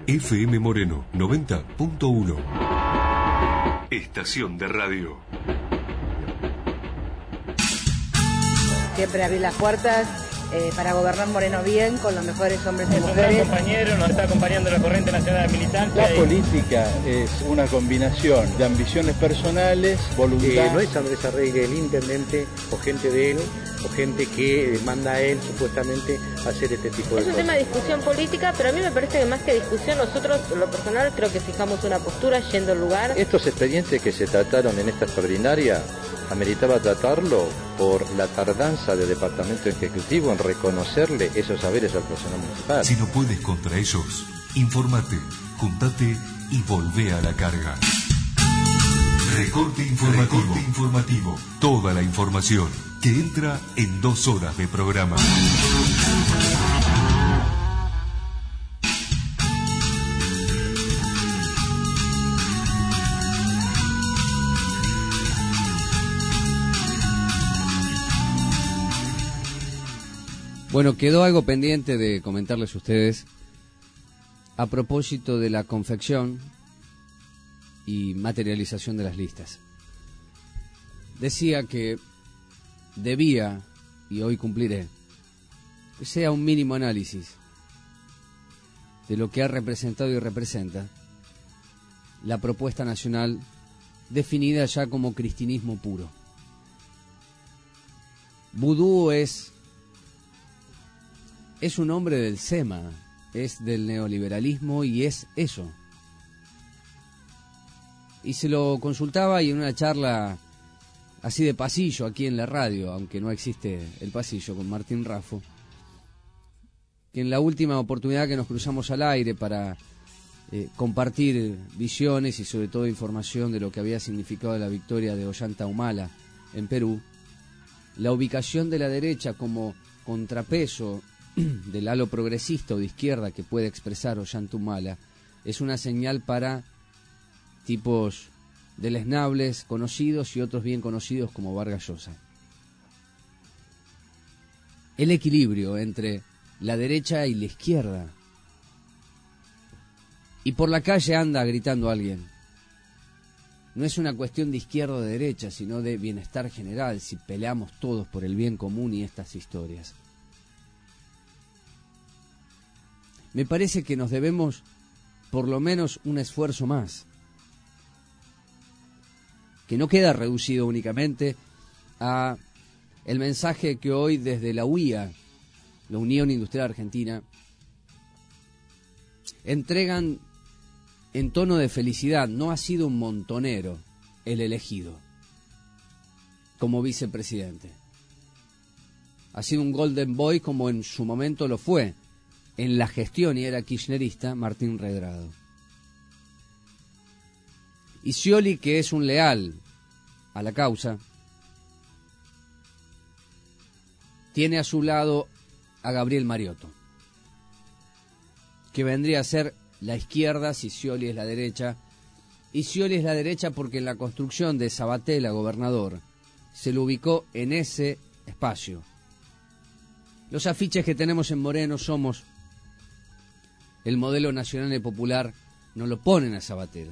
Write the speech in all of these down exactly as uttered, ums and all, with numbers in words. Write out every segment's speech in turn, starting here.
F M Moreno noventa punto uno. Estación de radio. Siempre abrir las puertas eh, para gobernar Moreno bien, con los mejores hombres y mujeres. Es un gran compañero, nos está acompañando la corriente nacional de militancia. La y... política es una combinación de ambiciones personales, voluntad. Eh, no es Andrés Arregui el intendente o gente de él, o gente que manda a él supuestamente a hacer este tipo de cosas. Es un tema de discusión política, pero a mí me parece que más que discusión, nosotros, en lo personal, creo que fijamos una postura yendo al lugar. Estos expedientes que se trataron en esta extraordinaria, ameritaba tratarlo por la tardanza del Departamento Ejecutivo en reconocerle esos saberes al personal municipal. Si no puedes contra ellos, infórmate, juntate y volvé a la carga. Recorte informativo. Recorte informativo. Toda la información que entra en dos horas de programa. Bueno, quedó algo pendiente de comentarles a ustedes a propósito de la confección y materialización de las listas. Decía que debía, y hoy cumpliré, que sea un mínimo análisis de lo que ha representado y representa la propuesta nacional definida ya como cristinismo puro. Vudú es, es un hombre del SEMA, es del neoliberalismo y es eso. Y se lo consultaba y en una charla así de pasillo aquí en la radio, aunque no existe el pasillo, con Martín Raffo, que en la última oportunidad que nos cruzamos al aire para eh, compartir visiones y sobre todo información de lo que había significado la victoria de Ollanta Humala en Perú, la ubicación de la derecha como contrapeso del halo progresista o de izquierda que puede expresar Ollanta Humala es una señal para tipos deleznables, conocidos y otros bien conocidos como Vargas Llosa. El equilibrio entre la derecha y la izquierda. Y por la calle anda gritando alguien. No es una cuestión de izquierda o de derecha, sino de bienestar general, si peleamos todos por el bien común y estas historias. Me parece que nos debemos por lo menos un esfuerzo más, que no queda reducido únicamente a el mensaje que hoy desde la U I A, la Unión Industrial Argentina, entregan en tono de felicidad. No ha sido un montonero el elegido como vicepresidente. Ha sido un golden boy como en su momento lo fue en la gestión y era kirchnerista Martín Redrado. Y Scioli, que es un leal a la causa, tiene a su lado a Gabriel Mariotto, que vendría a ser la izquierda si Scioli es la derecha, y Scioli es la derecha porque en la construcción de Sabatella, gobernador, se lo ubicó en ese espacio. Los afiches que tenemos en Moreno somos el modelo nacional y popular, no lo ponen a Sabatella.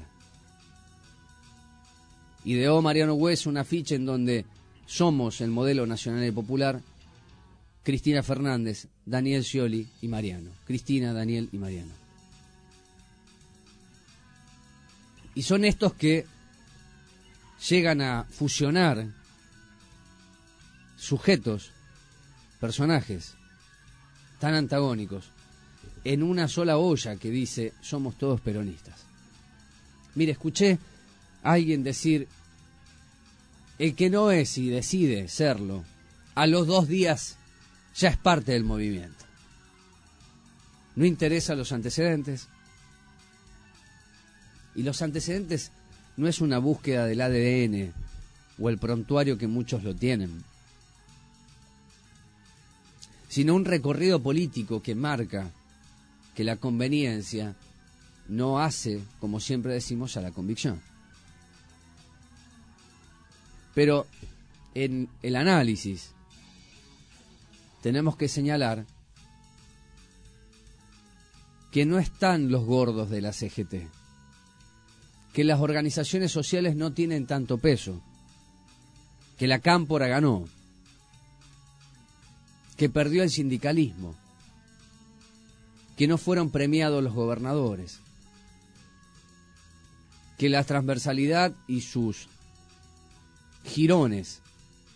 Ideó Mariano Güez un afiche en donde somos el modelo nacional y popular, Cristina Fernández, Daniel Scioli y Mariano. Cristina, Daniel y Mariano. Y son estos que llegan a fusionar sujetos, personajes tan antagónicos en una sola olla que dice somos todos peronistas. Mire, escuché a alguien decir el que no es y decide serlo, a los dos días ya es parte del movimiento. No interesa los antecedentes. Y los antecedentes no es una búsqueda del A D N o el prontuario que muchos lo tienen, sino un recorrido político que marca que la conveniencia no hace, como siempre decimos, a la convicción. Pero en el análisis tenemos que señalar que no están los gordos de la C G T, que las organizaciones sociales no tienen tanto peso, que la cámpora ganó, que perdió el sindicalismo, que no fueron premiados los gobernadores, que la transversalidad y sus jirones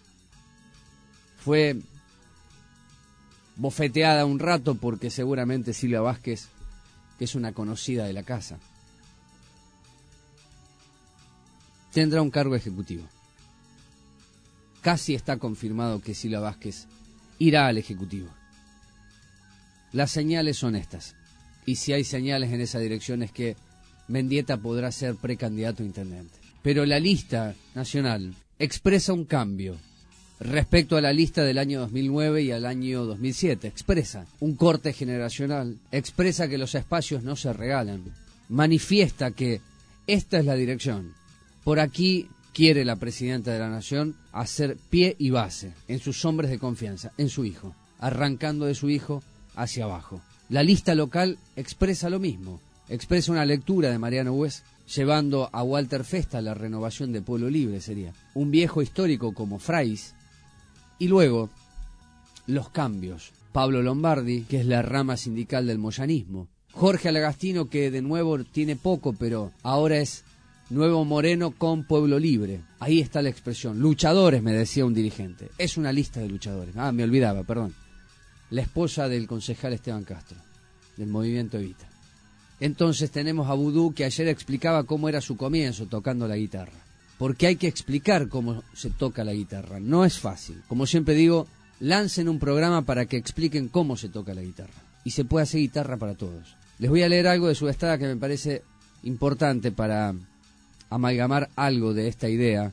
fue bofeteada un rato porque seguramente Silvia Vázquez, que es una conocida de la casa, tendrá un cargo ejecutivo. Casi está confirmado que Silvia Vázquez irá al Ejecutivo. Las señales son estas, y si hay señales en esa dirección es que Mendieta podrá ser precandidato a intendente. Pero la lista nacional expresa un cambio respecto a la lista del año dos mil nueve y al año dos mil siete. Expresa un corte generacional, expresa que los espacios no se regalan, manifiesta que esta es la dirección. Por aquí quiere la presidenta de la Nación hacer pie y base en sus hombres de confianza, en su hijo, arrancando de su hijo hacia abajo. La lista local expresa lo mismo, expresa una lectura de Mariano Hues, llevando a Walter Festa a la renovación de Pueblo Libre, sería un viejo histórico como Fraiz, y luego los cambios. Pablo Lombardi, que es la rama sindical del moyanismo, Jorge Alagastino, que de nuevo tiene poco, pero ahora es Nuevo Moreno con Pueblo Libre. Ahí está la expresión. Luchadores, me decía un dirigente. Es una lista de luchadores. Ah, me olvidaba, perdón. La esposa del concejal Esteban Castro, del Movimiento Evita. Entonces tenemos a Vudú, que ayer explicaba cómo era su comienzo tocando la guitarra. Porque hay que explicar cómo se toca la guitarra. No es fácil. Como siempre digo, lancen un programa para que expliquen cómo se toca la guitarra. Y se puede hacer guitarra para todos. Les voy a leer algo de Subestada que me parece importante para amalgamar algo de esta idea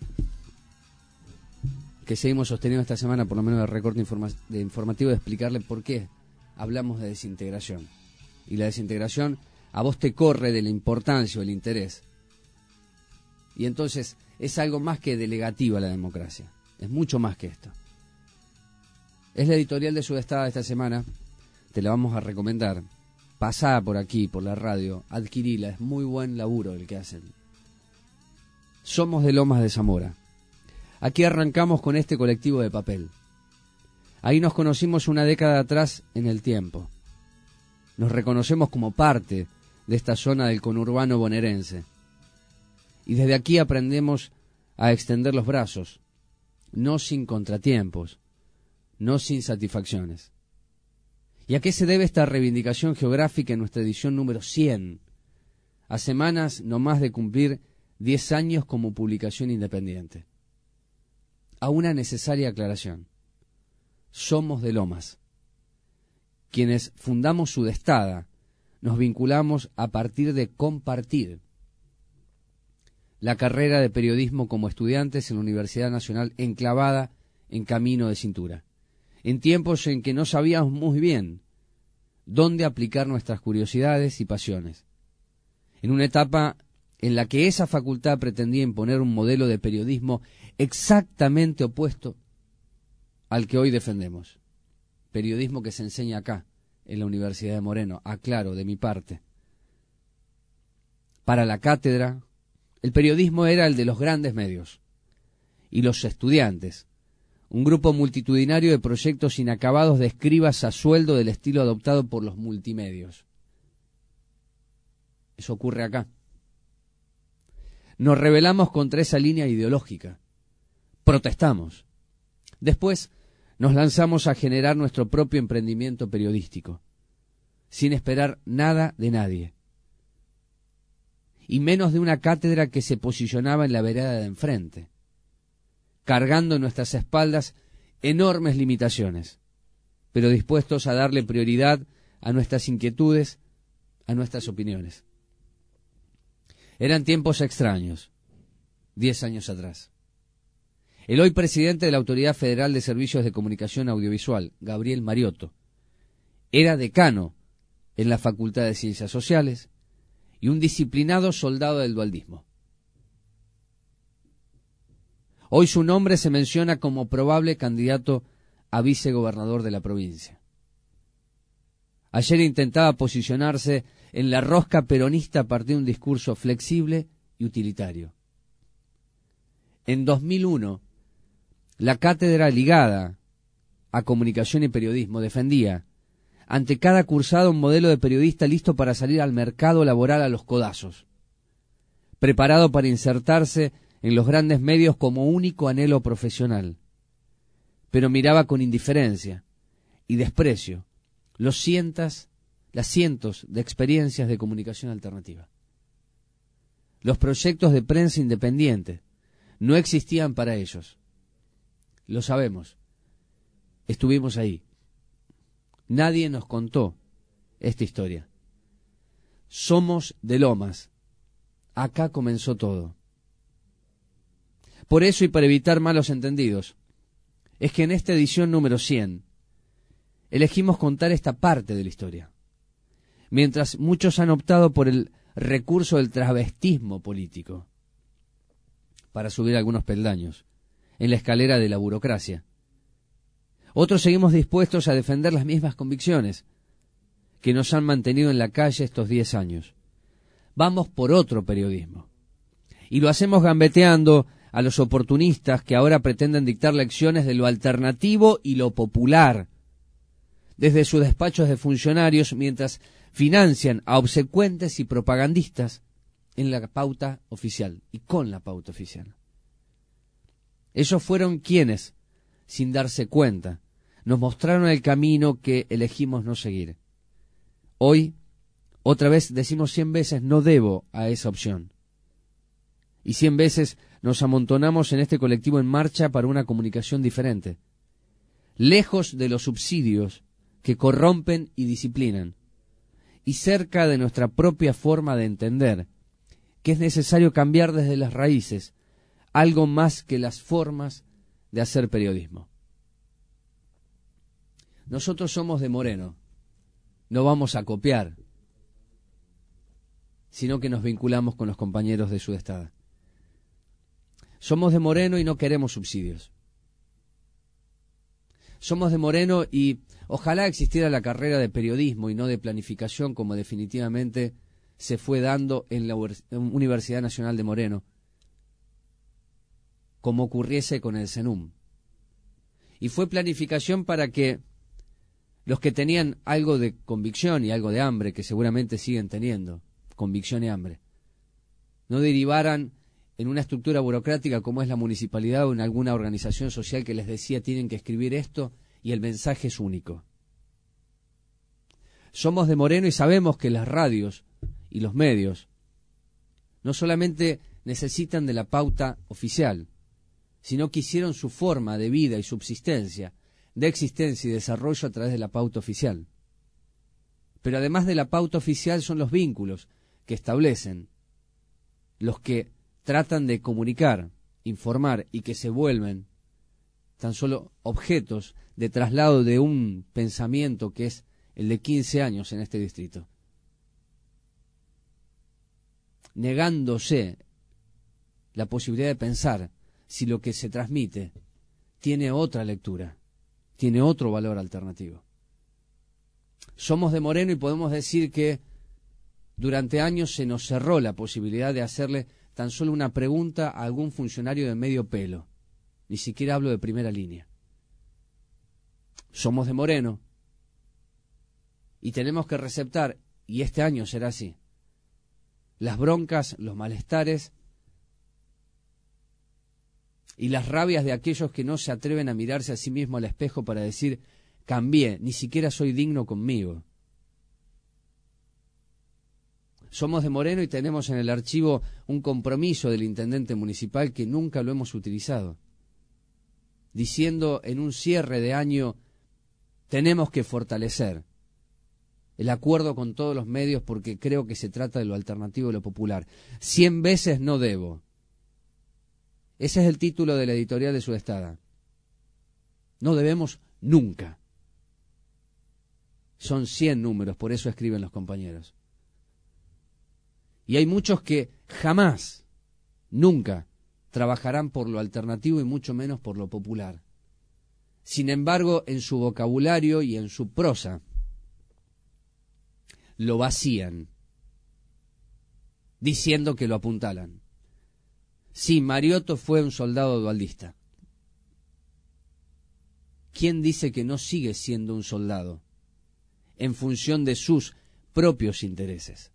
que seguimos sosteniendo esta semana, por lo menos de recorte informa de informativo, de explicarle por qué hablamos de desintegración. Y la desintegración a vos te corre de la importancia o el interés. Y entonces es algo más que delegativo a la democracia. Es mucho más que esto. Es la editorial de Subestada de esta semana. Te la vamos a recomendar. Pasá por aquí, por la radio, adquirila. Es muy buen laburo el que hacen. Somos de Lomas de Zamora. Aquí arrancamos con este colectivo de papel. Ahí nos conocimos una década atrás en el tiempo. Nos reconocemos como parte de esta zona del conurbano bonaerense. Y desde aquí aprendemos a extender los brazos, no sin contratiempos, no sin satisfacciones. ¿Y a qué se debe esta reivindicación geográfica en nuestra edición número cien? A semanas no más de cumplir diez años como publicación independiente. A una necesaria aclaración. Somos de Lomas. Quienes fundamos Subestada nos vinculamos a partir de compartir la carrera de periodismo como estudiantes en la Universidad Nacional enclavada en camino de cintura, en tiempos en que no sabíamos muy bien dónde aplicar nuestras curiosidades y pasiones, en una etapa en la que esa facultad pretendía imponer un modelo de periodismo exactamente opuesto al que hoy defendemos, periodismo que se enseña acá, en la Universidad de Moreno, aclaro, de mi parte. Para la cátedra, el periodismo era el de los grandes medios, y los estudiantes, un grupo multitudinario de proyectos inacabados de escribas a sueldo del estilo adoptado por los multimedios. Eso ocurre acá. Nos rebelamos contra esa línea ideológica, protestamos. Después nos lanzamos a generar nuestro propio emprendimiento periodístico, sin esperar nada de nadie, y menos de una cátedra que se posicionaba en la vereda de enfrente, cargando en nuestras espaldas enormes limitaciones, pero dispuestos a darle prioridad a nuestras inquietudes, a nuestras opiniones. Eran tiempos extraños, diez años atrás. El hoy presidente de la Autoridad Federal de Servicios de Comunicación Audiovisual, Gabriel Mariotto, era decano en la Facultad de Ciencias Sociales y un disciplinado soldado del dualdismo. Hoy su nombre se menciona como probable candidato a vicegobernador de la provincia. Ayer intentaba posicionarse en la rosca peronista a partir de un discurso flexible y utilitario. En dos mil uno, la cátedra ligada a comunicación y periodismo defendía ante cada cursado un modelo de periodista listo para salir al mercado laboral a los codazos, preparado para insertarse en los grandes medios como único anhelo profesional, pero miraba con indiferencia y desprecio los cientos, las cientos de experiencias de comunicación alternativa. Los proyectos de prensa independiente no existían para ellos. Lo sabemos. Estuvimos ahí. Nadie nos contó esta historia. Somos de Lomas. Acá comenzó todo. Por eso, y para evitar malos entendidos, es que en esta edición número cien elegimos contar esta parte de la historia, mientras muchos han optado por el recurso del travestismo político para subir algunos peldaños en la escalera de la burocracia. Otros seguimos dispuestos a defender las mismas convicciones que nos han mantenido en la calle estos diez años. Vamos por otro periodismo. Y lo hacemos gambeteando a los oportunistas que ahora pretenden dictar lecciones de lo alternativo y lo popular desde sus despachos de funcionarios, mientras financian a obsecuentes y propagandistas en la pauta oficial y con la pauta oficial. Ellos fueron quienes, sin darse cuenta, nos mostraron el camino que elegimos no seguir. Hoy, otra vez decimos cien veces no debo a esa opción. Y cien veces nos amontonamos en este colectivo en marcha para una comunicación diferente, lejos de los subsidios que corrompen y disciplinan, y cerca de nuestra propia forma de entender que es necesario cambiar desde las raíces algo más que las formas de hacer periodismo. Nosotros somos de Moreno, no vamos a copiar, sino que nos vinculamos con los compañeros de Sudestada. Somos de Moreno y no queremos subsidios. Somos de Moreno y ojalá existiera la carrera de periodismo y no de planificación como definitivamente se fue dando en la Universidad Nacional de Moreno, como ocurriese con el CENUM. Y fue planificación para que los que tenían algo de convicción y algo de hambre, que seguramente siguen teniendo convicción y hambre, no derivaran en una estructura burocrática como es la municipalidad o en alguna organización social que les decía tienen que escribir esto y el mensaje es único. Somos de Moreno y sabemos que las radios y los medios no solamente necesitan de la pauta oficial, sino que hicieron su forma de vida y subsistencia, de existencia y desarrollo a través de la pauta oficial. Pero además de la pauta oficial son los vínculos que establecen los que tratan de comunicar, informar y que se vuelven tan solo objetos de traslado de un pensamiento que es el de quince años en este distrito, negándose la posibilidad de pensar si lo que se transmite tiene otra lectura, tiene otro valor alternativo. Somos de Moreno y podemos decir que durante años se nos cerró la posibilidad de hacerle tan solo una pregunta a algún funcionario de medio pelo, ni siquiera hablo de primera línea. Somos de Moreno y tenemos que receptar, y este año será así, las broncas, los malestares y las rabias de aquellos que no se atreven a mirarse a sí mismo al espejo para decir, cambié, ni siquiera soy digno conmigo. Somos de Moreno y tenemos en el archivo un compromiso del intendente municipal que nunca lo hemos utilizado, diciendo en un cierre de año, tenemos que fortalecer el acuerdo con todos los medios porque creo que se trata de lo alternativo y lo popular. Cien veces no debo. Ese es el título de la editorial de Sudestada. No debemos nunca. Son cien números, por eso escriben los compañeros. Y hay muchos que jamás, nunca, trabajarán por lo alternativo y mucho menos por lo popular. Sin embargo, en su vocabulario y en su prosa, lo vacían, diciendo que lo apuntalan. Sí, Mariotto fue un soldado dualdista. ¿Quién dice que no sigue siendo un soldado en función de sus propios intereses,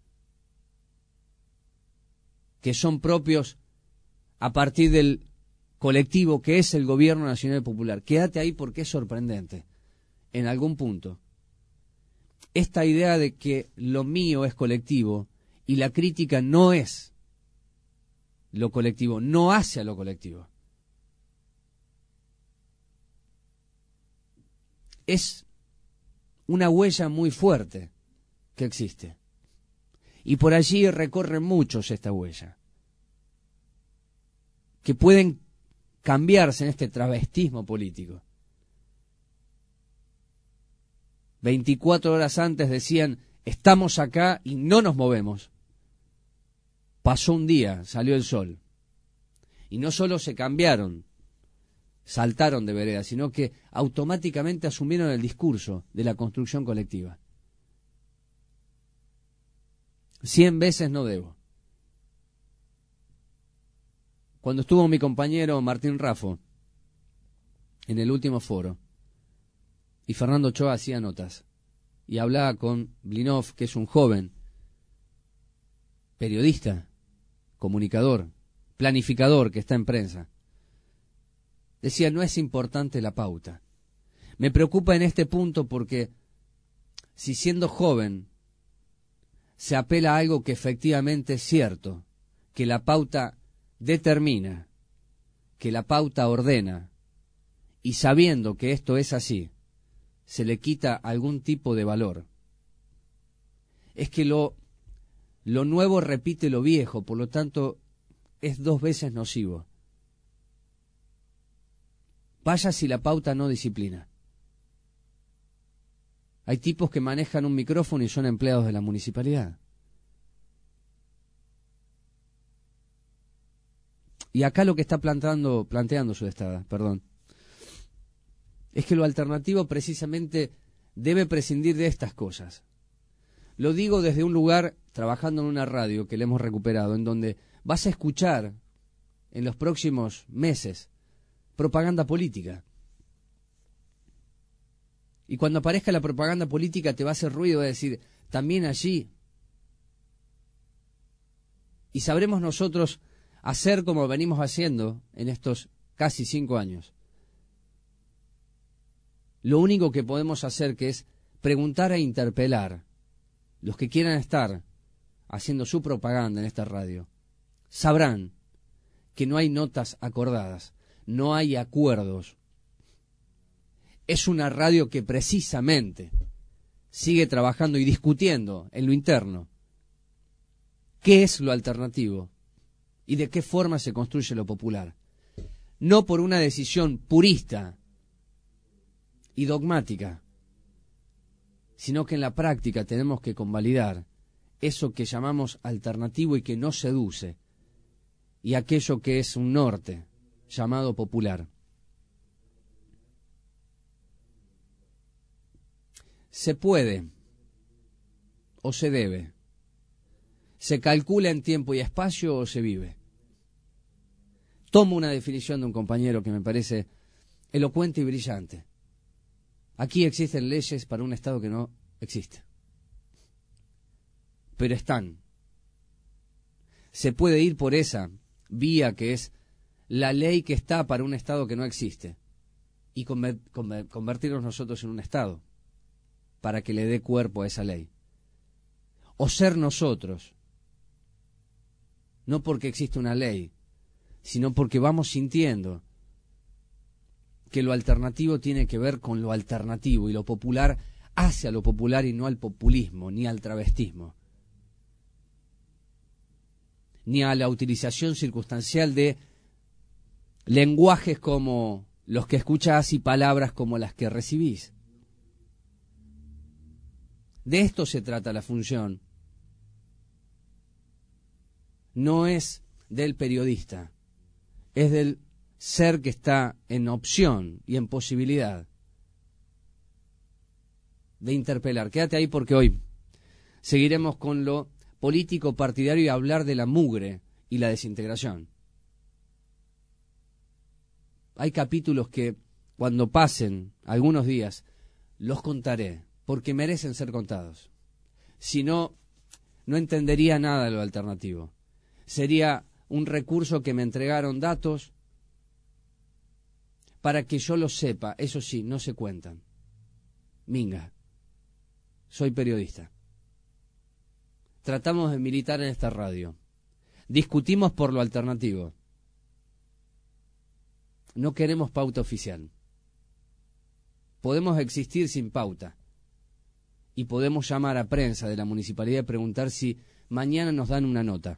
que son propios a partir del colectivo que es el Gobierno Nacional Popular? Quédate ahí porque es sorprendente, en algún punto, esta idea de que lo mío es colectivo y la crítica no es lo colectivo, no hace a lo colectivo. Es una huella muy fuerte que existe. Y por allí recorren muchos esta huella, que pueden cambiarse en este travestismo político. veinticuatro horas antes decían, estamos acá y no nos movemos. Pasó un día, salió el sol. Y no solo se cambiaron, saltaron de vereda, sino que automáticamente asumieron el discurso de la construcción colectiva. Cien veces no debo. Cuando estuvo mi compañero Martín Raffo en el último foro, y Fernando Ochoa hacía notas, y hablaba con Blinov, que es un joven periodista, comunicador, planificador que está en prensa, decía, no es importante la pauta. Me preocupa en este punto porque si siendo joven se apela a algo que efectivamente es cierto, que la pauta determina, que la pauta ordena, y sabiendo que esto es así, se le quita algún tipo de valor. Es que lo, lo nuevo repite lo viejo, por lo tanto es dos veces nocivo. Vaya si la pauta no disciplina. Hay tipos que manejan un micrófono y son empleados de la municipalidad. Y acá lo que está planteando, planteando Sudestada, perdón, es que lo alternativo precisamente debe prescindir de estas cosas. Lo digo desde un lugar, trabajando en una radio que le hemos recuperado, en donde vas a escuchar en los próximos meses propaganda política. Y cuando aparezca la propaganda política te va a hacer ruido, va a decir, también allí. Y sabremos nosotros hacer como venimos haciendo en estos casi cinco años. Lo único que podemos hacer que es preguntar e interpelar. Los que quieran estar haciendo su propaganda en esta radio sabrán que no hay notas acordadas, no hay acuerdos. Es una radio que precisamente sigue trabajando y discutiendo en lo interno qué es lo alternativo y de qué forma se construye lo popular. No por una decisión purista y dogmática, sino que en la práctica tenemos que convalidar eso que llamamos alternativo y que no seduce, y aquello que es un norte llamado popular. Se puede o se debe, se calcula en tiempo y espacio o se vive. Tomo una definición de un compañero que me parece elocuente y brillante. Aquí existen leyes para un Estado que no existe, pero están. Se puede ir por esa vía que es la ley que está para un Estado que no existe y convertirnos nosotros en un Estado para que le dé cuerpo a esa ley. O ser nosotros, no porque existe una ley, sino porque vamos sintiendo que lo alternativo tiene que ver con lo alternativo y lo popular hacia lo popular y no al populismo ni al travestismo, ni a la utilización circunstancial de lenguajes como los que escuchás y palabras como las que recibís. De esto se trata la función. No es del periodista, es del ser que está en opción y en posibilidad de interpelar. Quédate ahí porque hoy seguiremos con lo político partidario y hablar de la mugre y la desintegración. Hay capítulos que, cuando pasen algunos días, los contaré, porque merecen ser contados. Si no, no entendería nada de lo alternativo. Sería un recurso que me entregaron datos para que yo lo sepa. Eso sí, no se cuentan. Minga. Soy periodista. Tratamos de militar en esta radio. Discutimos por lo alternativo. No queremos pauta oficial. Podemos existir sin pauta. Y podemos llamar a prensa de la municipalidad y preguntar si mañana nos dan una nota.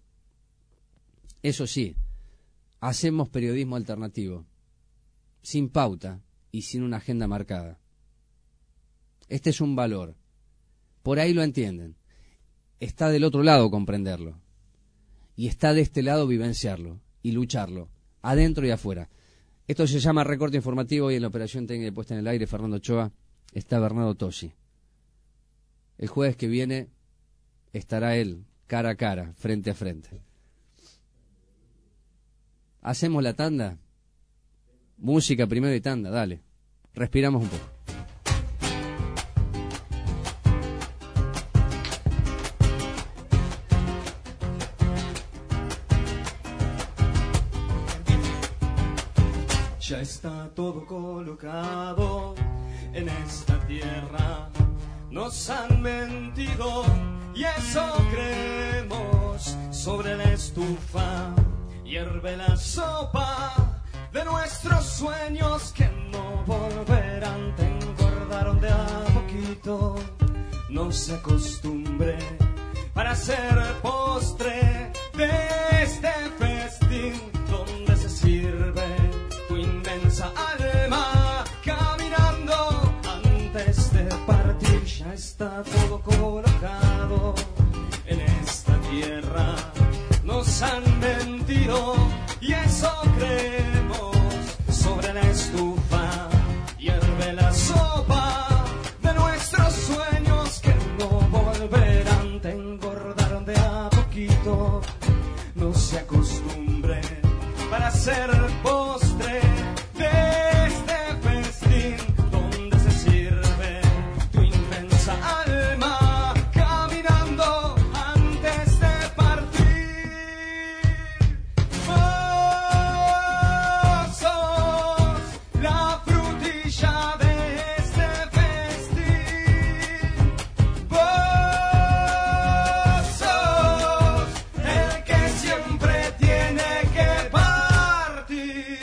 Eso sí, hacemos periodismo alternativo, sin pauta y sin una agenda marcada. Este es un valor. Por ahí lo entienden. Está del otro lado comprenderlo. Y está de este lado vivenciarlo y lucharlo, adentro y afuera. Esto se llama Recorte Informativo y en la operación técnica de puesta en el aire, Fernando Ochoa, está Bernardo Tosi. El jueves que viene estará él, cara a cara, frente a frente. ¿Hacemos la tanda? Música primero y tanda, dale. Respiramos un poco. Ya está todo colocado en esta tierra. Nos han mentido y eso creemos. Sobre la estufa hierve la sopa de nuestros sueños que no volverán. Te engordaron de a poquito. No se acostumbre para hacer postre de este festín donde se sirve tu inmensa alma caminando antes de partir. Ya está todo colocado en esta tierra. Nos han mentido y eso creemos. Sobre la estufa hierve la sopa de nuestros sueños que no volverán. Te engordaron de a poquito. No se acostumbre para hacer postre de este festín donde se sirve tu inmensa alma caminando antes de partir. Vos sos la frutilla de este festín. Vos sos el que siempre tiene que partir.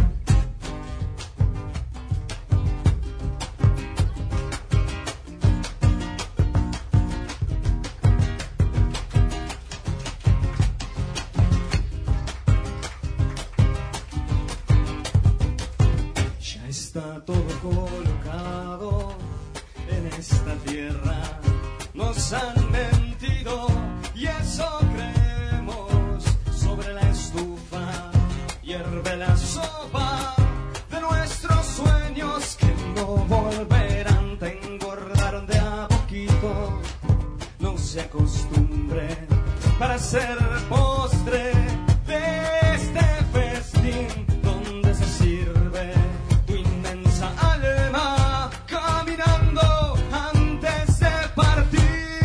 Ya está todo colocado en esta tierra. Nos han mentido y eso creemos. Sobre la estufa hierve la sopa de nuestros sueños que no volverán. Te engordaron de a poquito. No se acostumbre para hacer postre de este festín donde se sirve tu inmensa alma caminando antes de partir.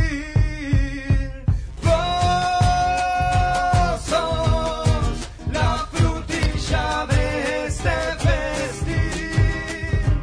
Vos sos la frutilla de este festín.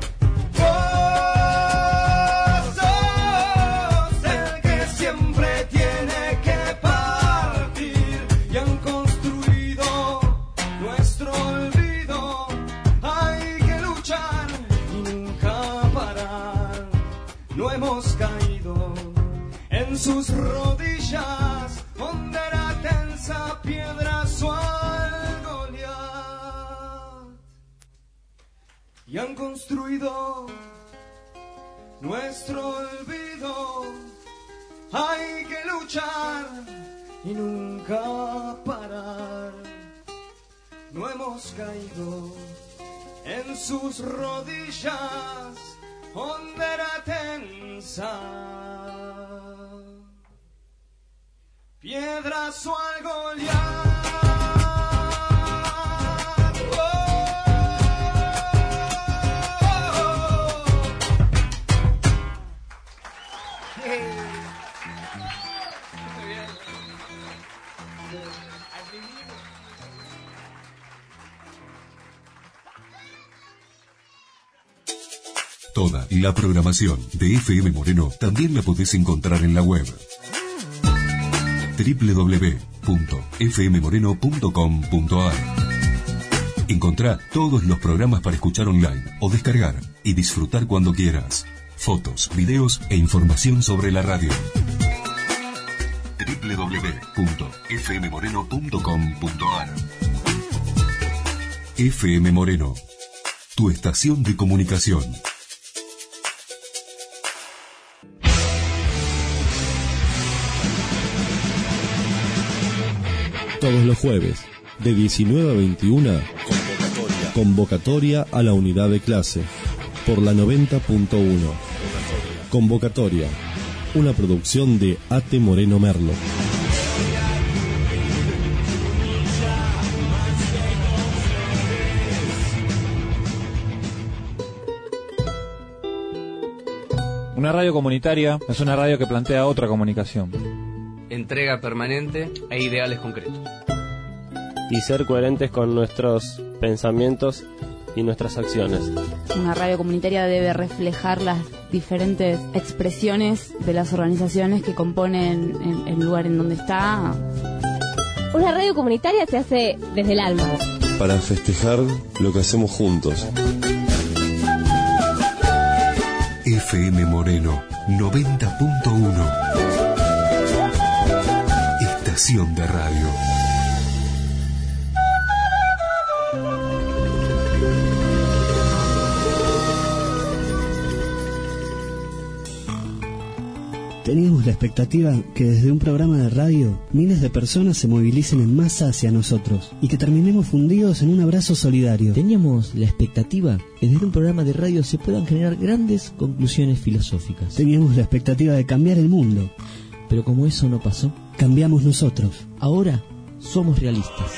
Vos sos el que siempre tiene que partir. Y han construido nuestro olvido. Hay que luchar y nunca parar. No hemos caído en sus rodillas, donde era tensa piedra sual Goliat. Y han construido nuestro olvido. Hay que luchar y nunca parar. No hemos caído en sus rodillas, donde era tensa Piedras o al Goliat. Toda la programación de F M Moreno también la podés encontrar en la web doble u doble u doble u punto f m moreno punto com punto a r. Encontrá todos los programas para escuchar online o descargar y disfrutar cuando quieras. Fotos, videos e información sobre la radio. doble u doble u doble u punto f m moreno punto com punto a r. F M Moreno, tu estación de comunicación. Todos los jueves, de diecinueve a veintiuna, convocatoria. Convocatoria a la unidad de clase, por la noventa punto uno. Convocatoria, una producción de A T Moreno Merlo. Una radio comunitaria es una radio que plantea otra comunicación. Entrega permanente e ideales concretos. Y ser coherentes con nuestros pensamientos y nuestras acciones. Una radio comunitaria debe reflejar las diferentes expresiones de las organizaciones que componen el, el lugar en donde está. Una radio comunitaria se hace desde el alma. Para festejar lo que hacemos juntos. F M Moreno noventa punto uno. Estación de radio. Teníamos la expectativa que desde un programa de radio miles de personas se movilicen en masa hacia nosotros y que terminemos fundidos en un abrazo solidario. Teníamos la expectativa que desde un programa de radio se puedan generar grandes conclusiones filosóficas. Teníamos la expectativa de cambiar el mundo. Pero como eso no pasó, cambiamos nosotros. Ahora somos realistas.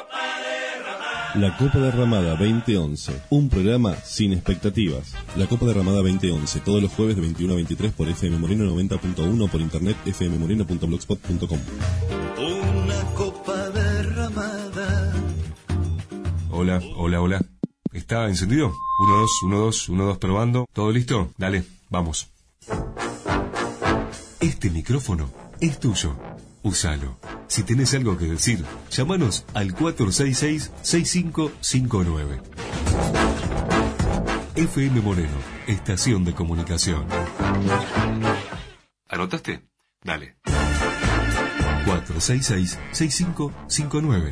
La Copa Derramada veinte once, un programa sin expectativas. La Copa Derramada veinte once, todos los jueves de veintiuno a veintitrés por F M Moreno noventa punto uno, por internet f m moreno punto blogspot punto com. Una copa derramada. Hola, hola, hola. ¿Está encendido? uno, dos, uno, dos, uno, dos, probando. ¿Todo listo? Dale, vamos. Este micrófono es tuyo. Úsalo. Si tenés algo que decir, llámanos al cuatro seis seis, seis cinco cinco nueve. F M Moreno, estación de comunicación. ¿Anotaste? Dale. cuatro seis seis, seis cinco cinco nueve.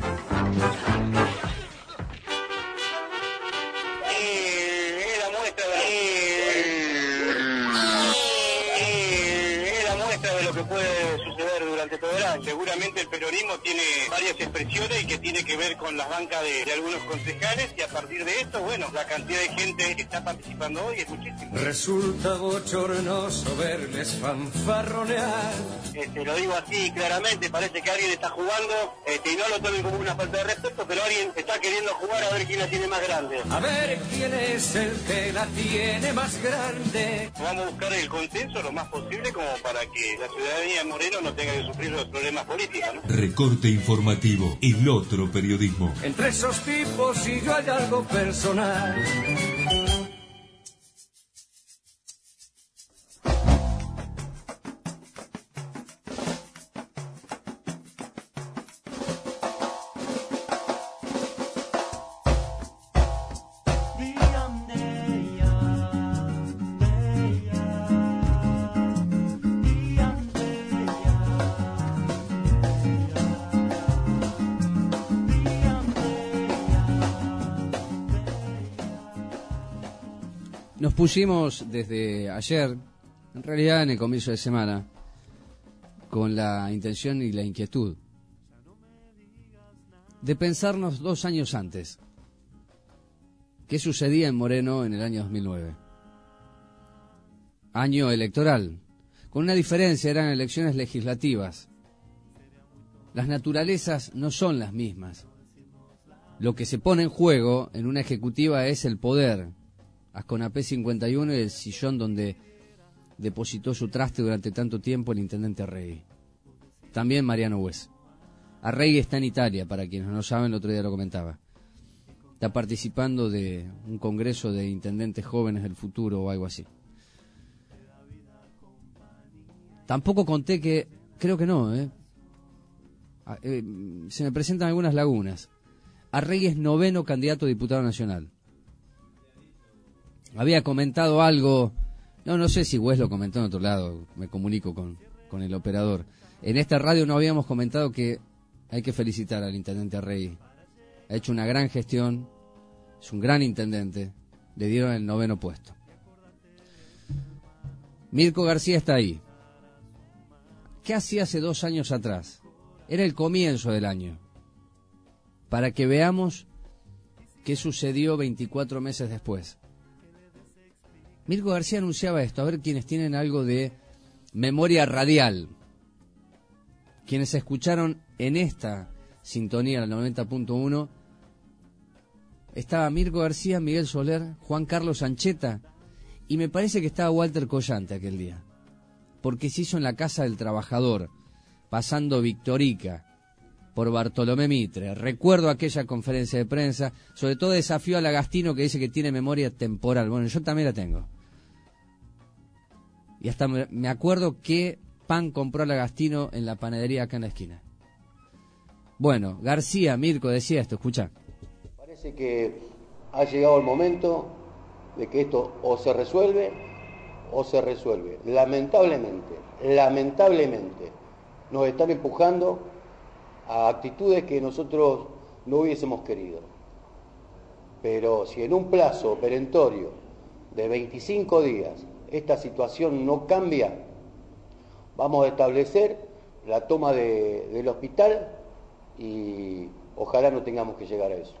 Seguramente el peronismo tiene varias expresiones y que tiene que ver con las bancas de, de algunos concejales, y a partir de esto, bueno, la cantidad de gente que está participando hoy es muchísima. Resulta bochornoso verles fanfarronear. Este, lo digo así claramente, parece que alguien está jugando, este, y no lo tomen como una falta de respeto, pero alguien está queriendo jugar a ver quién la tiene más grande. A ver quién es el que la tiene más grande. Vamos a buscar el consenso lo más posible como para que la ciudadanía de Moreno no tenga que sufrir los problemas políticos, ¿no? Recorte informativo, el otro periodismo. Entre esos tipos y yo hay algo personal. Nos pusimos desde ayer, en realidad en el comienzo de semana, con la intención y la inquietud de pensarnos dos años antes. ¿Qué sucedía en Moreno en el año dos mil nueve? Año electoral. Con una diferencia, eran elecciones legislativas. Las naturalezas no son las mismas. Lo que se pone en juego en una ejecutiva es el poder. Asconapé cincuenta y uno y el sillón donde depositó su traste durante tanto tiempo el intendente Arregui. También Mariano Hues. Arregui está en Italia, para quienes no saben, el otro día lo comentaba. Está participando de un congreso de intendentes jóvenes del futuro o algo así. Tampoco conté que, creo que no, ¿eh? Eh, se me presentan algunas lagunas. Arregui es noveno candidato a diputado nacional. Había comentado algo, no, no sé si Wes lo comentó en otro lado, me comunico con, con el operador. En esta radio no habíamos comentado que hay que felicitar al intendente Arregui. Ha hecho una gran gestión, es un gran intendente, le dieron el noveno puesto. Mirko García está ahí. ¿Qué hacía hace dos años atrás? Era el comienzo del año. Para que veamos qué sucedió veinticuatro meses después. Mirko García anunciaba esto, a ver quienes tienen algo de memoria radial. Quienes escucharon en esta sintonía, la noventa punto uno, estaba Mirko García, Miguel Soler, Juan Carlos Ancheta, y me parece que estaba Walter Collante aquel día, porque se hizo en la Casa del Trabajador, pasando Victorica, por Bartolomé Mitre. Recuerdo aquella conferencia de prensa, sobre todo desafío a Lagastino, que dice que tiene memoria temporal. Bueno, yo también la tengo. Y hasta me acuerdo qué pan compró Lagastino en la panadería acá en la esquina. Bueno, García, Mirko decía esto, escucha. Parece que ha llegado el momento de que esto o se resuelve o se resuelve. Lamentablemente, lamentablemente, nos están empujando a actitudes que nosotros no hubiésemos querido. Pero si en un plazo perentorio de veinticinco días esta situación no cambia, vamos a establecer la toma de, del hospital y ojalá no tengamos que llegar a eso.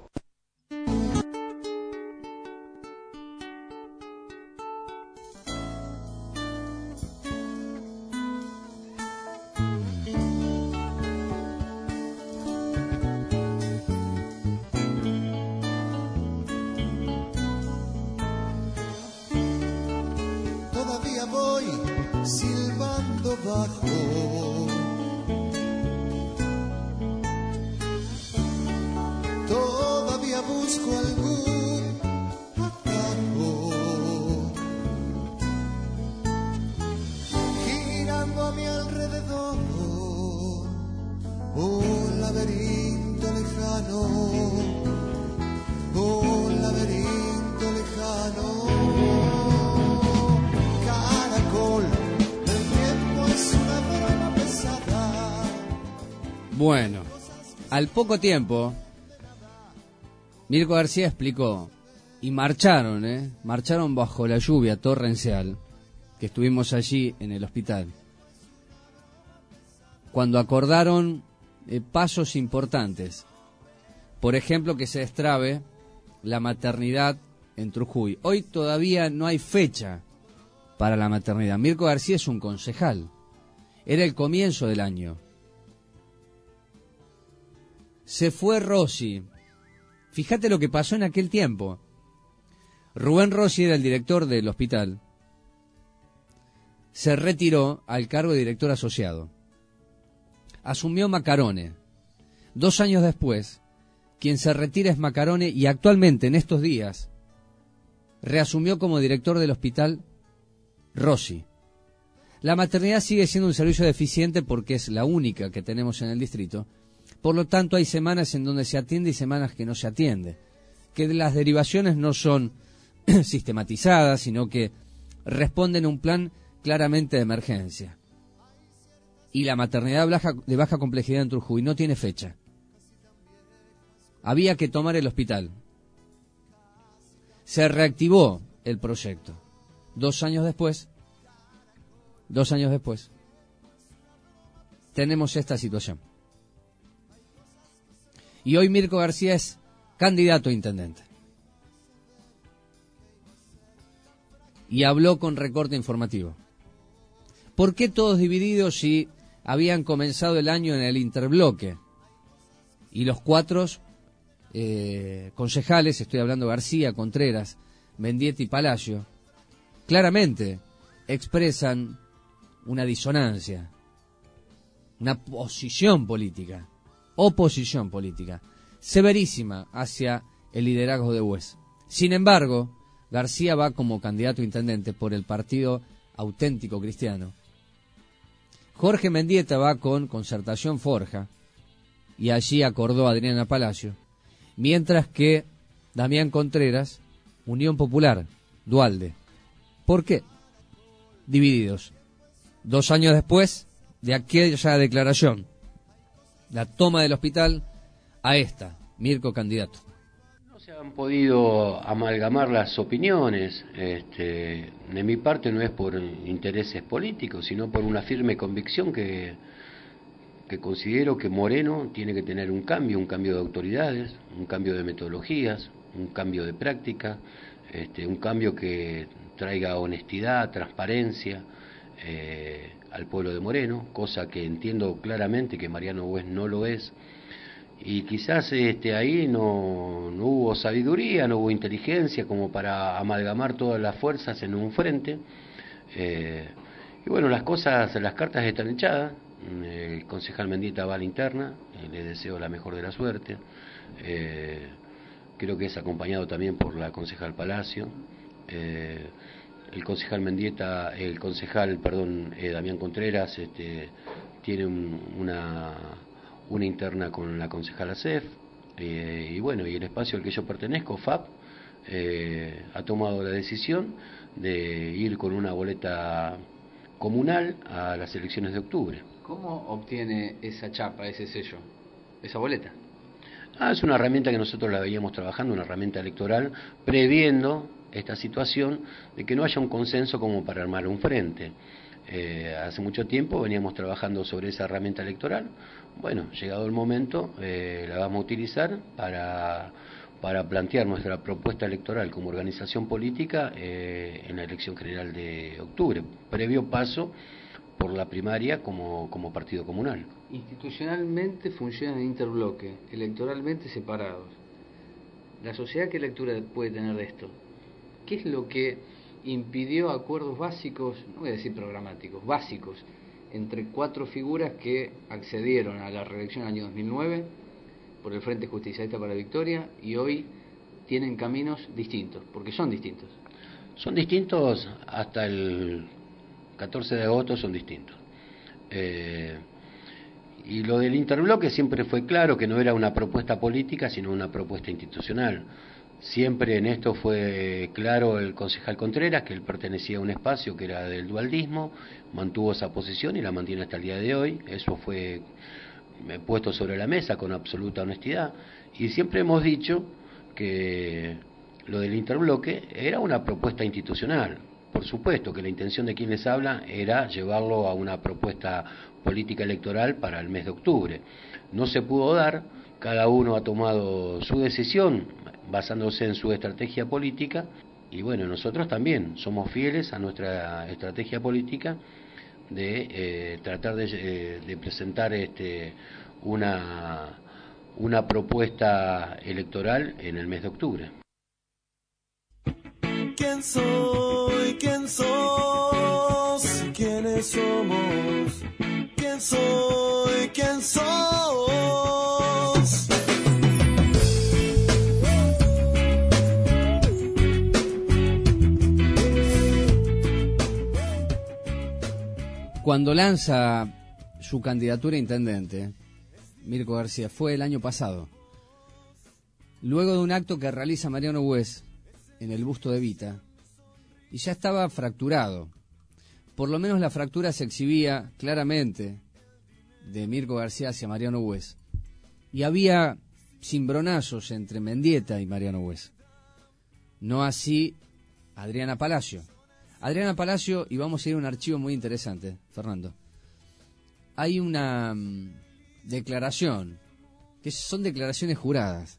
Bueno, al poco tiempo, Mirko García explicó, y marcharon, ¿eh? Marcharon bajo la lluvia torrencial, que estuvimos allí en el hospital, cuando acordaron eh, pasos importantes. Por ejemplo, que se destrabe la maternidad en Trujillo. Hoy todavía no hay fecha para la maternidad. Mirko García es un concejal. Era el comienzo del año. Se fue Rossi. Fíjate lo que pasó en aquel tiempo. Rubén Rossi era el director del hospital. Se retiró al cargo de director asociado. Asumió Macarone. Dos años después, quien se retira es Macarone y actualmente, en estos días, reasumió como director del hospital Rossi. La maternidad sigue siendo un servicio deficiente porque es la única que tenemos en el distrito. Por lo tanto, hay semanas en donde se atiende y semanas que no se atiende. Que las derivaciones no son sistematizadas, sino que responden a un plan claramente de emergencia. Y la maternidad de baja complejidad en Trujillo no tiene fecha. Había que tomar el hospital. Se reactivó el proyecto. Dos años después, dos años después, tenemos esta situación. Y hoy Mirko García es candidato a intendente. Y habló con Recorte Informativo. ¿Por qué todos divididos si habían comenzado el año en el interbloque y los cuatro eh, concejales, estoy hablando García, Contreras, Mendieta y Palacio, claramente expresan una disonancia, una posición política, oposición política, severísima hacia el liderazgo de Bues. Sin embargo, García va como candidato a intendente por el Partido Auténtico Cristiano. Jorge Mendieta va con Concertación Forja, y allí acordó Adriana Palacio, mientras que Damián Contreras, Unión Popular, Duhalde. ¿Por qué? Divididos. Dos años después de aquella declaración, la toma del hospital, a esta, Mirko candidato. No se han podido amalgamar las opiniones. Este, de mi parte no es por intereses políticos, sino por una firme convicción que, que considero que Moreno tiene que tener un cambio, un cambio de autoridades, un cambio de metodologías, un cambio de práctica, este, un cambio que traiga honestidad, transparencia eh, al pueblo de Moreno, cosa que entiendo claramente que Mariano Bues no lo es. Y quizás este, ahí no, no hubo sabiduría, no hubo inteligencia como para amalgamar todas las fuerzas en un frente. Eh, y bueno, las cosas, las cartas están echadas. El concejal Mendieta va a la interna, eh, le deseo la mejor de la suerte. Eh, creo que es acompañado también por la concejal Palacio. Eh, el concejal Mendieta, el concejal, perdón, eh, Damián Contreras, este, tiene un, una... una interna con la concejala C E F, eh, y bueno, y el espacio al que yo pertenezco, F A P, eh, ha tomado la decisión de ir con una boleta comunal a las elecciones de octubre. ¿Cómo obtiene esa chapa, ese sello, esa boleta? Ah, es una herramienta que nosotros la veíamos trabajando, una herramienta electoral, previendo esta situación de que no haya un consenso como para armar un frente. Eh, hace mucho tiempo veníamos trabajando sobre esa herramienta electoral. Bueno, llegado el momento, eh, la vamos a utilizar para, para plantear nuestra propuesta electoral como organización política eh, en la elección general de octubre, previo paso por la primaria como, como partido comunal. Institucionalmente funcionan en interbloque, electoralmente separados. ¿La sociedad qué lectura puede tener de esto? ¿Qué es lo que impidió acuerdos básicos, no voy a decir programáticos, básicos, entre cuatro figuras que accedieron a la reelección en el año dos mil nueve por el Frente Justicialista para la Victoria y hoy tienen caminos distintos, porque son distintos? Son distintos hasta el catorce de agosto, son distintos. Eh, y lo del interbloque siempre fue claro que no era una propuesta política, sino una propuesta institucional. Siempre en esto fue claro el concejal Contreras, que él pertenecía a un espacio que era del dualdismo, mantuvo esa posición y la mantiene hasta el día de hoy. Eso fue puesto sobre la mesa con absoluta honestidad. Y siempre hemos dicho que lo del interbloque era una propuesta institucional. Por supuesto que la intención de quien les habla era llevarlo a una propuesta política electoral para el mes de octubre. No se pudo dar, cada uno ha tomado su decisión basándose en su estrategia política, y bueno, nosotros también somos fieles a nuestra estrategia política de eh, tratar de, eh, de presentar este, una, una propuesta electoral en el mes de octubre. ¿Quién soy? ¿Quién sos? ¿Quiénes somos? ¿Quién soy? ¿Quién sos? Cuando lanza su candidatura a intendente, Mirko García, fue el año pasado, luego de un acto que realiza Mariano Bues en el busto de Vita, y ya estaba fracturado. Por lo menos la fractura se exhibía claramente de Mirko García hacia Mariano Bues, y había cimbronazos entre Mendieta y Mariano Bues. No así Adriana Palacio. Adriana Palacio, y vamos a ir a un archivo muy interesante, Fernando. Hay una um, declaración, que son declaraciones juradas.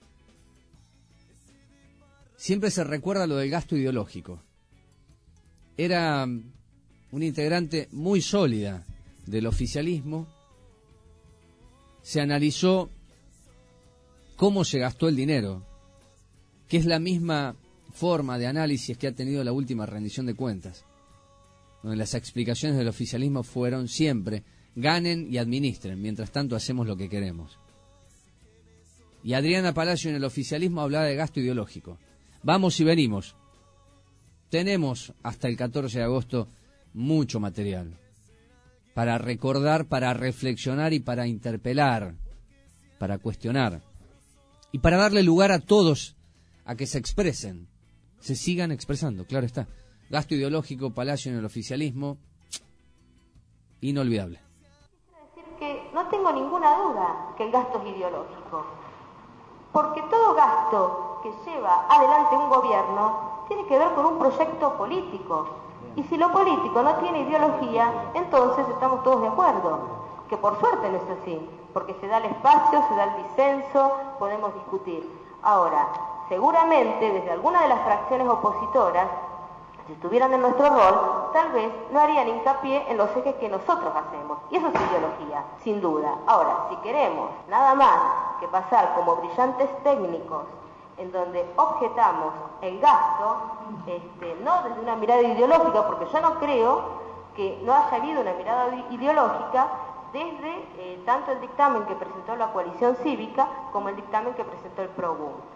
Siempre se recuerda lo del gasto ideológico. Era um, una integrante muy sólida del oficialismo, se analizó cómo se gastó el dinero, que es la misma forma de análisis que ha tenido la última rendición de cuentas, donde las explicaciones del oficialismo fueron siempre ganen y administren, mientras tanto hacemos lo que queremos. Y Adriana Palacio en el oficialismo hablaba de gasto ideológico. Vamos y venimos. Tenemos hasta el catorce de agosto mucho material para recordar, para reflexionar y para interpelar, para cuestionar y para darle lugar a todos a que se expresen, se sigan expresando, claro está. Gasto ideológico, Palacio en el oficialismo, inolvidable. Que no tengo ninguna duda que el gasto es ideológico, porque todo gasto que lleva adelante un gobierno tiene que ver con un proyecto político, y si lo político no tiene ideología, entonces estamos todos de acuerdo, que por suerte no es así, porque se da el espacio, se da el disenso, podemos discutir. Ahora, seguramente desde alguna de las fracciones opositoras, si estuvieran en nuestro rol, tal vez no harían hincapié en los ejes que nosotros hacemos. Y eso es ideología, sin duda. Ahora, si queremos nada más que pasar como brillantes técnicos en donde objetamos el gasto, este, no desde una mirada ideológica, porque yo no creo que no haya habido una mirada ideológica desde eh, tanto el dictamen que presentó la coalición cívica como el dictamen que presentó el PROBUM.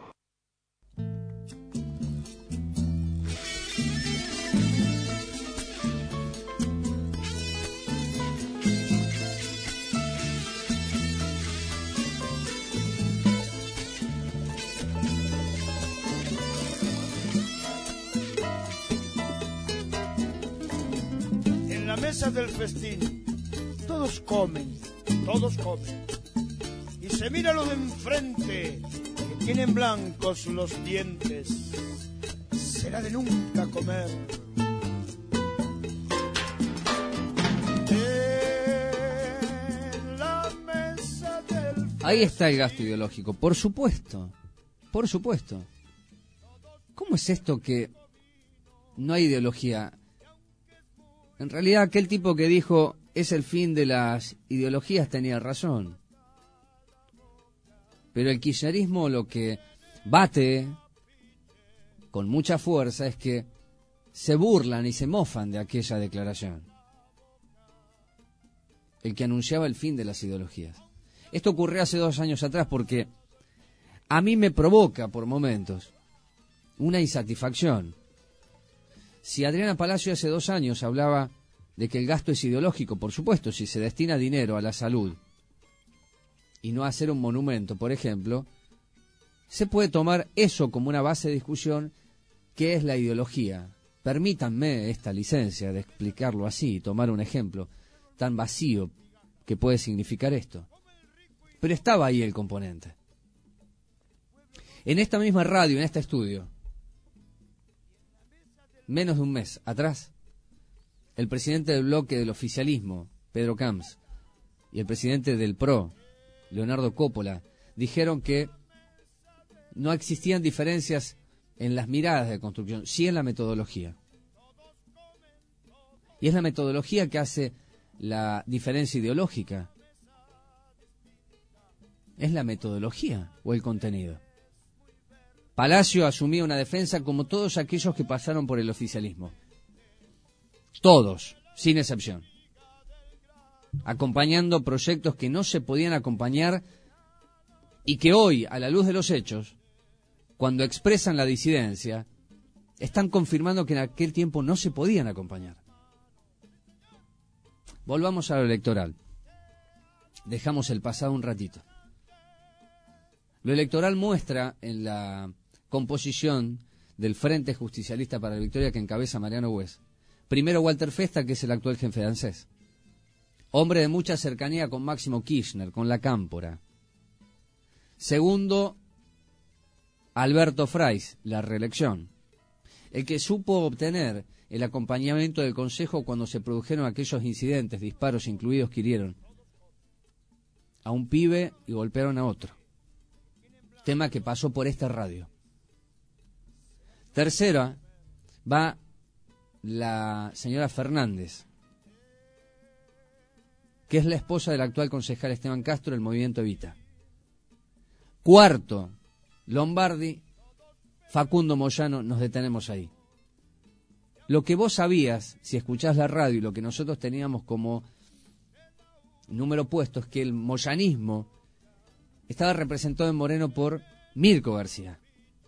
En la mesa del festín todos comen, todos comen, y se mira lo de enfrente, que tienen blancos los dientes, será de nunca comer. En la mesa del Ahí está el gasto ideológico, por supuesto, por supuesto. ¿Cómo es esto que no hay ideología? En realidad aquel tipo que dijo es el fin de las ideologías tenía razón. Pero el kirchnerismo lo que bate con mucha fuerza es que se burlan y se mofan de aquella declaración. El que anunciaba el fin de las ideologías. Esto ocurrió hace dos años atrás porque a mí me provoca por momentos una insatisfacción. Si Adriana Palacio hace dos años hablaba de que el gasto es ideológico, por supuesto, si se destina dinero a la salud y no a hacer un monumento, por ejemplo, se puede tomar eso como una base de discusión, que es la ideología. Permítanme esta licencia de explicarlo así y tomar un ejemplo tan vacío que puede significar esto. Pero estaba ahí el componente. En esta misma radio, en este estudio, menos de un mes atrás, el presidente del bloque del oficialismo, Pedro Camps, y el presidente del PRO, Leonardo Coppola, dijeron que no existían diferencias en las miradas de construcción, sí en la metodología. Y es la metodología que hace la diferencia ideológica. ¿Es la metodología o el contenido? Palacio asumía una defensa como todos aquellos que pasaron por el oficialismo. Todos, sin excepción. Acompañando proyectos que no se podían acompañar y que hoy, a la luz de los hechos, cuando expresan la disidencia, están confirmando que en aquel tiempo no se podían acompañar. Volvamos a lo electoral. Dejamos el pasado un ratito. Lo electoral muestra en la composición del Frente Justicialista para la Victoria que encabeza Mariano Bues. Primero Walter Festa, que es el actual jefe de ANSES. Hombre de mucha cercanía con Máximo Kirchner, con la Cámpora. Segundo, Alberto Fraiz, la reelección. El que supo obtener el acompañamiento del Consejo cuando se produjeron aquellos incidentes, disparos incluidos que hirieron a un pibe y golpearon a otro. Tema que pasó por esta radio. Tercera, va la señora Fernández, que es la esposa del actual concejal Esteban Castro del Movimiento Evita. Cuarto, Lombardi, Facundo Moyano, nos detenemos ahí. Lo que vos sabías, si escuchás la radio, y lo que nosotros teníamos como número puesto, es que el moyanismo estaba representado en Moreno por Mirko García.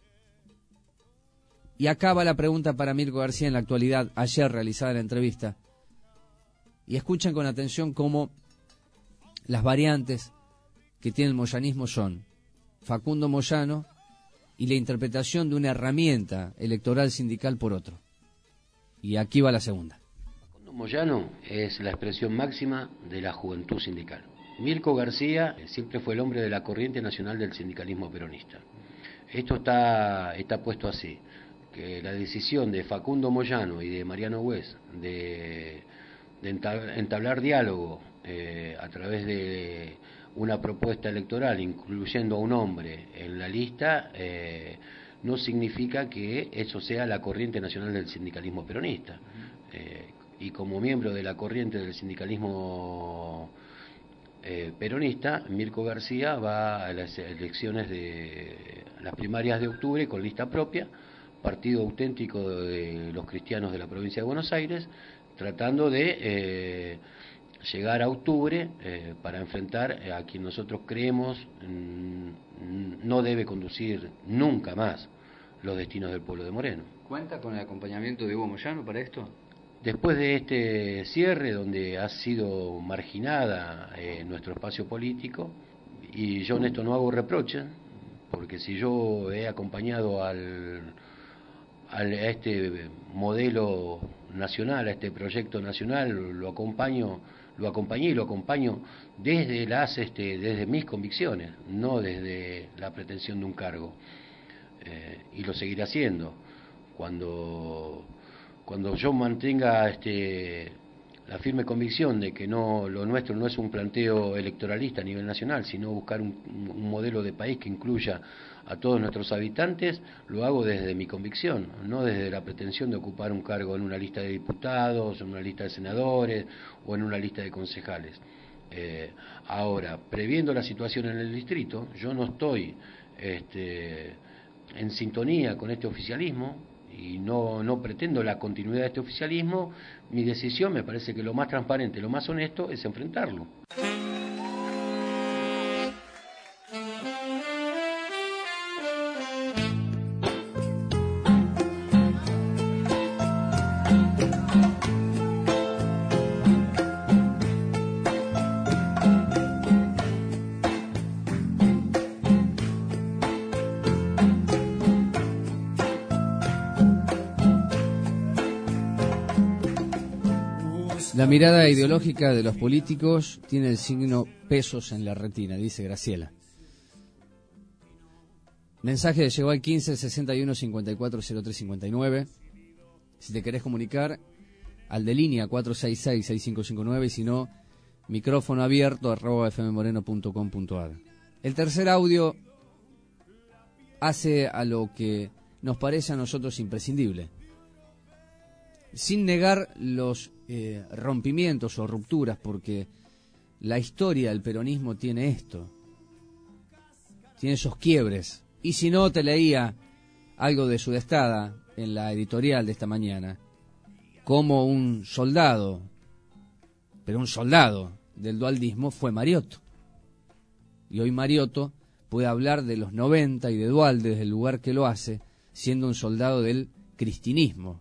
Y acá va la pregunta para Mirko García en la actualidad, ayer realizada la entrevista. Y escuchen con atención cómo las variantes que tiene el moyanismo son Facundo Moyano y la interpretación de una herramienta electoral sindical por otro. Y aquí va la segunda. Facundo Moyano es la expresión máxima de la juventud sindical. Mirko García siempre fue el hombre de la corriente nacional del sindicalismo peronista. Esto está, está puesto así, que la decisión de Facundo Moyano y de Mariano Güez de, de entablar diálogo eh, a través de una propuesta electoral incluyendo a un hombre en la lista, eh, no significa que eso sea la corriente nacional del sindicalismo peronista. Eh, y como miembro de la corriente del sindicalismo eh, peronista, Mirko García va a las elecciones de las primarias de octubre con lista propia, partido auténtico de los cristianos de la provincia de Buenos Aires, tratando de eh, llegar a octubre eh, para enfrentar a quien nosotros creemos mmm, no debe conducir nunca más los destinos del pueblo de Moreno. ¿Cuenta con el acompañamiento de Hugo Moyano para esto? Después de este cierre, donde ha sido marginada eh, nuestro espacio político, y yo en esto no hago reproches, porque si yo he acompañado al, al, a este modelo nacional, a este proyecto nacional, lo acompaño, lo acompañé y lo acompaño desde las, este, desde mis convicciones, no desde la pretensión de un cargo, eh, y lo seguiré haciendo. Cuando Cuando yo mantenga este, la firme convicción de que no lo nuestro no es un planteo electoralista a nivel nacional, sino buscar un, un modelo de país que incluya a todos nuestros habitantes, lo hago desde mi convicción, no desde la pretensión de ocupar un cargo en una lista de diputados, en una lista de senadores o en una lista de concejales. Eh, ahora, previendo la situación en el distrito, yo no estoy este, en sintonía con este oficialismo, y no, no pretendo la continuidad de este oficialismo. Mi decisión, me parece que lo más transparente, lo más honesto es enfrentarlo. La mirada ideológica de los políticos tiene el signo pesos en la retina, dice Graciela. Mensaje llegó al quince sesenta y uno cincuenta y cuatro cero tres cincuenta y nueve. Si te querés comunicar, al de línea cuatro seis seis seis cinco cinco nueve, y si no, micrófono abierto arroba fmmoreno punto com punto ar. El tercer audio hace a lo que nos parece a nosotros imprescindible. Sin negar los eh, rompimientos o rupturas, porque la historia del peronismo tiene esto, tiene esos quiebres. Y si no, te leía algo de Sudestada en la editorial de esta mañana, como un soldado, pero un soldado del dualdismo fue Mariotto. Y hoy Mariotto puede hablar de los noventa y de Duhalde desde el lugar que lo hace, siendo un soldado del cristinismo.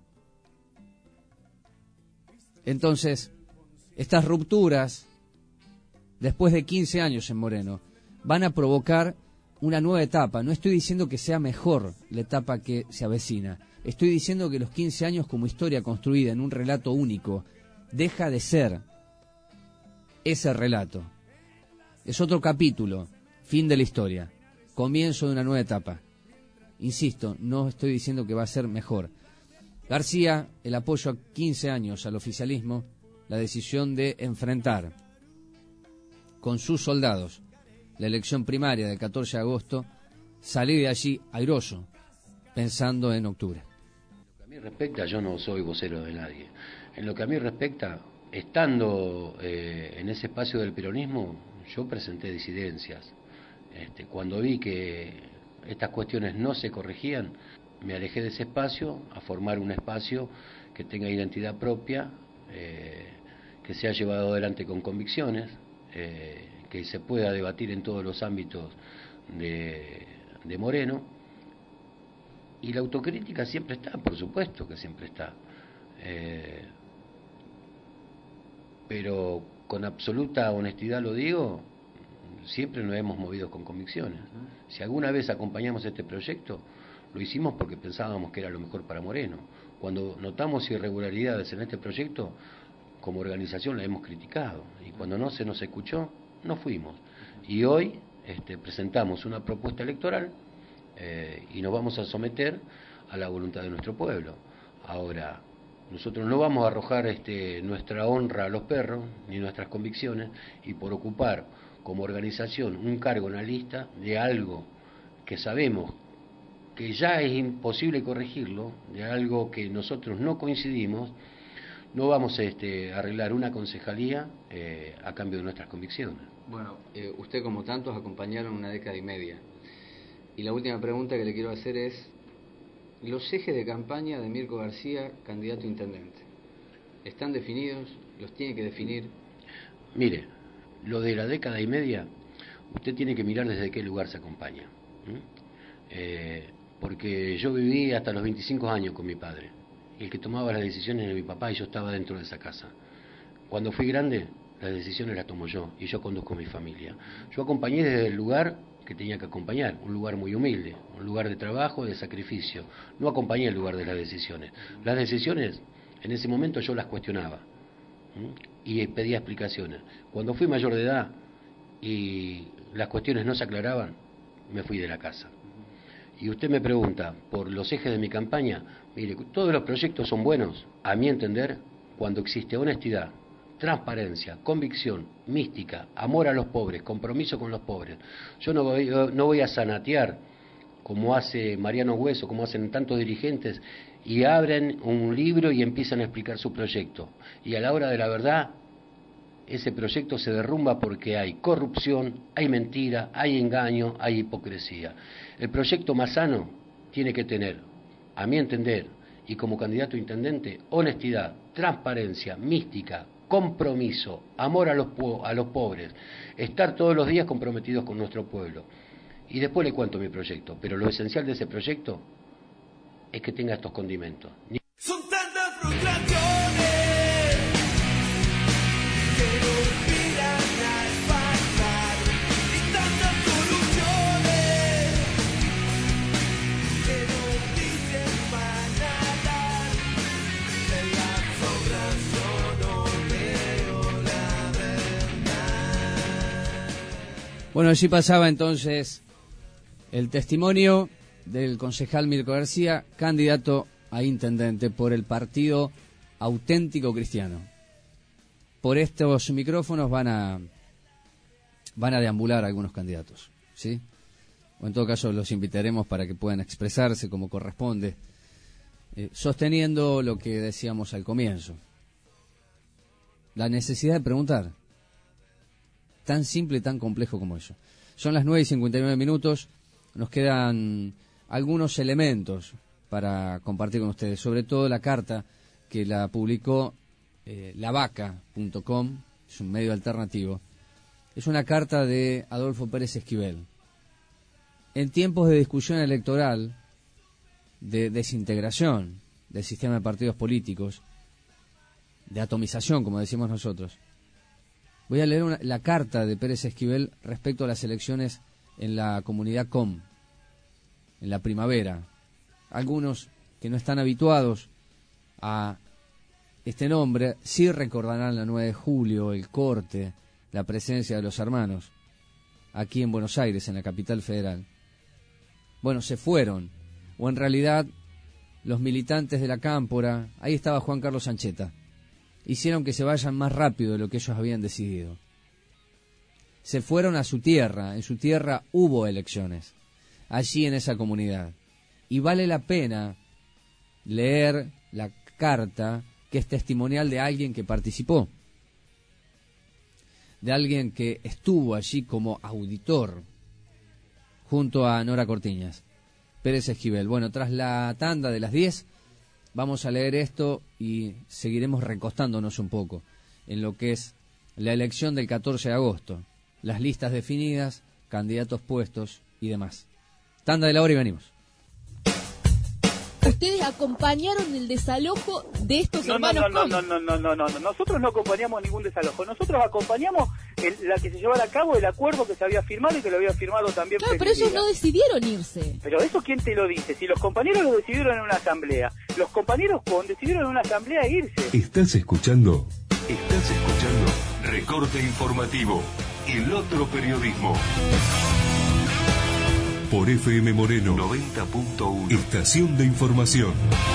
Entonces, estas rupturas, después de quince años en Moreno, van a provocar una nueva etapa. No estoy diciendo que sea mejor la etapa que se avecina. Estoy diciendo que los quince años como historia construida en un relato único deja de ser ese relato. Es otro capítulo, fin de la historia, comienzo de una nueva etapa. Insisto, no estoy diciendo que va a ser mejor. García, el apoyo a quince años al oficialismo, la decisión de enfrentar con sus soldados la elección primaria del catorce de agosto, salir de allí airoso, pensando en octubre. En lo que a mí respecta, yo no soy vocero de nadie. En lo que a mí respecta, estando eh, en ese espacio del peronismo, yo presenté disidencias. Este, cuando vi que estas cuestiones no se corregían, me alejé de ese espacio a formar un espacio que tenga identidad propia, eh, que sea llevado adelante con convicciones, eh, que se pueda debatir en todos los ámbitos de, de Moreno. Y la autocrítica siempre está, por supuesto que siempre está. Eh, pero con absoluta honestidad lo digo, siempre nos hemos movido con convicciones. Si alguna vez acompañamos este proyecto, lo hicimos porque pensábamos que era lo mejor para Moreno. Cuando notamos irregularidades en este proyecto, como organización la hemos criticado. Y cuando no se nos escuchó, no fuimos. Y hoy este, presentamos una propuesta electoral eh, y nos vamos a someter a la voluntad de nuestro pueblo. Ahora, nosotros no vamos a arrojar este, nuestra honra a los perros, ni nuestras convicciones, y por ocupar como organización un cargo en la lista de algo que sabemos que ya es imposible corregirlo, de algo que nosotros no coincidimos, no vamos a este, arreglar una concejalía eh, a cambio de nuestras convicciones. Bueno, eh, usted como tantos acompañaron una década y media. Y la última pregunta que le quiero hacer es, los ejes de campaña de Mirko García, candidato a intendente, ¿están definidos? ¿Los tiene que definir? Mire, lo de la década y media, usted tiene que mirar desde qué lugar se acompaña. Eh, porque yo viví hasta los veinticinco años con mi padre. El que tomaba las decisiones era mi papá y yo estaba dentro de esa casa. Cuando fui grande, las decisiones las tomo yo y yo conduzco mi familia. Yo acompañé desde el lugar que tenía que acompañar, un lugar muy humilde, un lugar de trabajo, de sacrificio. No acompañé el lugar de las decisiones. Las decisiones, en ese momento yo las cuestionaba y pedía explicaciones. Cuando fui mayor de edad y las cuestiones no se aclaraban, me fui de la casa. Y usted me pregunta por los ejes de mi campaña. Mire, todos los proyectos son buenos, a mi entender, cuando existe honestidad, transparencia, convicción, mística, amor a los pobres, compromiso con los pobres. Yo no voy, no voy a zanatear como hace Mariano Hueso, como hacen tantos dirigentes, y abren un libro y empiezan a explicar su proyecto. Y a la hora de la verdad, ese proyecto se derrumba porque hay corrupción, hay mentira, hay engaño, hay hipocresía. El proyecto más sano tiene que tener, a mi entender, y como candidato a intendente, honestidad, transparencia, mística, compromiso, amor a los, a los pobres, estar todos los días comprometidos con nuestro pueblo. Y después le cuento mi proyecto, pero lo esencial de ese proyecto es que tenga estos condimentos. Son tantas frustraciones que no inspiran al pasar y tantas soluciones que no dicen para nada. De las obras yo no veo la verdad. Bueno, allí pasaba entonces el testimonio del concejal Mirko García, candidato a intendente por el Partido Auténtico Cristiano. Por estos micrófonos van a van a deambular algunos candidatos, ¿sí? O en todo caso los invitaremos para que puedan expresarse como corresponde, eh, sosteniendo lo que decíamos al comienzo. La necesidad de preguntar, tan simple y tan complejo como eso. Son las nueve y cincuenta y nueve minutos, nos quedan algunos elementos para compartir con ustedes, sobre todo la carta que la publicó eh, la vaca punto com, es un medio alternativo. Es una carta de Adolfo Pérez Esquivel. En tiempos de discusión electoral, de desintegración del sistema de partidos políticos, de atomización, como decimos nosotros, voy a leer una, la carta de Pérez Esquivel respecto a las elecciones en la comunidad C O M, en la primavera. Algunos que no están habituados a este nombre sí recordarán la nueve de julio, el corte, la presencia de los hermanos aquí en Buenos Aires, en la capital federal. Bueno, se fueron, o en realidad los militantes de la Cámpora, ahí estaba Juan Carlos Ancheta, hicieron que se vayan más rápido de lo que ellos habían decidido. Se fueron a su tierra, en su tierra hubo elecciones, allí en esa comunidad. Y vale la pena leer la carta que es testimonial de alguien que participó de alguien que estuvo allí como auditor junto a Nora Cortiñas, Pérez Esquivel. Bueno, tras la tanda de las diez vamos a leer esto y seguiremos recostándonos un poco en lo que es la elección del catorce de agosto, las listas definidas, candidatos puestos y demás. Tanda de la hora y venimos. Ustedes acompañaron el desalojo de estos no, hermanos no, no, no, no, no, no, no, nosotros no acompañamos ningún desalojo, nosotros acompañamos el, la que se llevara a cabo el acuerdo que se había firmado y que lo había firmado también. Claro, pero ellos no decidieron irse. Pero eso, ¿quién te lo dice? Si los compañeros lo decidieron en una asamblea, los compañeros con decidieron en una asamblea irse. ¿Estás escuchando? Estás escuchando Recorte Informativo, el otro periodismo. Por F M Moreno noventa punto uno. Estación de información.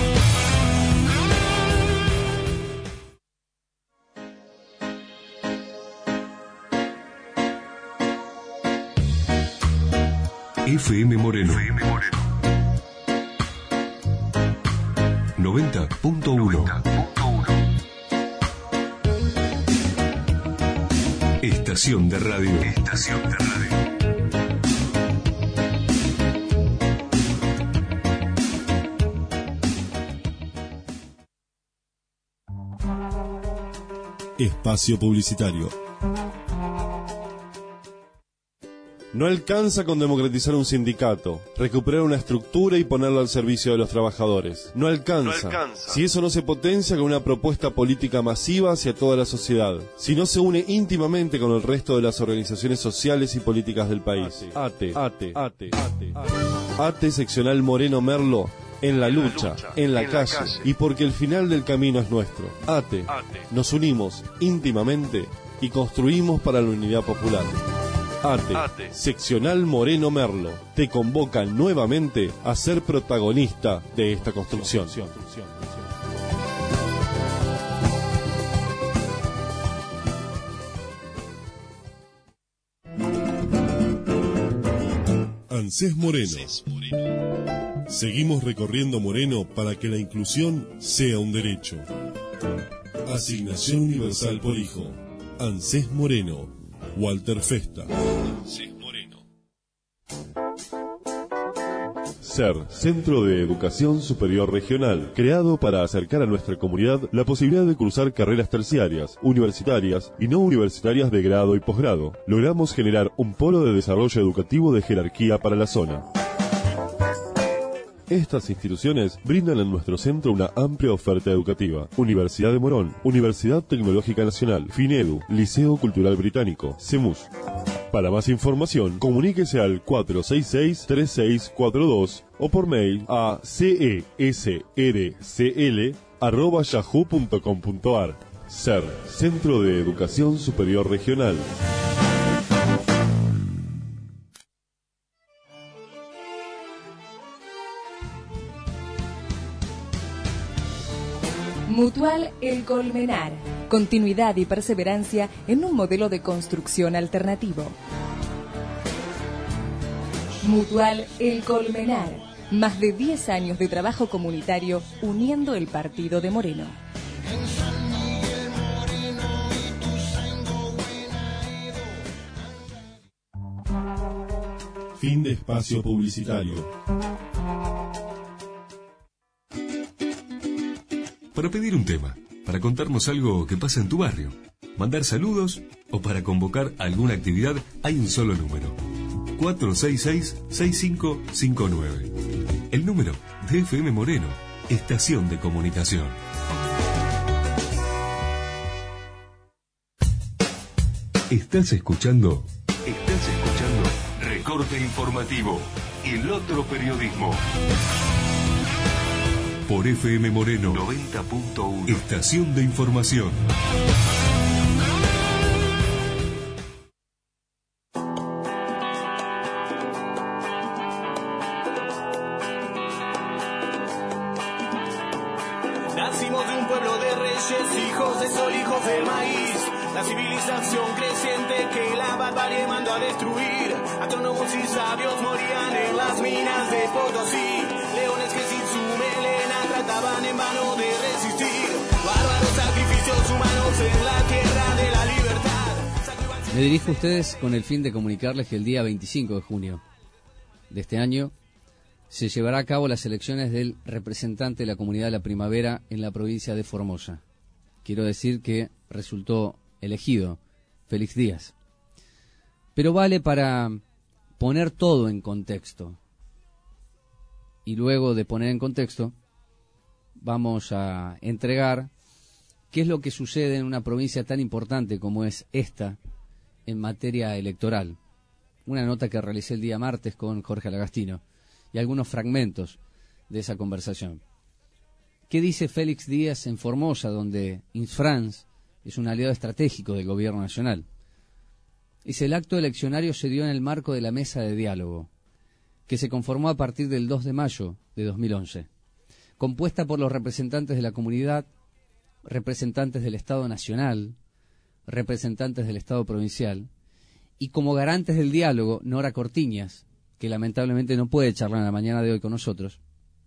F M Moreno. F M Moreno. noventa punto uno. Estación de radio. Estación de radio. Espacio publicitario. No alcanza con democratizar un sindicato, recuperar una estructura y ponerlo al servicio de los trabajadores. No alcanza, no alcanza. Si eso no se potencia con una propuesta política masiva hacia toda la sociedad, si no se une íntimamente con el resto de las organizaciones sociales y políticas del país. ATE, ATE, ATE, ATE, ATE seccional Moreno Merlo. En la lucha, en la calle, y porque el final del camino es nuestro. ATE, nos unimos íntimamente y construimos para la unidad popular. ATE, seccional Moreno Merlo, te convoca nuevamente a ser protagonista de esta construcción. ANSES Moreno. Seguimos recorriendo Moreno para que la inclusión sea un derecho. Asignación universal por hijo. ANSES Moreno. Walter Festa. ANSES Moreno. SER, Centro de Educación Superior Regional, creado para acercar a nuestra comunidad la posibilidad de cursar carreras terciarias, universitarias y no universitarias de grado y posgrado. Logramos generar un polo de desarrollo educativo de jerarquía para la zona. Estas instituciones brindan en nuestro centro una amplia oferta educativa. Universidad de Morón, Universidad Tecnológica Nacional, FINEDU, Liceo Cultural Británico, CEMUS. Para más información, comuníquese al cuatro seis seis, tres seis cuatro dos o por mail a cesrcl arroba yahoo punto com punto ar. SER, Centro de Educación Superior Regional. Mutual El Colmenar. Continuidad y perseverancia en un modelo de construcción alternativo. Mutual El Colmenar. Más de diez años de trabajo comunitario uniendo el partido de Moreno. Fin de espacio publicitario. Para pedir un tema, para contarnos algo que pasa en tu barrio, mandar saludos o para convocar alguna actividad, hay un solo número. cuatro seis seis, seis cinco cinco nueve. El número de F M Moreno, Estación de Comunicación. ¿Estás escuchando? Estás escuchando Recorte Informativo, el otro periodismo. Por F M Moreno noventa punto uno. Estación de información. Nacimos de un pueblo de reyes, hijos de sol, hijos del maíz. La civilización creciente que la barbarie mandó a destruir. Astrónomos y sabios morían en las minas de Potosí. Leones que sin su melena trataban en vano de resistir. Bárbaros sacrificios humanos en la tierra de la libertad. Me dirijo a ustedes con el fin de comunicarles que el día veinticinco de junio de este año se llevará a cabo las elecciones del representante de la Comunidad de la Primavera en la provincia de Formosa. Quiero decir que resultó elegido Félix Díaz. Pero vale para poner todo en contexto. Y luego de poner en contexto, vamos a entregar qué es lo que sucede en una provincia tan importante como es esta en materia electoral. Una nota que realicé el día martes con Jorge Alagastino y algunos fragmentos de esa conversación. ¿Qué dice Félix Díaz en Formosa, donde Insfrance es un aliado estratégico del gobierno nacional? Dice: el acto eleccionario se dio en el marco de la mesa de diálogo, que se conformó a partir del dos de mayo de dos mil once, compuesta por los representantes de la comunidad, representantes del Estado Nacional, representantes del Estado Provincial, y como garantes del diálogo, Nora Cortiñas, que lamentablemente no puede charlar en la mañana de hoy con nosotros,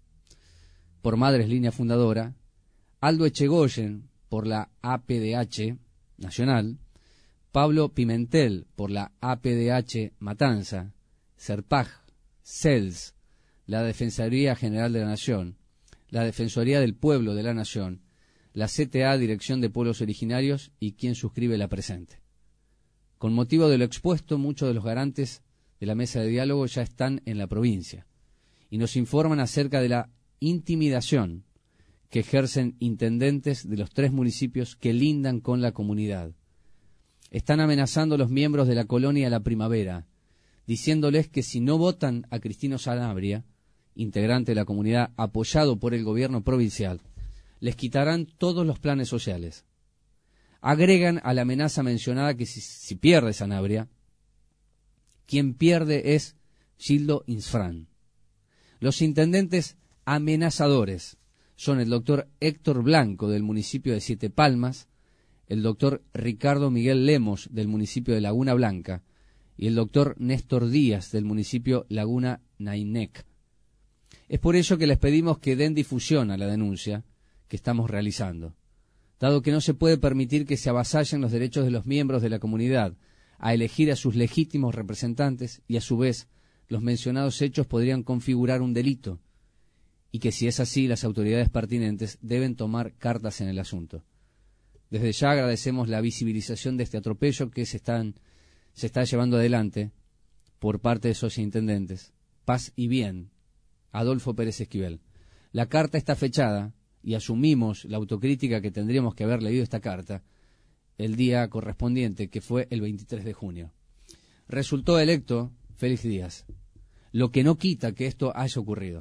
por Madres Línea Fundadora, Aldo Echegoyen, por la A P D H Nacional, Pablo Pimentel, por la A P D H Matanza, Serpaj, C E L S, la Defensoría General de la Nación, la Defensoría del Pueblo de la Nación, la C T A Dirección de Pueblos Originarios y quien suscribe la presente. Con motivo de lo expuesto, muchos de los garantes de la mesa de diálogo ya están en la provincia y nos informan acerca de la intimidación que ejercen intendentes de los tres municipios que lindan con la comunidad. Están amenazando a los miembros de la colonia La Primavera, diciéndoles que si no votan a Cristino Sanabria, integrante de la comunidad apoyado por el gobierno provincial, les quitarán todos los planes sociales. Agregan a la amenaza mencionada que si, si pierde Sanabria, quien pierde es Gildo Insfrán. Los intendentes amenazadores son el doctor Héctor Blanco del municipio de Siete Palmas, el doctor Ricardo Miguel Lemos del municipio de Laguna Blanca y el doctor Néstor Díaz del municipio Laguna Nainec. Es por ello que les pedimos que den difusión a la denuncia que estamos realizando, dado que no se puede permitir que se avasallen los derechos de los miembros de la comunidad a elegir a sus legítimos representantes y a su vez los mencionados hechos podrían configurar un delito y que si es así las autoridades pertinentes deben tomar cartas en el asunto. Desde ya agradecemos la visibilización de este atropello que se, están, se está llevando adelante por parte de sociointendentes. Paz y Bien, Adolfo Pérez Esquivel. La carta está fechada y asumimos la autocrítica que tendríamos que haber leído esta carta el día correspondiente, que fue el veintitrés de junio. Resultó electo Félix Díaz, lo que no quita que esto haya ocurrido.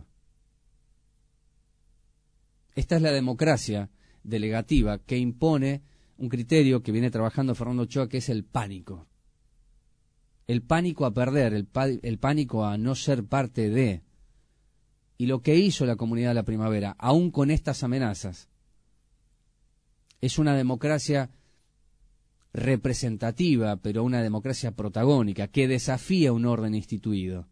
Esta es la democracia delegativa que impone un criterio que viene trabajando Fernando Ochoa, que es el pánico. El pánico a perder, el, el pánico a no ser parte de. Y lo que hizo la Comunidad de la Primavera, aún con estas amenazas, es una democracia representativa, pero una democracia protagónica, que desafía un orden instituido.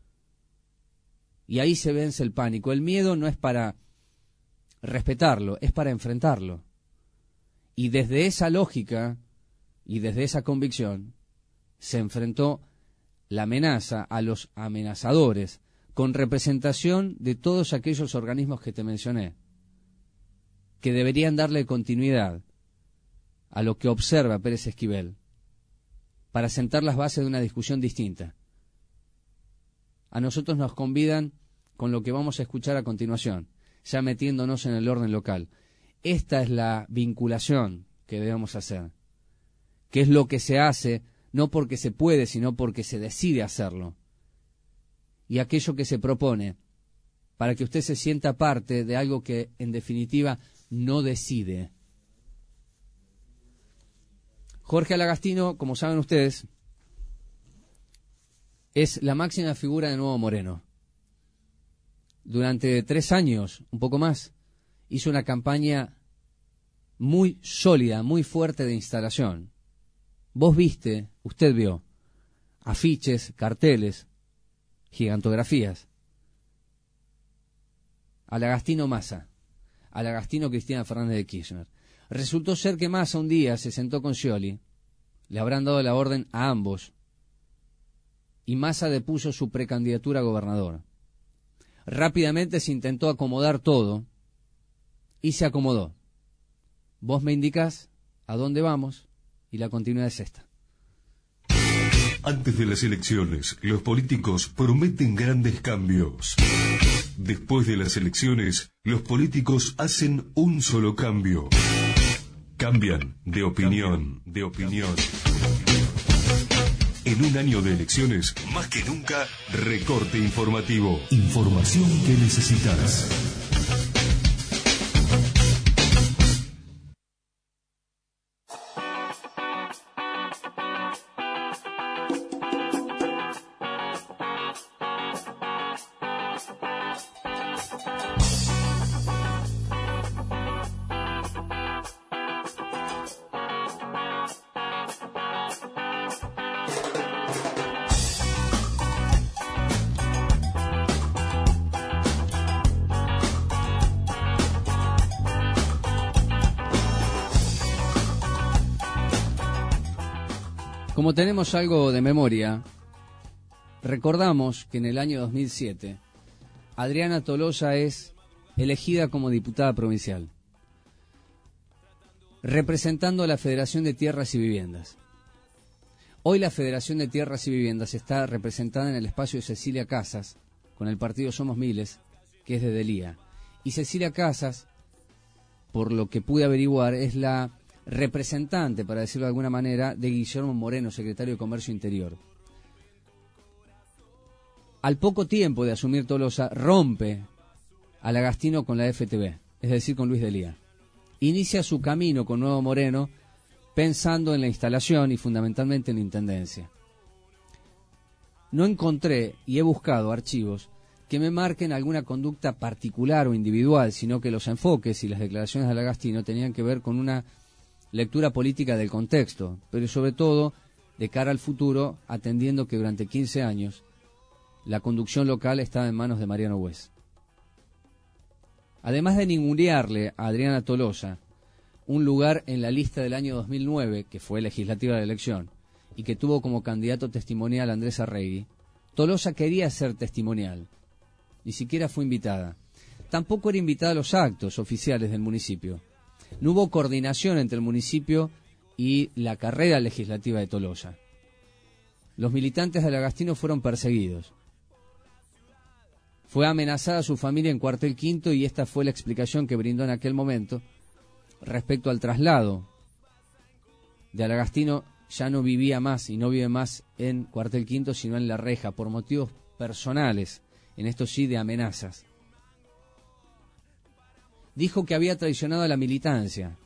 Y ahí se vence el pánico. El miedo no es para respetarlo, es para enfrentarlo. Y desde esa lógica y desde esa convicción se enfrentó la amenaza a los amenazadores, con representación de todos aquellos organismos que te mencioné, que deberían darle continuidad a lo que observa Pérez Esquivel, para sentar las bases de una discusión distinta. A nosotros nos convidan con lo que vamos a escuchar a continuación, ya metiéndonos en el orden local. Esta es la vinculación que debemos hacer, que es lo que se hace, no porque se puede, sino porque se decide hacerlo. Y aquello que se propone, para que usted se sienta parte de algo que, en definitiva, no decide. Jorge Alagastino, como saben ustedes, es la máxima figura de Nuevo Moreno. Durante tres años, un poco más, hizo una campaña muy sólida, muy fuerte de instalación. Vos viste, usted vio, afiches, carteles, gigantografías. Alagastino Massa, Alagastino Cristina Fernández de Kirchner. Resultó ser que Massa un día se sentó con Scioli le habrán dado la orden a ambos, y Massa depuso su precandidatura a gobernador. Rápidamente se intentó acomodar todo, y se acomodó. Vos me indicás a dónde vamos, y la continuidad es esta. Antes de las elecciones, los políticos prometen grandes cambios. Después de las elecciones, los políticos hacen un solo cambio. Cambian de opinión, de opinión. En un año de elecciones, más que nunca, recorte informativo. Información que necesitas. Como tenemos algo de memoria, recordamos que en el año dos mil siete Adriana Tolosa es elegida como diputada provincial, representando a la Federación de Tierras y Viviendas. Hoy la Federación de Tierras y Viviendas está representada en el espacio de Cecilia Casas, con el partido Somos Miles, que es de Delía. Y Cecilia Casas, por lo que pude averiguar, es la representante, para decirlo de alguna manera, de Guillermo Moreno, secretario de Comercio Interior. Al poco tiempo de asumir Tolosa, rompe a Lagastino con la F T V, es decir, con Luis Delía. Inicia su camino con Nuevo Moreno, pensando en la instalación y fundamentalmente en la intendencia. No encontré, y he buscado archivos, que me marquen alguna conducta particular o individual, sino que los enfoques y las declaraciones de Lagastino tenían que ver con una lectura política del contexto, pero sobre todo de cara al futuro, atendiendo que durante quince años la conducción local estaba en manos de Mariano Hues. Además de ningunearle a Adriana Tolosa un lugar en la lista del año dos mil nueve, que fue legislativa de la elección, y que tuvo como candidato testimonial a Andrés Arregui, Tolosa quería ser testimonial, ni siquiera fue invitada. Tampoco era invitada a los actos oficiales del municipio. No hubo coordinación entre el municipio y la carrera legislativa de Tolosa. Los militantes de Lagastino fueron perseguidos. Fue amenazada su familia en Cuartel Quinto y esta fue la explicación que brindó en aquel momento respecto al traslado de Lagastino. Ya no vivía más y no vive más en Cuartel Quinto, sino en La Reja, por motivos personales, en esto sí de amenazas. Dijo que había traicionado a la militancia.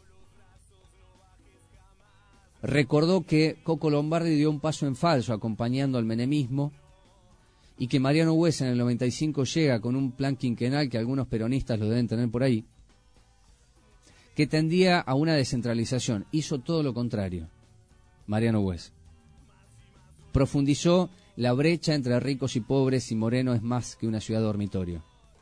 Recordó que Coco Lombardi dio un paso en falso acompañando al menemismo y que Mariano Hues en el noventa y cinco llega con un plan quinquenal que algunos peronistas lo deben tener por ahí, que tendía a una descentralización. Hizo todo lo contrario, Mariano Hues. Profundizó la brecha entre ricos y pobres y Moreno es más que una ciudad dormitorio.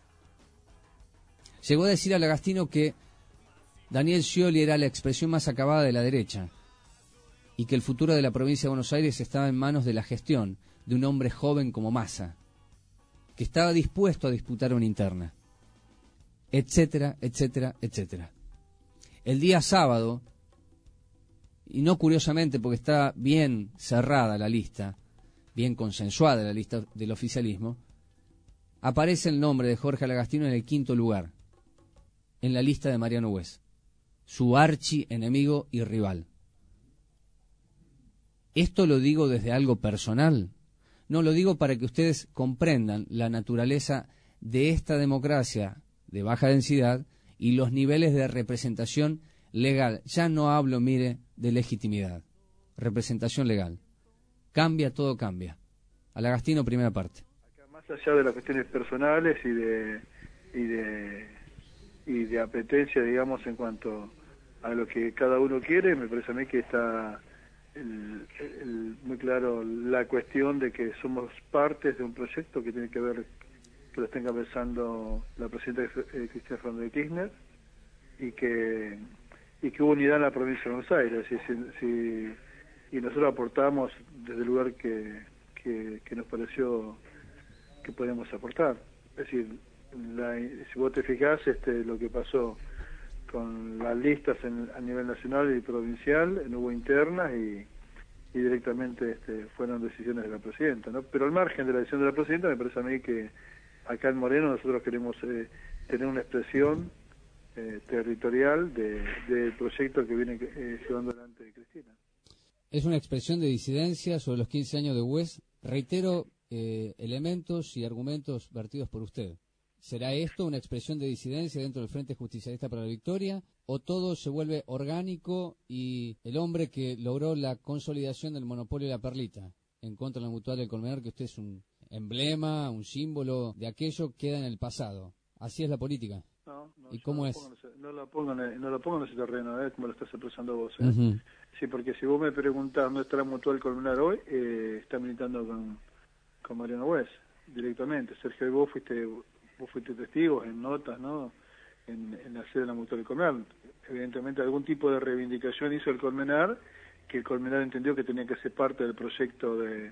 Llegó a decir a Lagastino que Daniel Scioli era la expresión más acabada de la derecha y que el futuro de la provincia de Buenos Aires estaba en manos de la gestión de un hombre joven como Massa, que estaba dispuesto a disputar una interna, etcétera, etcétera, etcétera. El día sábado, y no curiosamente porque está bien cerrada la lista, bien consensuada la lista del oficialismo, aparece el nombre de Jorge Lagastino en el quinto lugar, en la lista de Mariano Hues, su archi enemigo y rival. Esto lo digo desde algo personal, no lo digo para que ustedes comprendan la naturaleza de esta democracia de baja densidad y los niveles de representación legal. Ya no hablo, mire, de legitimidad, representación legal. Cambia, todo cambia. A Lagastino, primera parte. Más allá de las cuestiones personales y de y de y de apetencia, digamos, en cuanto a lo que cada uno quiere, me parece a mí que está el, el, muy claro la cuestión de que somos partes de un proyecto que tiene que ver, que lo está encabezando la presidenta eh, Cristina Fernández de Kirchner, y que y que hubo unidad en la provincia de Buenos Aires. Y si, si, y nosotros aportamos desde el lugar que, que, que nos pareció que podíamos aportar. Es decir, la, si vos te fijás, este, lo que pasó con las listas en, a nivel nacional y provincial, no hubo internas y, y directamente este, fueron decisiones de la presidenta, ¿no? Pero al margen de la decisión de la presidenta, me parece a mí que acá en Moreno nosotros queremos eh, tener una expresión eh, territorial del de proyecto que viene eh, llevando adelante Cristina. Es una expresión de disidencia sobre los quince años de U E S. Reitero eh, elementos y argumentos vertidos por usted. ¿Será esto una expresión de disidencia dentro del Frente Justicialista para la Victoria? ¿O todo se vuelve orgánico y el hombre que logró la consolidación del monopolio de la perlita en contra de la Mutual del Colmenar, que usted es un emblema, un símbolo de aquello, queda en el pasado? ¿Así es la política? No, no, ¿Y cómo no es? Ese, no lo pongo en, no lo pongo en ese terreno, ¿eh? Como lo estás expresando vos. ¿eh? Uh-huh. Sí, porque si vos me preguntás dónde está la Mutual Colmenar hoy, eh, está militando con, con Mariano Wes directamente. Sergio, vos fuiste... vos fuiste testigos en notas, ¿no?, en, en la sede de la Mutual del Colmenar. Evidentemente algún tipo de reivindicación hizo el Colmenar, que el Colmenar entendió que tenía que ser parte del proyecto de,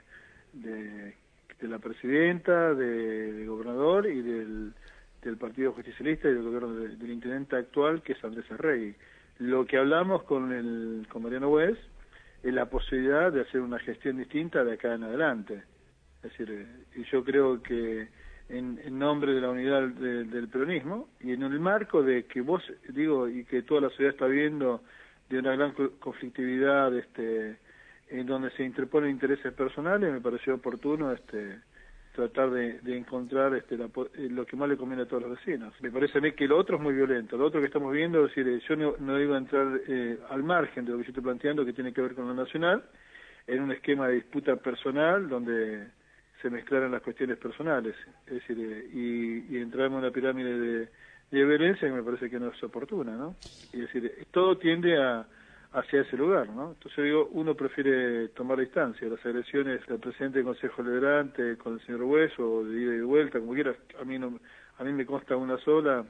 de, de la presidenta, de, del gobernador y del, del Partido Justicialista y del gobierno de, del intendente actual, que es Andrés Arregui. Lo que hablamos con, el, con Mariano Wes es la posibilidad de hacer una gestión distinta de acá en adelante. Es decir, y yo creo que En, en nombre de la unidad de, del peronismo y en el marco de que vos, digo, y que toda la sociedad está viendo de una gran conflictividad este, en donde se interponen intereses personales, me pareció oportuno este, tratar de, de encontrar este, la, lo que más le conviene a todos los vecinos. Me parece a mí que lo otro es muy violento, lo otro que estamos viendo, es decir, yo no, no iba a entrar eh, al margen de lo que yo estoy planteando, que tiene que ver con lo nacional, en un esquema de disputa personal donde se mezclaran las cuestiones personales, es decir, eh, y, y entrar en una pirámide de, de violencia que me parece que no es oportuna, ¿no? Es decir, todo tiende a, hacia ese lugar, ¿no? Entonces digo, uno prefiere tomar distancia. Las agresiones del presidente del Consejo Deliberante con el señor Hueso, o de ida y de vuelta, como quiera, a mí no, a mí me consta una sola,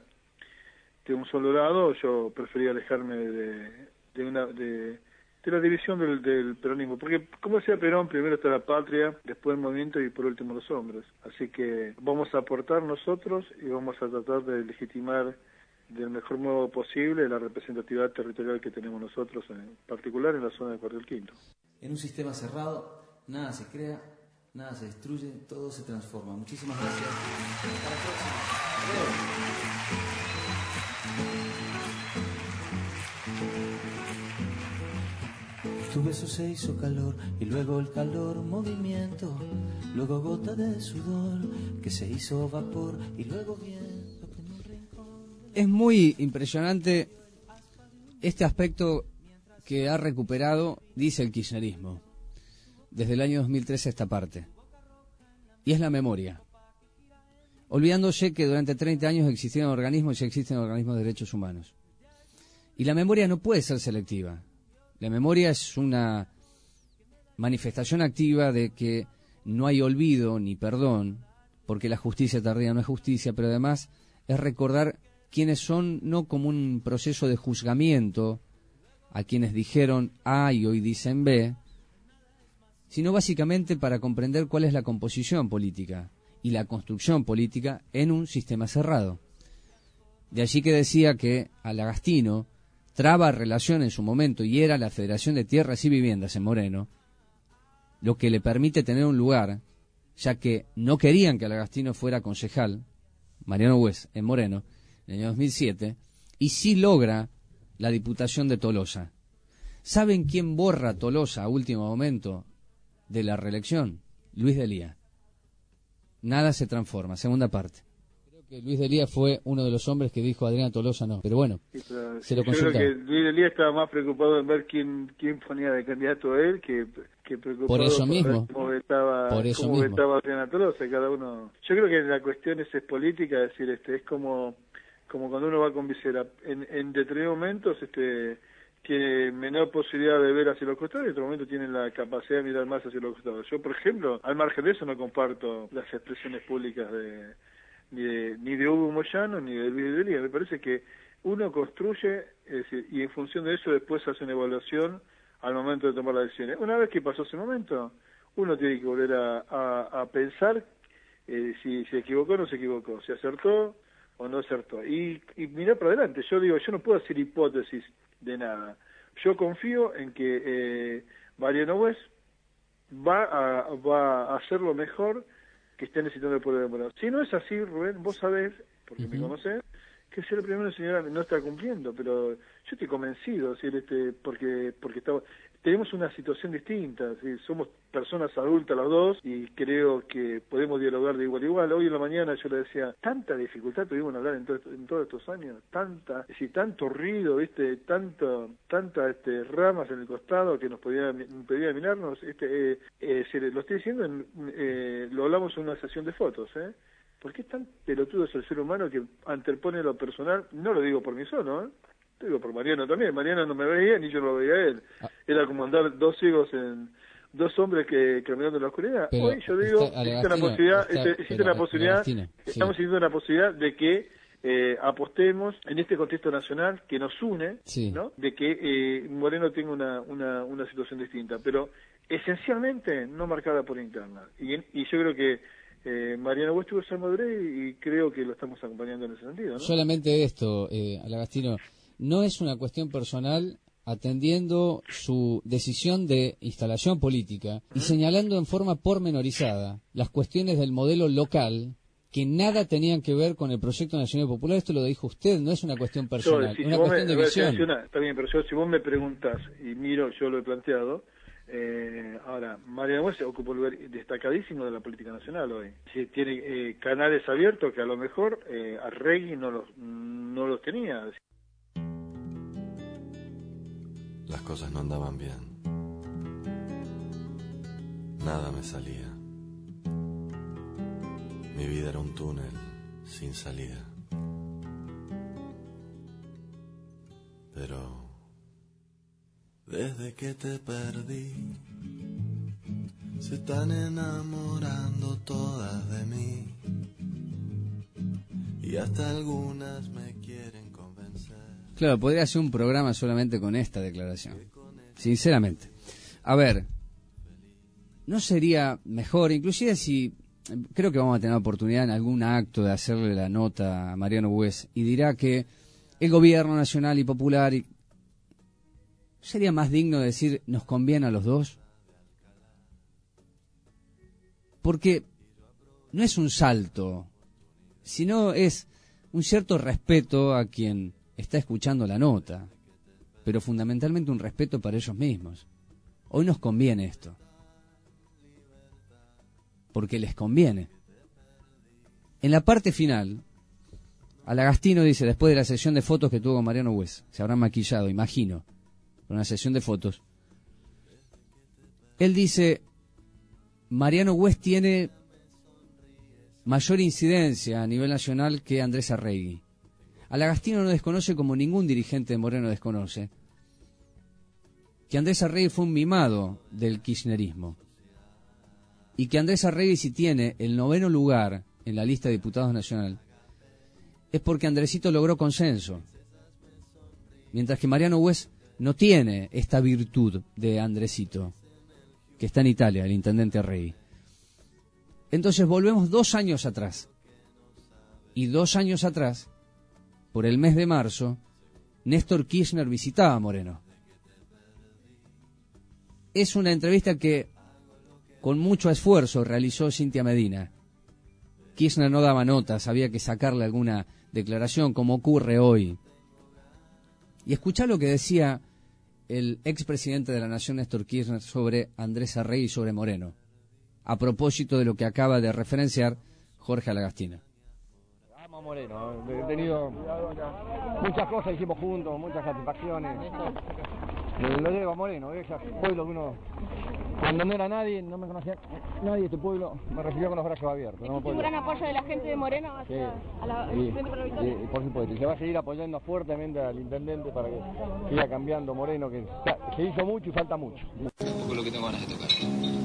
de un solo lado, yo prefería alejarme de, de una... de de la división del, del peronismo, porque como decía Perón, primero está la patria, después el movimiento y por último los hombres. Así que vamos a aportar nosotros y vamos a tratar de legitimar del mejor modo posible la representatividad territorial que tenemos nosotros, en particular en la zona de Cuartel Quinto. En un sistema cerrado, nada se crea, nada se destruye, todo se transforma. Muchísimas gracias. Hasta la próxima. Adiós. Tu beso se hizo calor y luego el calor movimiento, luego gota de sudor que se hizo vapor y luego viento. Es muy impresionante este aspecto que ha recuperado, dice el kirchnerismo, desde el año dos mil trece a esta parte, y es la memoria, olvidándose que durante treinta años existieron organismos y existen organismos de derechos humanos. Y la memoria no puede ser selectiva. La memoria es una manifestación activa de que no hay olvido ni perdón, porque la justicia tardía no es justicia, pero además es recordar quiénes son, no como un proceso de juzgamiento a quienes dijeron A y hoy dicen B, sino básicamente para comprender cuál es la composición política y la construcción política en un sistema cerrado. De allí que decía que al Agastino traba relación en su momento y era la Federación de Tierras y Viviendas en Moreno, lo que le permite tener un lugar, ya que no querían que Agastino fuera concejal, Mariano Wes, en Moreno, en el año dos mil siete, y sí logra la Diputación de Tolosa. ¿Saben quién borra Tolosa a último momento de la reelección? Luis Delía. Nada se transforma. Segunda parte. Que Luis Delía fue uno de los hombres que dijo Adriana Tolosa no, pero bueno, sí, pero, se lo consultaba. Yo creo que Luis Delía estaba más preocupado en ver quién quién ponía de candidato a él que, que preocupado por eso mismo, por cómo vetaba, por eso cómo mismo. vetaba Adriana Tolosa. Cada uno, yo creo que la cuestión es, es política, es decir, este es como como cuando uno va con visera, en, en determinados momentos este tiene menor posibilidad de ver hacia los costados y en otro momento tiene la capacidad de mirar más hacia los costados. Yo, por ejemplo, al margen de eso no comparto las expresiones públicas de ni de, ni de Hugo Moyano ni de Luis Delía. Me parece que uno construye, es decir, y en función de eso después hace una evaluación al momento de tomar las decisiones. Una vez que pasó ese momento, uno tiene que volver a, a, a pensar eh, si se equivocó o no se equivocó, si acertó o no acertó. Y, y mirar para adelante. Yo digo, yo no puedo hacer hipótesis de nada. Yo confío en que eh, Mariano West va a, va a hacer lo mejor que esté necesitando el pueblo de Moreno. Si no es así, Rubén, vos sabés, porque uh-huh. me conocés, que ser el primero señora no está cumpliendo, pero yo estoy convencido, ¿sí? este, porque porque estamos, tenemos una situación distinta, ¿sí? Somos personas adultas los dos y creo que podemos dialogar de igual a igual. Hoy en la mañana yo le decía, tanta dificultad tuvimos en hablar en, todo, en todos estos años, tanta, es decir, tanto ruido, ¿viste? tanto tanta este, ramas en el costado que nos podían impedía mirarnos, este, eh, eh, se, lo estoy diciendo, en, eh, lo hablamos en una sesión de fotos, ¿eh? ¿Por qué es tan pelotudo es el ser humano que antepone lo personal? No lo digo por mí solo, ¿eh? Lo digo por Mariano también. Mariano no me veía ni yo lo veía a él. Era como andar dos ciegos en... dos hombres que caminando en la oscuridad. Pero hoy yo digo, está, existe una posibilidad, está, existe, existe una posibilidad, Agostino, estamos sí. teniendo una posibilidad de que eh, apostemos en este contexto nacional que nos une, sí. ¿no? De que eh, Moreno tenga una, una, una situación distinta, pero esencialmente no marcada por interna. Y, y yo creo que Eh, Mariano West tuvo esa madurez y creo que lo estamos acompañando en ese sentido, ¿no? Solamente esto, eh, Agostino, no es una cuestión personal atendiendo su decisión de instalación política y señalando en forma pormenorizada las cuestiones del modelo local que nada tenían que ver con el proyecto nacional popular. Esto lo dijo usted, no es una cuestión personal, es una cuestión de visión. Está bien, pero yo, si vos me preguntás y miro, yo lo he planteado. Eh, ahora, Mariano West ocupa un lugar destacadísimo de la política nacional hoy. Sí, tiene eh, canales abiertos que a lo mejor eh, Arregui no los, no los tenía. Las cosas no andaban bien. Nada me salía. Mi vida era un túnel sin salida. Pero desde que te perdí, se están enamorando todas de mí. Y hasta algunas me quieren convencer. Claro, podría ser un programa solamente con esta declaración. Sinceramente. A ver, ¿no sería mejor, inclusive si... Creo que vamos a tener oportunidad en algún acto de hacerle la nota a Mariano West y dirá que el gobierno nacional y popular... Y, ¿sería más digno de decir nos conviene a los dos? Porque no es un salto, sino es un cierto respeto a quien está escuchando la nota, pero fundamentalmente un respeto para ellos mismos. Hoy nos conviene esto, porque les conviene. En la parte final, Agostino dice, después de la sesión de fotos que tuvo con Mariano West, se habrán maquillado, imagino, una sesión de fotos, él dice, Mariano West tiene mayor incidencia a nivel nacional que Andrés Arregui. Agostino no desconoce, como ningún dirigente de Moreno desconoce, que Andrés Arregui fue un mimado del kirchnerismo y que Andrés Arregui, si tiene el noveno lugar en la lista de diputados nacional, es porque Andresito logró consenso, mientras que Mariano West no tiene esta virtud de Andresito, que está en Italia, el intendente Arregui. Entonces volvemos dos años atrás. Y dos años atrás, por el mes de marzo, Néstor Kirchner visitaba a Moreno. Es una entrevista que con mucho esfuerzo realizó Cintia Medina. Kirchner no daba notas, había que sacarle alguna declaración, como ocurre hoy. Y escuchá lo que decía el expresidente de la Nación, Néstor Kirchner, sobre Andrés Arregui y sobre Moreno, a propósito de lo que acaba de referenciar Jorge Agostino. Amo a Moreno, he tenido muchas cosas, hicimos juntos, muchas satisfacciones. Lo debo a Moreno, es el pueblo que uno, cuando no era nadie, no me conocía nadie, este pueblo me recibió con los brazos abiertos. ¿Es un gran apoyo de la gente de Moreno hacia sí. a la, sí. Frente por la Victoria? Sí, por supuesto, y se va a seguir apoyando fuertemente al intendente para que siga cambiando Moreno, que se hizo mucho y falta mucho. Un poco lo que tengo ganas de tocar.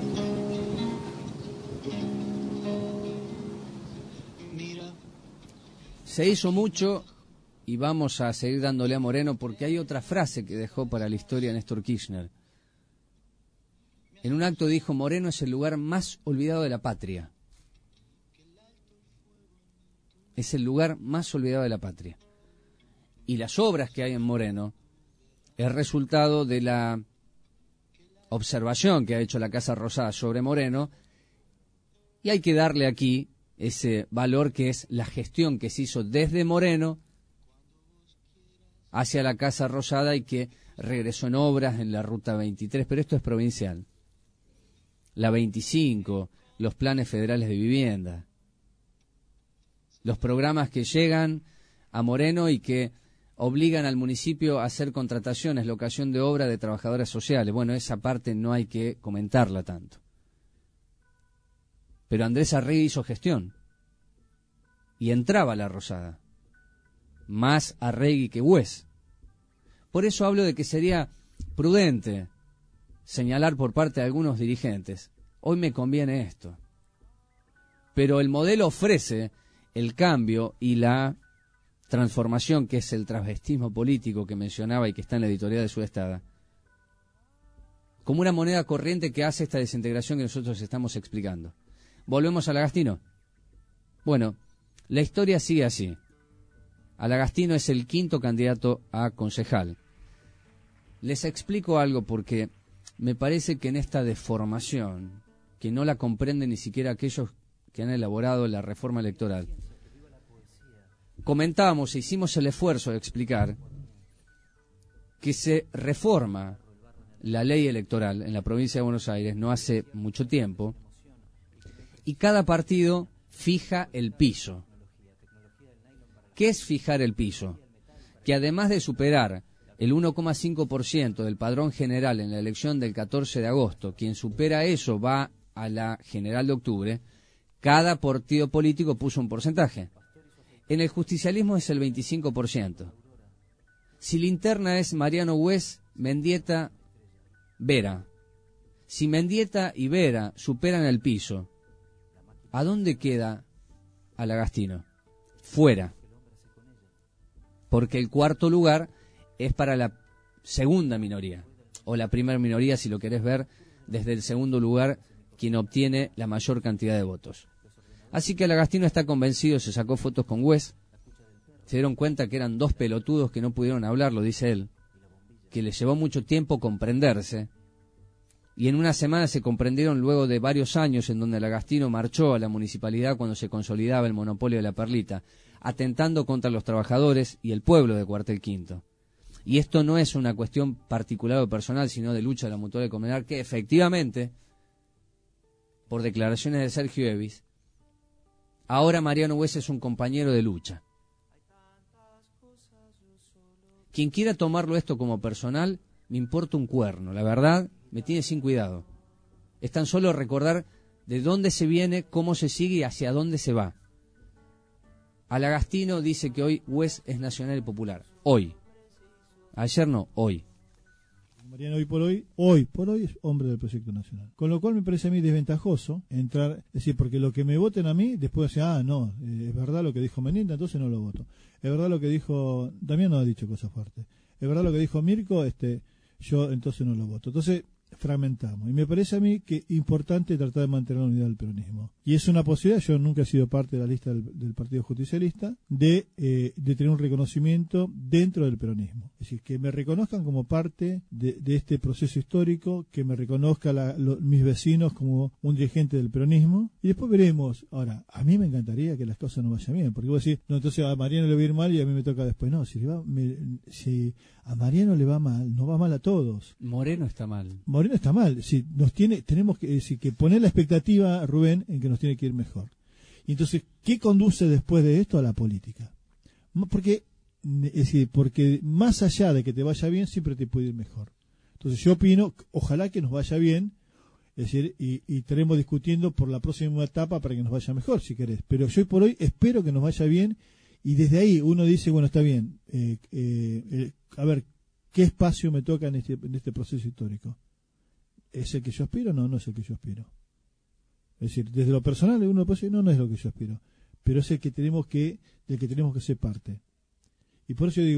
Se hizo mucho y vamos a seguir dándole a Moreno porque hay otra frase que dejó para la historia Néstor Kirchner. En un acto dijo: Moreno es el lugar más olvidado de la patria. Es el lugar más olvidado de la patria. Y las obras que hay en Moreno es resultado de la observación que ha hecho la Casa Rosada sobre Moreno, y hay que darle aquí ese valor que es la gestión que se hizo desde Moreno hacia la Casa Rosada y que regresó en obras en la Ruta veintitrés, pero esto es provincial. La veinticinco, los planes federales de vivienda, los programas que llegan a Moreno y que obligan al municipio a hacer contrataciones, locación de obra de trabajadoras sociales. Bueno, esa parte no hay que comentarla tanto. Pero Andrés Arregui hizo gestión y entraba a la Rosada, más Arregui que Güez. Por eso hablo de que sería prudente señalar por parte de algunos dirigentes: hoy me conviene esto. Pero el modelo ofrece el cambio y la transformación, que es el transvestismo político que mencionaba y que está en la editorial de Sudestada, como una moneda corriente que hace esta desintegración que nosotros estamos explicando. ¿Volvemos a Lagastino? Bueno, la historia sigue así. Alagastino es el quinto candidato a concejal. Les explico algo porque me parece que en esta deformación, que no la comprenden ni siquiera aquellos que han elaborado la reforma electoral, comentábamos e hicimos el esfuerzo de explicar que se reforma la ley electoral en la provincia de Buenos Aires no hace mucho tiempo, y cada partido fija el piso. ¿Qué es fijar el piso? Que además de superar el uno coma cinco por ciento del padrón general en la elección del catorce de agosto, quien supera eso va a la general de octubre, cada partido político puso un porcentaje. En el justicialismo es el veinticinco por ciento. Si la interna es Mariano Güez, Mendieta, Vera. Si Mendieta y Vera superan el piso, ¿a dónde queda Alagastino? Fuera. Porque el cuarto lugar es para la segunda minoría, o la primera minoría, si lo querés ver, desde el segundo lugar, quien obtiene la mayor cantidad de votos. Así que Alagastino está convencido, se sacó fotos con Güez, se dieron cuenta que eran dos pelotudos que no pudieron hablar, lo dice él, que les llevó mucho tiempo comprenderse, y en una semana se comprendieron luego de varios años en donde Alagastino marchó a la municipalidad cuando se consolidaba el monopolio de la perlita, atentando contra los trabajadores y el pueblo de Cuartel Quinto. Y esto no es una cuestión particular o personal, sino de lucha de la mutual de Comenar, que efectivamente, por declaraciones de Sergio Evis, ahora Mariano Güez es un compañero de lucha. Quien quiera tomarlo esto como personal, me importa un cuerno, la verdad, me tiene sin cuidado. Es tan solo recordar de dónde se viene, cómo se sigue y hacia dónde se va. Alagastino dice que hoy Güez es nacional y popular. Hoy. Ayer no, hoy. Mariano hoy por hoy, hoy por hoy es hombre del proyecto nacional. Con lo cual me parece a mí desventajoso entrar, es decir, porque lo que me voten a mí, después decir, ah, no, eh, es verdad lo que dijo Meninda, entonces no lo voto. Es verdad lo que dijo, Damián no ha dicho cosas fuertes. Es verdad lo que dijo Mirko, este, yo entonces no lo voto. Entonces fragmentamos. Y me parece a mí que es importante tratar de mantener la unidad del peronismo. Y es una posibilidad, yo nunca he sido parte de la lista del, del Partido Justicialista, de, eh, de tener un reconocimiento dentro del peronismo. Es decir, que me reconozcan como parte de, de este proceso histórico, que me reconozcan mis vecinos como un dirigente del peronismo, y después veremos. Ahora, a mí me encantaría que las cosas no vayan bien, porque vos decís, no, entonces a Mariano le va a ir mal y a mí me toca después. No, si, le va, me, si a Mariano le va mal, no va mal a todos. Moreno está mal. Moreno está mal. Si nos tiene, tenemos que, decir, que poner la expectativa, Rubén, en que nos tiene que ir mejor. Y entonces, ¿qué conduce después de esto a la política? Porque, es decir, porque más allá de que te vaya bien, siempre te puede ir mejor. Entonces yo opino, ojalá que nos vaya bien, es decir, y, y estaremos discutiendo por la próxima etapa para que nos vaya mejor, si querés. Pero yo por hoy espero que nos vaya bien, y desde ahí uno dice, bueno, está bien, eh, eh, eh, a ver, ¿qué espacio me toca en este, en este proceso histórico? ¿Es el que yo aspiro? No, no es el que yo aspiro. Es decir, desde lo personal uno puede decir, no, no es lo que yo aspiro, pero es el que tenemos que, del que tenemos que ser parte. Y por eso yo digo,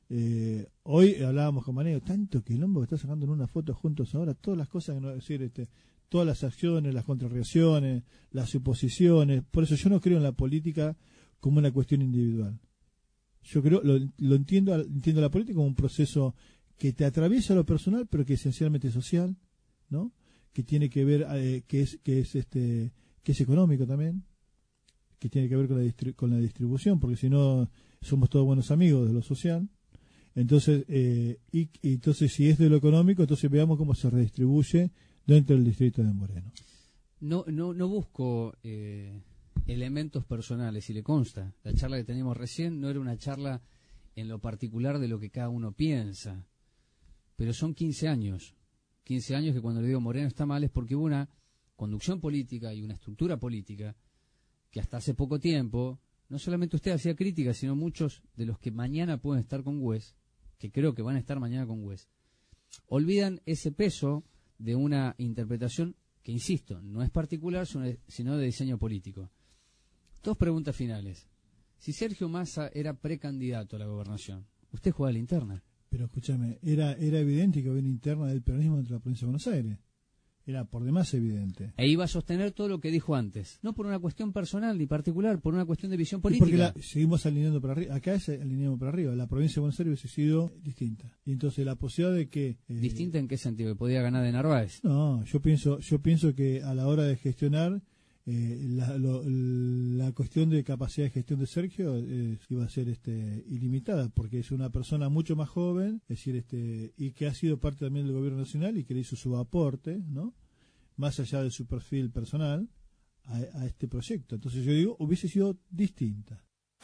Eh, hoy hablábamos con Maneo, tanto quilombo que está sacando en una foto juntos ahora, todas las cosas que no decir, este, todas las acciones, las contrarreacciones, las suposiciones. Por eso yo no creo en la política como una cuestión individual. Yo creo, lo, lo entiendo, entiendo la política como un proceso que te atraviesa lo personal, pero que es esencialmente social, ¿no? Que tiene que ver, eh, que es, que es este, que es económico también, que tiene que ver con la distri- con la distribución, porque si no somos todos buenos amigos de lo social. Entonces, eh, y, y entonces si es de lo económico, entonces veamos cómo se redistribuye dentro del distrito de Moreno. No, no, no busco eh, elementos personales, y le consta. La charla que teníamos recién no era una charla en lo particular de lo que cada uno piensa, pero son quince años. quince años que cuando le digo Moreno está mal es porque hubo una conducción política y una estructura política que hasta hace poco tiempo, no solamente usted hacía críticas, sino muchos de los que mañana pueden estar con Güez, que creo que van a estar mañana con Güez, olvidan ese peso de una interpretación que, insisto, no es particular, sino de diseño político. Dos preguntas finales. Si Sergio Massa era precandidato a la gobernación, ¿usted juega a la interna? Pero escúchame, era era evidente que había una interna del peronismo dentro de la provincia de Buenos Aires. Era por demás evidente. E iba a sostener todo lo que dijo antes. No por una cuestión personal ni particular, por una cuestión de visión Y política. porque la, seguimos alineando para arriba. Acá es alineamos para arriba. La provincia de Buenos Aires hubiese sido distinta. Y entonces la posibilidad de que... Eh, ¿Distinta en qué sentido? ¿Que podía ganar de Narváez? No, yo pienso yo pienso que a la hora de gestionar, eh, la, lo, la cuestión de capacidad de gestión de Sergio eh, iba a ser este ilimitada, porque es una persona mucho más joven, es decir, este y que ha sido parte también del gobierno nacional y que le hizo su aporte, ¿no? Más allá de su perfil personal, a, a este proyecto. Entonces yo digo, hubiese sido distinta.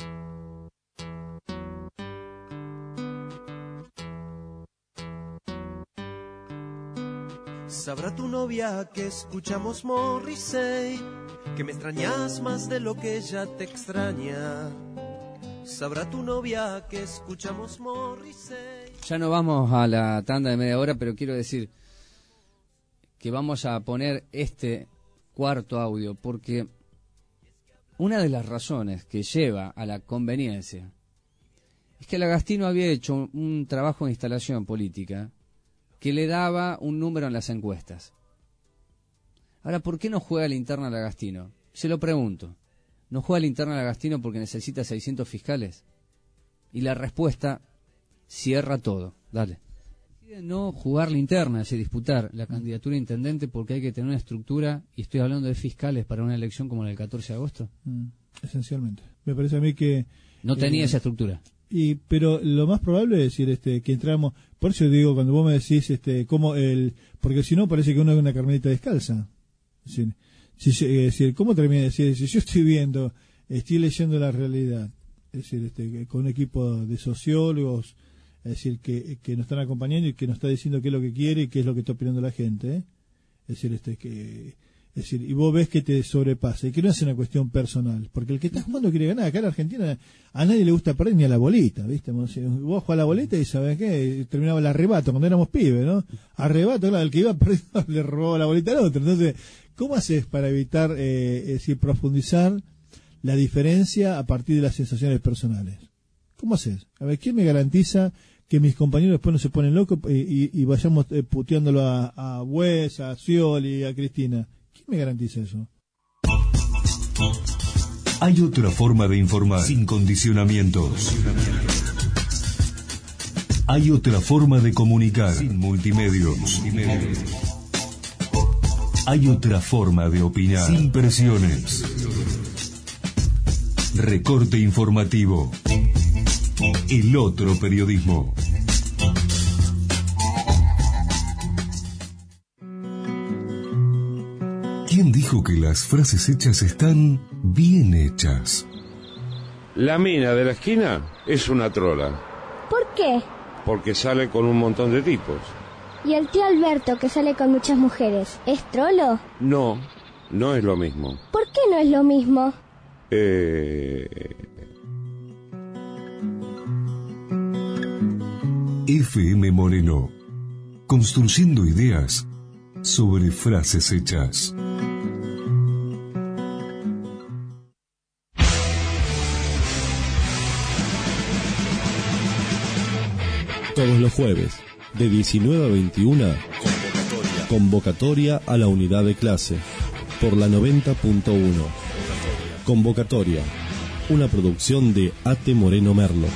Sabrá tu novia que escuchamos Morrissey, que me extrañas más de lo que ella te extraña. Sabrá tu novia que escuchamos Morrissey. Ya no vamos a la tanda de media hora, pero quiero decir que vamos a poner este cuarto audio, porque una de las razones que lleva a la conveniencia es que el Agastino había hecho un trabajo de instalación política que le daba un número en las encuestas. Ahora, ¿por qué no juega la interna el Agastino? Se lo pregunto. ¿No juega la interna el Agastino porque necesita seiscientos fiscales? Y la respuesta cierra todo. Dale. No jugar la interna, es decir, disputar la candidatura a intendente porque hay que tener una estructura, y estoy hablando de fiscales para una elección como la del catorce de agosto. Mm, esencialmente. Me parece a mí que... No tenía eh, esa estructura. Y pero lo más probable es decir este que entramos, por eso digo, cuando vos me decís este cómo el, porque si no parece que uno es una carmelita descalza. Es decir, si, es decir, ¿cómo termina de decir? Si yo estoy viendo, estoy leyendo la realidad, es decir, este, con un equipo de sociólogos, es decir, que, que nos están acompañando y que nos está diciendo qué es lo que quiere y qué es lo que está opinando la gente, ¿eh? Es decir, este que es decir, y vos ves que te sobrepasa y que no es una cuestión personal, porque el que está jugando quiere ganar. Acá en Argentina a nadie le gusta perder ni a la bolita, ¿viste? Vos jugás a la bolita y ¿sabés qué? Terminaba el arrebato cuando éramos pibes, ¿no? Arrebato, claro, el que iba perdiendo le robaba la bolita al otro. Entonces, ¿cómo haces para evitar, eh, es decir, profundizar la diferencia a partir de las sensaciones personales? ¿Cómo haces? A ver, ¿quién me garantiza que mis compañeros después no se ponen locos y, y, y vayamos eh, puteándolo a, a Güez, a Scioli, a Cristina? ¿Quién me garantiza eso? Hay otra forma de informar sin condicionamientos. Hay otra forma de comunicar sin multimedios. Hay otra forma de opinar sin presiones. Recorte informativo. El otro periodismo. ¿Quién dijo que las frases hechas están bien hechas? La mina de la esquina es una trola. ¿Por qué? Porque sale con un montón de tipos. ¿Y el tío Alberto, que sale con muchas mujeres, es trolo? No, no es lo mismo. ¿Por qué no es lo mismo? Eh... F M Moreno, construyendo ideas sobre frases hechas. Todos los jueves, de diecinueve a veintiuna, convocatoria, convocatoria a la unidad de clase, por la noventa punto uno. Convocatoria, una producción de A T Moreno Merlo.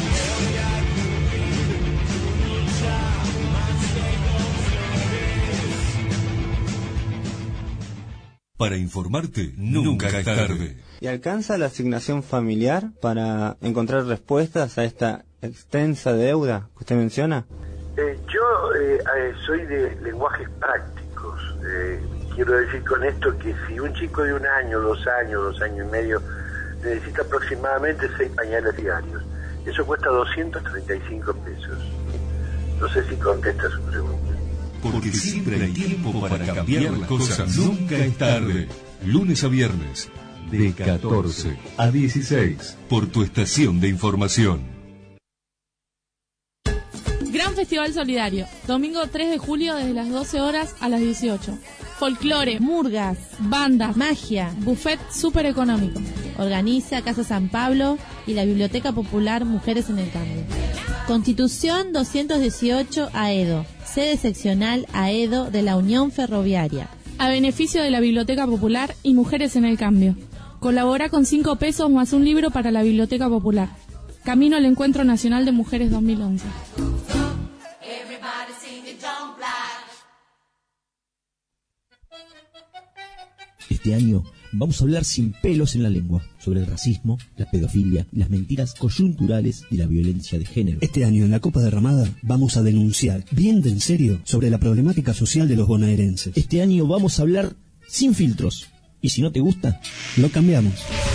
Para informarte, nunca es tarde. ¿Y alcanza la asignación familiar para encontrar respuestas a esta extensa deuda que usted menciona? Eh, yo eh, eh, soy de lenguajes prácticos. Eh, quiero decir con esto que si un chico de un año, dos años, dos años y medio necesita aproximadamente seis pañales diarios, eso cuesta doscientos treinta y cinco pesos. No sé si contesta su pregunta. Porque siempre hay tiempo para cambiar las cosas. Nunca es tarde. Lunes a viernes, de catorce a dieciséis, por tu estación de información. Gran Festival Solidario, domingo tres de julio desde las doce horas a las dieciocho. Folclore, murgas, bandas, magia, buffet súper económico. Organiza Casa San Pablo y la Biblioteca Popular Mujeres en el Cambio. Constitución doscientos dieciocho Aedo, sede seccional Aedo de la Unión Ferroviaria. A beneficio de la Biblioteca Popular y Mujeres en el Cambio. Colabora con cinco pesos más un libro para la Biblioteca Popular. Camino al Encuentro Nacional de Mujeres dos mil once. Este año vamos a hablar sin pelos en la lengua sobre el racismo, la pedofilia y las mentiras coyunturales y la violencia de género. Este año en la Copa Derramada vamos a denunciar bien de en serio sobre la problemática social de los bonaerenses. Este año vamos a hablar sin filtros. Y si no te gusta, lo cambiamos.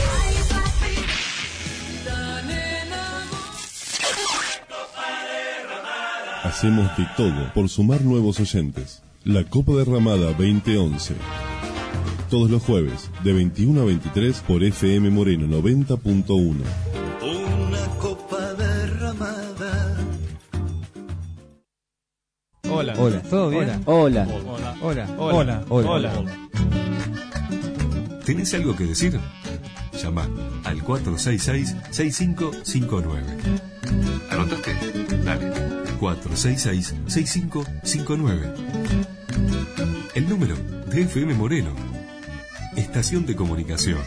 Hacemos de todo por sumar nuevos oyentes. La Copa Derramada veinte once. Todos los jueves, de veintiuno a veintitrés, por F M Moreno noventa punto uno. Una copa derramada. Hola. Hola. ¿Todo bien? Hola. Hola. Hola. Hola. Hola. Hola. ¿Tenés algo que decir? Llama al cuatro seis seis, seis cinco cinco nueve. ¿Anotaste? Dale. cuatro seis seis, seis cinco cinco nueve. El número de F M Moreno. Estación de comunicación.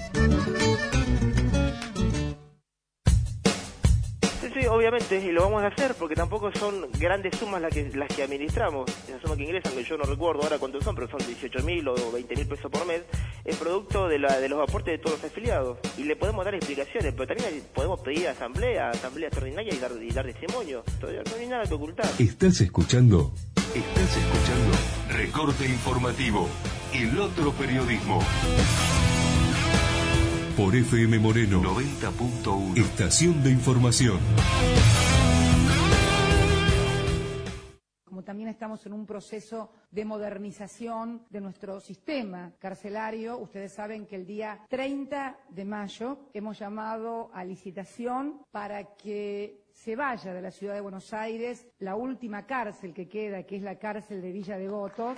Sí, sí, obviamente, y lo vamos a hacer porque tampoco son grandes sumas las que las que administramos. Esa suma que ingresan, que yo no recuerdo ahora cuántos son, pero son dieciocho mil o veinte mil pesos por mes, es producto de, la, de los aportes de todos los afiliados. Y le podemos dar explicaciones, pero también podemos pedir asamblea, asamblea extraordinaria y dar, y dar testimonio. Todavía no hay nada que ocultar. ¿Estás escuchando? Estás escuchando Recorte Informativo, el otro periodismo. Por F M Moreno noventa punto uno. Estación de información. Como también estamos en un proceso de modernización de nuestro sistema carcelario, ustedes saben que el día treinta de mayo hemos llamado a licitación para que se vaya de la ciudad de Buenos Aires la última cárcel que queda, que es la cárcel de Villa Devoto.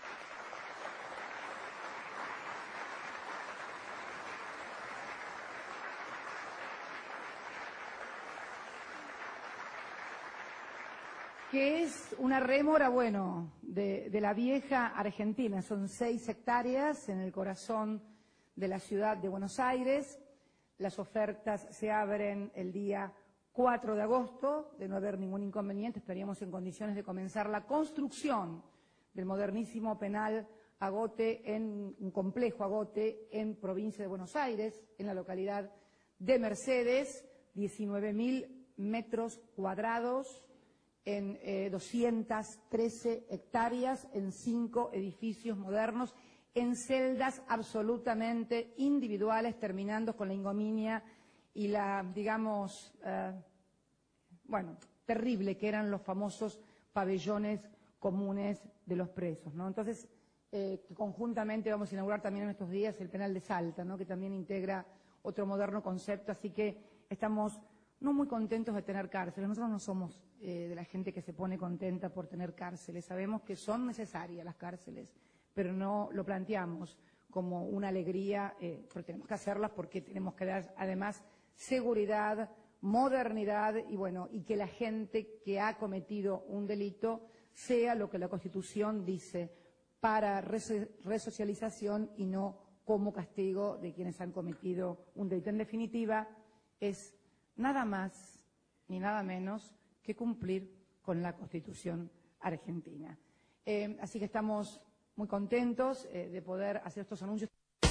Que es una rémora, bueno, de, de la vieja Argentina. Son seis hectáreas en el corazón de la ciudad de Buenos Aires. Las ofertas se abren el día cuatro de agosto. De no haber ningún inconveniente, estaríamos en condiciones de comenzar la construcción del modernísimo penal Agote, en un complejo Agote en provincia de Buenos Aires, en la localidad de Mercedes, diecinueve mil metros cuadrados, en eh, doscientas trece hectáreas, en cinco edificios modernos, en celdas absolutamente individuales, terminando con la ignominia y la, digamos, eh, bueno, terrible que eran los famosos pabellones comunes de los presos, ¿no? Entonces, eh, conjuntamente vamos a inaugurar también en estos días el penal de Salta, ¿no?, que también integra otro moderno concepto, así que estamos no muy contentos de tener cárceles. Nosotros no somos eh, de la gente que se pone contenta por tener cárceles. Sabemos que son necesarias las cárceles, pero no lo planteamos como una alegría, eh, pero tenemos que hacerlas porque tenemos que dar además seguridad, modernidad y bueno, y que la gente que ha cometido un delito sea lo que la Constitución dice, para resocialización y no como castigo de quienes han cometido un delito. En definitiva, es nada más ni nada menos que cumplir con la Constitución argentina. Eh, así que estamos muy contentos eh, de poder hacer estos anuncios.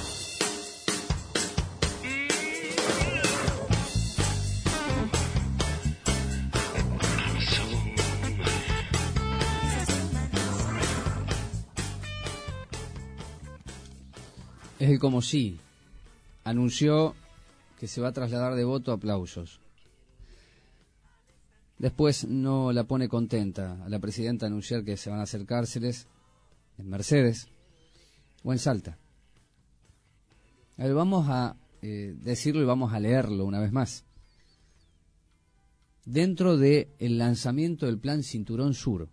Es el como sí. Anunció que se va a trasladar de voto a aplausos. Después no la pone contenta a la presidenta anunciar que se van a hacer cárceles en Mercedes o en Salta. A ver, vamos a eh, decirlo y vamos a leerlo una vez más. Dentro del lanzamiento del plan Cinturón Sur,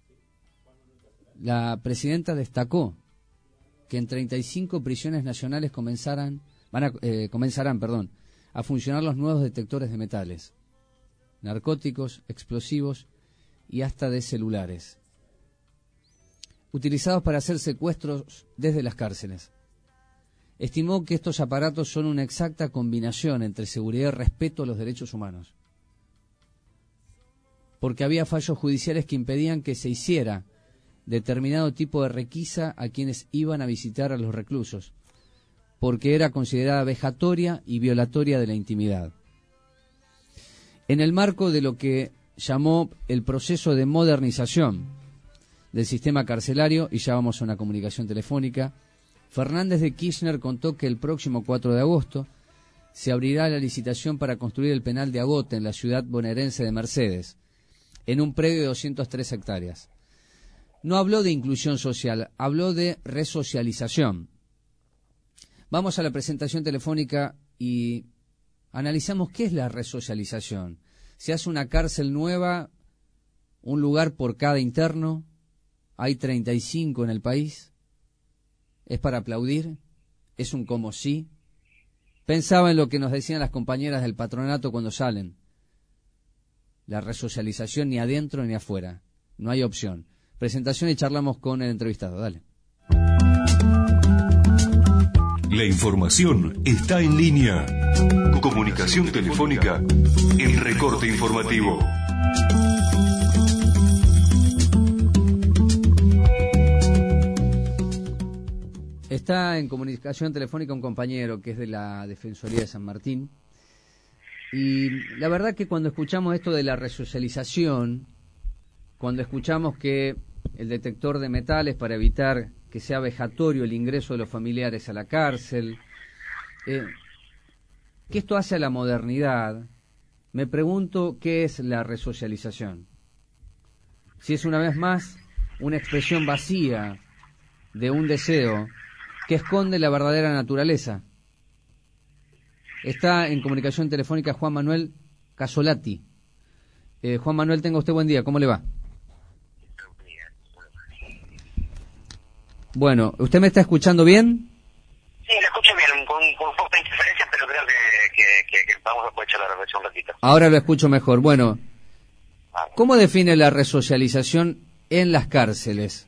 la presidenta destacó que en treinta y cinco prisiones nacionales comenzarán, van a, eh, comenzarán perdón, a funcionar los nuevos detectores de metales, narcóticos, explosivos y hasta de celulares, utilizados para hacer secuestros desde las cárceles. Estimó que estos aparatos son una exacta combinación entre seguridad y respeto a los derechos humanos, porque había fallos judiciales que impedían que se hiciera determinado tipo de requisa a quienes iban a visitar a los reclusos, porque era considerada vejatoria y violatoria de la intimidad. En el marco de lo que llamó el proceso de modernización del sistema carcelario, y ya vamos a una comunicación telefónica, Fernández de Kirchner contó que el próximo cuatro de agosto se abrirá la licitación para construir el penal de Agote en la ciudad bonaerense de Mercedes, en un predio de doscientas tres hectáreas. No habló de inclusión social, habló de resocialización. Vamos a la presentación telefónica y analizamos qué es la resocialización. Se hace una cárcel nueva, un lugar por cada interno, hay treinta y cinco en el país. ¿Es para aplaudir? ¿Es un como sí? Pensaba en lo que nos decían las compañeras del patronato cuando salen. La resocialización ni adentro ni afuera. No hay opción. Presentación y charlamos con el entrevistado. Dale. La información está en línea. Comunicación telefónica en Recorte Informativo. Está en comunicación telefónica un compañero que es de la Defensoría de San Martín. Y la verdad que cuando escuchamos esto de la resocialización, cuando escuchamos que el detector de metales para evitar que sea vejatorio el ingreso de los familiares a la cárcel, eh, que esto hace a la modernidad, me pregunto qué es la resocialización. Si es una vez más una expresión vacía de un deseo que esconde la verdadera naturaleza. Está en comunicación telefónica Juan Manuel Casolati. Eh, Juan Manuel, tenga usted buen día, ¿cómo le va? Bueno, ¿usted me está escuchando bien? Sí, lo escucho bien, con, con poca interferencia, pero creo que, que, que, que vamos a poder echar la reflexión un ratito. Ahora lo escucho mejor. Bueno, ¿cómo define la resocialización en las cárceles?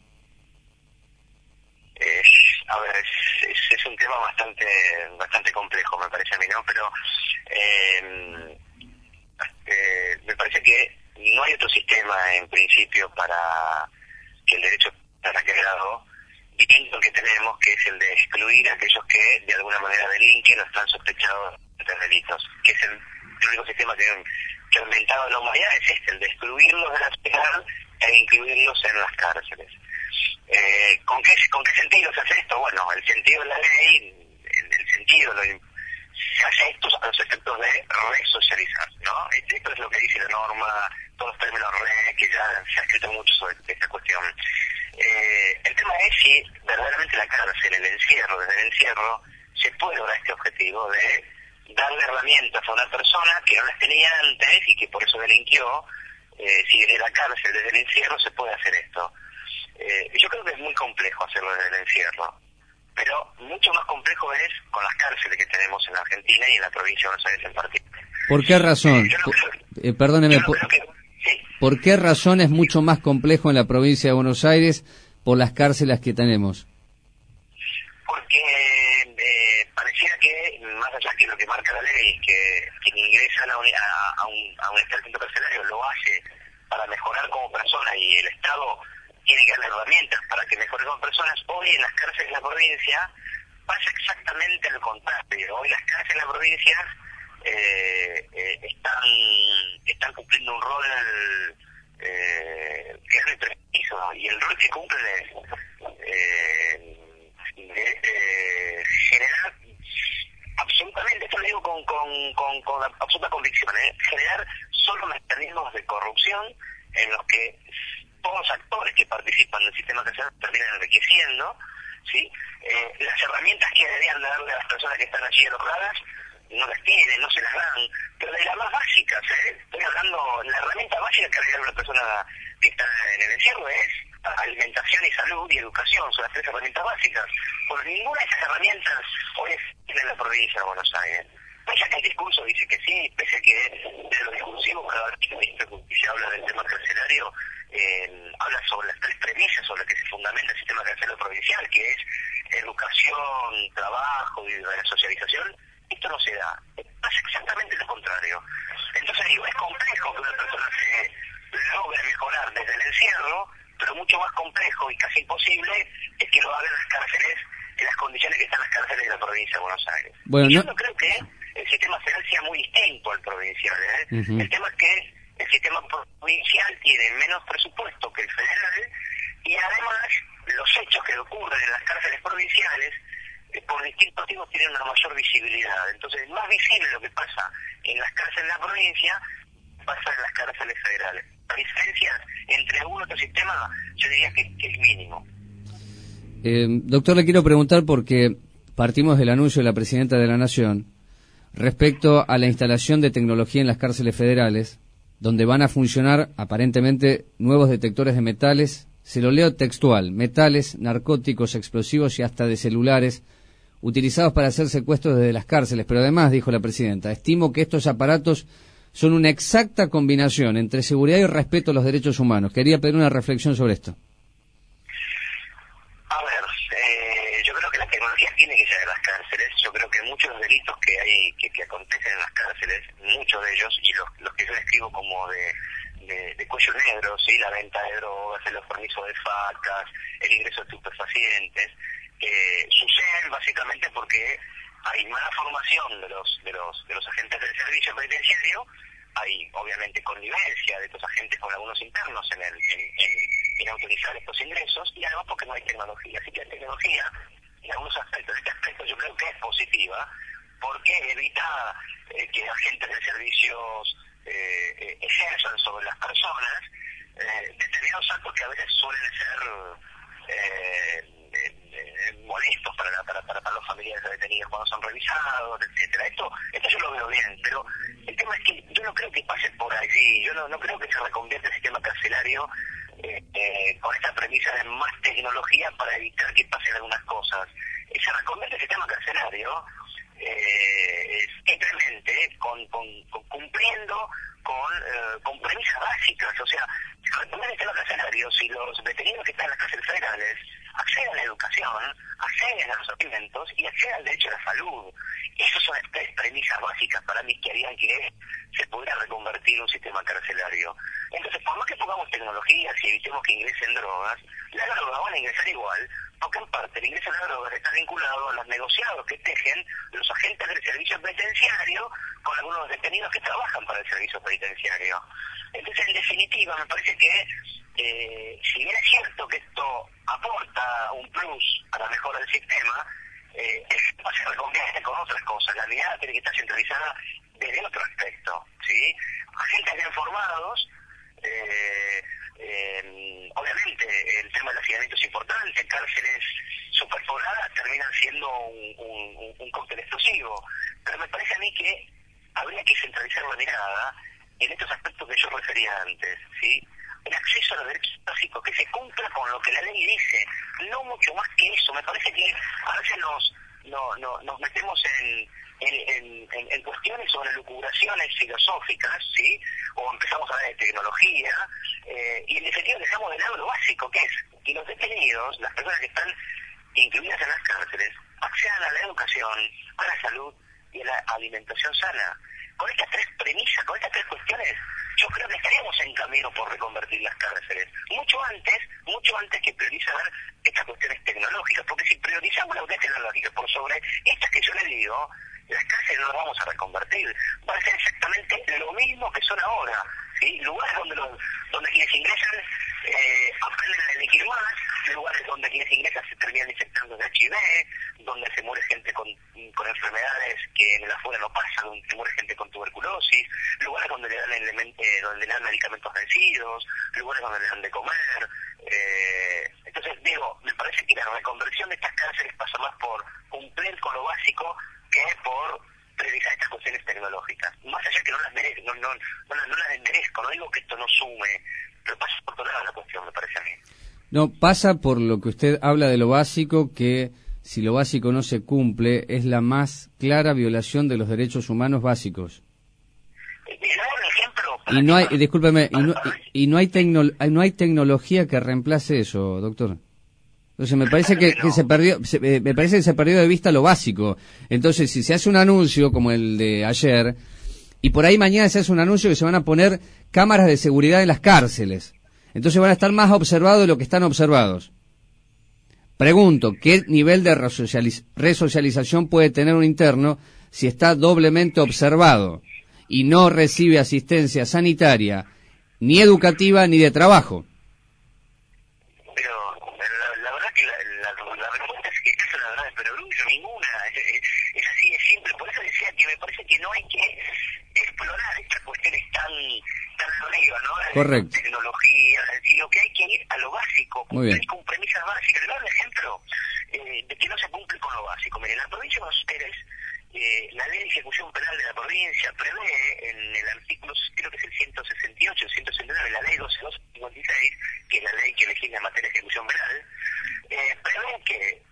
Eh, a ver, es, es, es un tema bastante bastante complejo, me parece a mí, ¿no? Pero eh, eh, me parece que no hay otro sistema, en principio, para que el derecho esté quedado distinto que tenemos, que es el de excluir a aquellos que de alguna manera delinquen o están sospechados de delitos, que es el, el único sistema que, que ha inventado la humanidad, es este, el de excluirlos de la sociedad e incluirlos en las cárceles. Eh, ¿con, qué, ¿Con qué sentido se hace esto? Bueno, el sentido de la ley, el, el sentido, lo, se hace esto a los efectos de resocializar, ¿no? Esto es lo que dice la norma, todos los términos re, que ya se ha escrito mucho sobre esta cuestión. Eh, el tema es si verdaderamente la cárcel, el encierro, desde el encierro, se puede lograr este objetivo de darle herramientas a una persona que no las tenía antes y que por eso delinquió. Eh, si desde la cárcel, desde el encierro, se puede hacer esto. Eh, yo creo que es muy complejo hacerlo desde el encierro, pero mucho más complejo es con las cárceles que tenemos en la Argentina y en la provincia de Buenos Aires en particular. ¿Por qué razón? Por, eh, perdóneme, por, ¿por qué razón es mucho más complejo en la provincia de Buenos Aires por las cárceles que tenemos? Porque eh, pareciera que, más allá que lo que marca la ley, que quien ingresa a, un, a, un, a un establecimiento carcelario lo hace para mejorar como persona y el Estado tiene que darle herramientas para que mejore como personas, hoy en las cárceles de la provincia pasa exactamente lo contrario. Hoy las cárceles de la provincia eh, eh, están, están cumpliendo un rol eh, que es muy preciso, y el rol que cumplen es eh, de, de generar absolutamente, esto lo digo con, con, con, con absoluta convicción, ¿eh? generar solo mecanismos de corrupción en los que todos los actores que participan del sistema carcelario terminan enriqueciendo, ¿sí? Eh, las herramientas que deberían darle a las personas que están allí alojadas no las tienen, no se las dan, pero de las más básicas, ¿eh? Estoy hablando, la herramienta básica que debería dar una persona que está en el encierro es alimentación y salud y educación, son las tres herramientas básicas. Por ninguna de esas herramientas hoy existe en la provincia de Buenos Aires. Pese a que el discurso dice que sí, pese a que de lo discursivo cada vez que se habla del tema carcelario, eh, habla sobre las tres premisas sobre las que se fundamenta el sistema carcelario provincial, que es educación, trabajo y la socialización. Esto no se da, pasa exactamente lo contrario. Entonces digo, es complejo que una persona se logre mejorar desde el encierro, pero mucho más complejo y casi imposible es que lo hagan las cárceles en las condiciones que están las cárceles de la provincia de Buenos Aires. Bueno, y yo no, no creo que el sistema federal sea muy distinto al provincial, ¿eh? Uh-huh. El tema es que el sistema provincial tiene menos presupuesto que el federal, y además los hechos que ocurren en las cárceles provinciales por distintos motivos tienen una mayor visibilidad. Entonces es más visible lo que pasa en las cárceles de la provincia pasa en las cárceles federales. La diferencia entre uno y otro sistema yo diría que, que es mínimo. Eh, doctor, le quiero preguntar porque partimos del anuncio de la Presidenta de la Nación respecto a la instalación de tecnología en las cárceles federales, donde van a funcionar aparentemente nuevos detectores de metales, se lo leo textual, metales, narcóticos, explosivos y hasta de celulares, utilizados para hacer secuestros desde las cárceles. Pero además, dijo la Presidenta, estimo que estos aparatos son una exacta combinación entre seguridad y respeto a los derechos humanos. Quería pedir una reflexión sobre esto. A ver, eh, yo creo que la tecnología tiene que llegar a las cárceles. Yo creo que muchos de los delitos que hay que, que acontecen en las cárceles, muchos de ellos, y los, los que yo describo como de, de, de cuello negro, ¿sí? La venta de drogas, el permiso de facas, el ingreso de estupefacientes, eh, suceden básicamente porque hay mala formación de los de los de los agentes del servicio penitenciario, hay obviamente connivencia de estos agentes con algunos internos en el en, en, en autorizar estos ingresos, y además porque no hay tecnología. Así que la tecnología, en algunos aspectos, este aspecto yo creo que es positiva, porque evita eh, que agentes de servicios eh, eh, ejerzan sobre las personas eh, determinados actos que a veces suelen ser eh, Eh, molestos para, la, para, para, para los familiares de detenidos cuando son revisados, etcétera. Esto esto yo lo veo bien, pero el tema es que yo no creo que pase por allí, yo no, no creo que se reconvierta el sistema carcelario eh, eh, con esta premisa de más tecnología para evitar que pasen algunas cosas. Eh, se reconvierte el sistema carcelario eh, simplemente con, con, con cumpliendo con, eh, con premisas básicas. O sea, se reconvierte el sistema carcelario si los detenidos que están en las cárceles federales acceden a la educación, acceden a los alimentos y acceden al derecho a la salud. Esas son las tres premisas básicas para mí que harían que se pudiera reconvertir un sistema carcelario. Entonces, por más que pongamos tecnologías y evitemos que ingresen drogas, las drogas van a ingresar igual, porque en parte el ingreso de las drogas está vinculado a los negociados que tejen los agentes del servicio penitenciario con algunos detenidos que trabajan para el servicio penitenciario. Entonces, en definitiva, me parece que Eh, si bien es cierto que esto aporta un plus a la mejora del sistema, eh, se reconvierte con otras cosas. La mirada tiene que estar centralizada desde otro aspecto, ¿sí? Agentes bien formados, eh, eh, obviamente el tema del hacinamiento es importante, cárceles superpobladas terminan siendo un, un, un cóctel explosivo, pero me parece a mí que habría que centralizar la mirada en estos aspectos que yo refería antes, ¿sí? El acceso a los derechos básicos, que se cumpla con lo que la ley dice, no mucho más que eso. Me parece que a veces nos, no, no, nos metemos en, en, en, en cuestiones sobre lucubraciones filosóficas, ¿sí? O empezamos a hablar de tecnología, eh, y en definitiva dejamos de lado lo básico, que es que los detenidos, las personas que están incluidas en las cárceles, accedan a la educación, a la salud y a la alimentación sana. Con estas tres premisas, con estas tres cuestiones, yo creo que estaríamos en camino por reconvertir las cárceles. Mucho antes, mucho antes que priorizar estas cuestiones tecnológicas, porque si priorizamos las cuestiones tecnológicas por sobre estas que yo le digo, las cárceles no las vamos a reconvertir. Van a ser exactamente lo mismo que son ahora, ¿sí? Lugares donde los, donde quienes ingresan eh, aprenden a elegir más, lugares donde quienes ingresan se terminan infectando de H I V, donde se muere gente con, con enfermedades que en el afuera no pasan, donde se muere gente con tuberculosis, lugares donde le dan elementos, donde le dan medicamentos vencidos, lugares donde le dan de comer. Eh, entonces, digo, me parece que la reconversión de estas cárceles pasa más por cumplir con lo básico que por priorizar estas cuestiones tecnológicas. Más allá que no las merezco, no, no, no, no las merezco, no digo que esto no sume, pero pasa por otro lado la cuestión, me parece a mí. No, pasa por lo que usted habla de lo básico, que si lo básico no se cumple, es la más clara violación de los derechos humanos básicos. Y no hay, discúlpeme, y no, y, y no hay tecno, no hay tecnología que reemplace eso, doctor. Entonces me parece que, que se perdió, se, eh, me parece que se perdió de vista lo básico. Entonces, si se hace un anuncio como el de ayer, y por ahí mañana se hace un anuncio que se van a poner cámaras de seguridad en las cárceles, entonces van a estar más observados de lo que están observados. Pregunto, ¿qué nivel de resocializ- resocialización puede tener un interno si está doblemente observado y no recibe asistencia sanitaria, ni educativa, ni de trabajo? Pero la, la verdad que la, la, la respuesta es que es una verdad de perogrullo, ninguna. Es, es así de simple. Por eso decía que me parece que no hay que explorar estas cuestiones tan tan arriba, ¿no? La Correcto. Tecnología, sino que hay que ir a lo básico, Muy bien. con premisas básicas. Le doy un ejemplo eh, de que no se cumple con lo básico. Miren, en la provincia de Buenos Aires, eh, la ley de ejecución penal de la provincia prevé en el artículo, creo que es el ciento sesenta y ocho, el ciento sesenta y nueve, la ley doce mil doscientos cincuenta y seis, que es la ley que legisla en materia de ejecución penal, eh, prevé que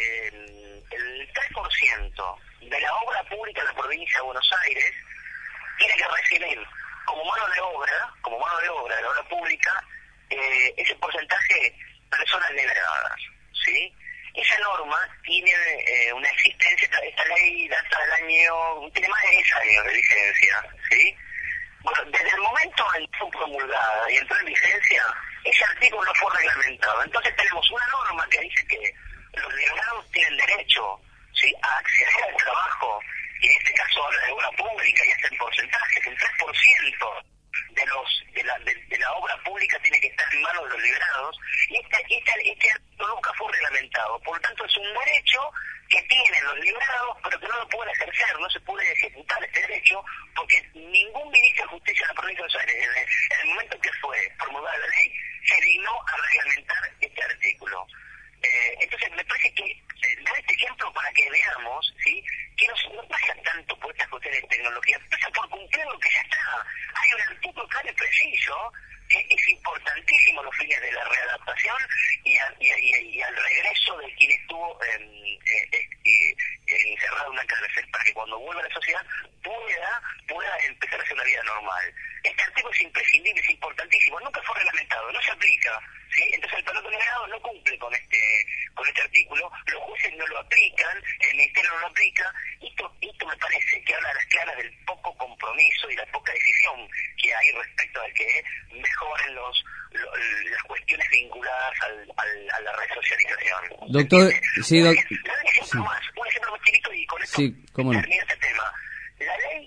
eh, el tres por ciento de la obra pública de la provincia de Buenos Aires tiene que recibir como mano de obra, como mano de obra de la obra pública, eh, ese porcentaje de personas liberadas, ¿sí? Esa norma tiene eh, una existencia, esta, esta ley data del año, tiene más de diez años de vigencia, ¿sí? Bueno, desde el momento en que fue promulgada y entró en vigencia, ese artículo no fue reglamentado. Entonces tenemos una norma que dice que los liberados tienen derecho, ¿sí?, a acceder al trabajo, y en este caso habla de obra pública y hacen porcentajes, el tres por ciento de los de la de, de la obra pública tiene que estar en manos de los liberados, y este, este, este artículo nunca fue reglamentado. Por lo tanto, es un derecho que tienen los liberados, pero que no lo pueden ejercer, no se puede ejecutar este derecho, porque ningún ministro de Justicia de la provincia de Buenos Aires, en el momento que fue promulgada la ley, se dignó a reglamentar este artículo. Eh, entonces, me parece que eh, dar este ejemplo para que veamos, ¿sí?, que no, no pasa tanto por estas cuestiones de tecnología, pasa por cumplir lo que ya está. Hay un artículo claro y preciso que es importantísimo los fines de la readaptación y, a, y, a, y, a, y al regreso de quien estuvo eh, eh, eh, eh, encerrado en una cárcel, para que cuando vuelva a la sociedad pueda, pueda empezar a hacer una vida normal. Este artículo es imprescindible, es importantísimo, nunca fue reglamentado, no se aplica, ¿sí? Entonces el piloto liberado no cumple con este con este artículo, los jueces no lo aplican, el ministerio no lo aplica, y esto, esto me parece que habla a las claras del poco compromiso y la poca decisión que hay respecto a que mejoren los, los las cuestiones vinculadas al, al, a la resocialización. Doctor, sí, doc... un ejemplo sí. más, un ejemplo más chiquito y con esto Sí, cómo no. termina este tema. La ley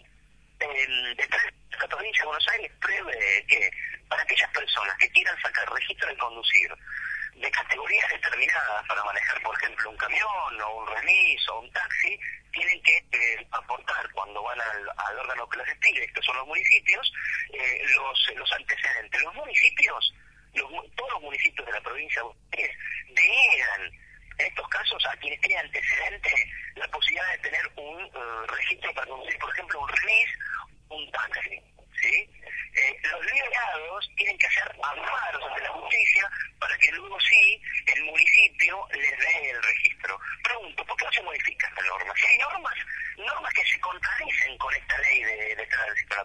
eh, de la provincia de Buenos Aires prevé que para aquellas personas que quieran sacar registro de conducir de categorías determinadas para manejar, por ejemplo, un camión o un remis o un taxi, tienen que eh, aportar cuando van al, al órgano que los despide, que son los municipios, eh, los, los antecedentes. Los municipios, los, todos los municipios de la provincia de Buenos Aires deniegan en estos casos a quienes tienen antecedentes la posibilidad de tener un uh, registro para conducir, por ejemplo, un remis, un taxi, ¿sí? Eh, los liberados tienen que hacer amparos ante la justicia para que luego sí el municipio les dé el registro. Pregunto, ¿por qué no se modifica esta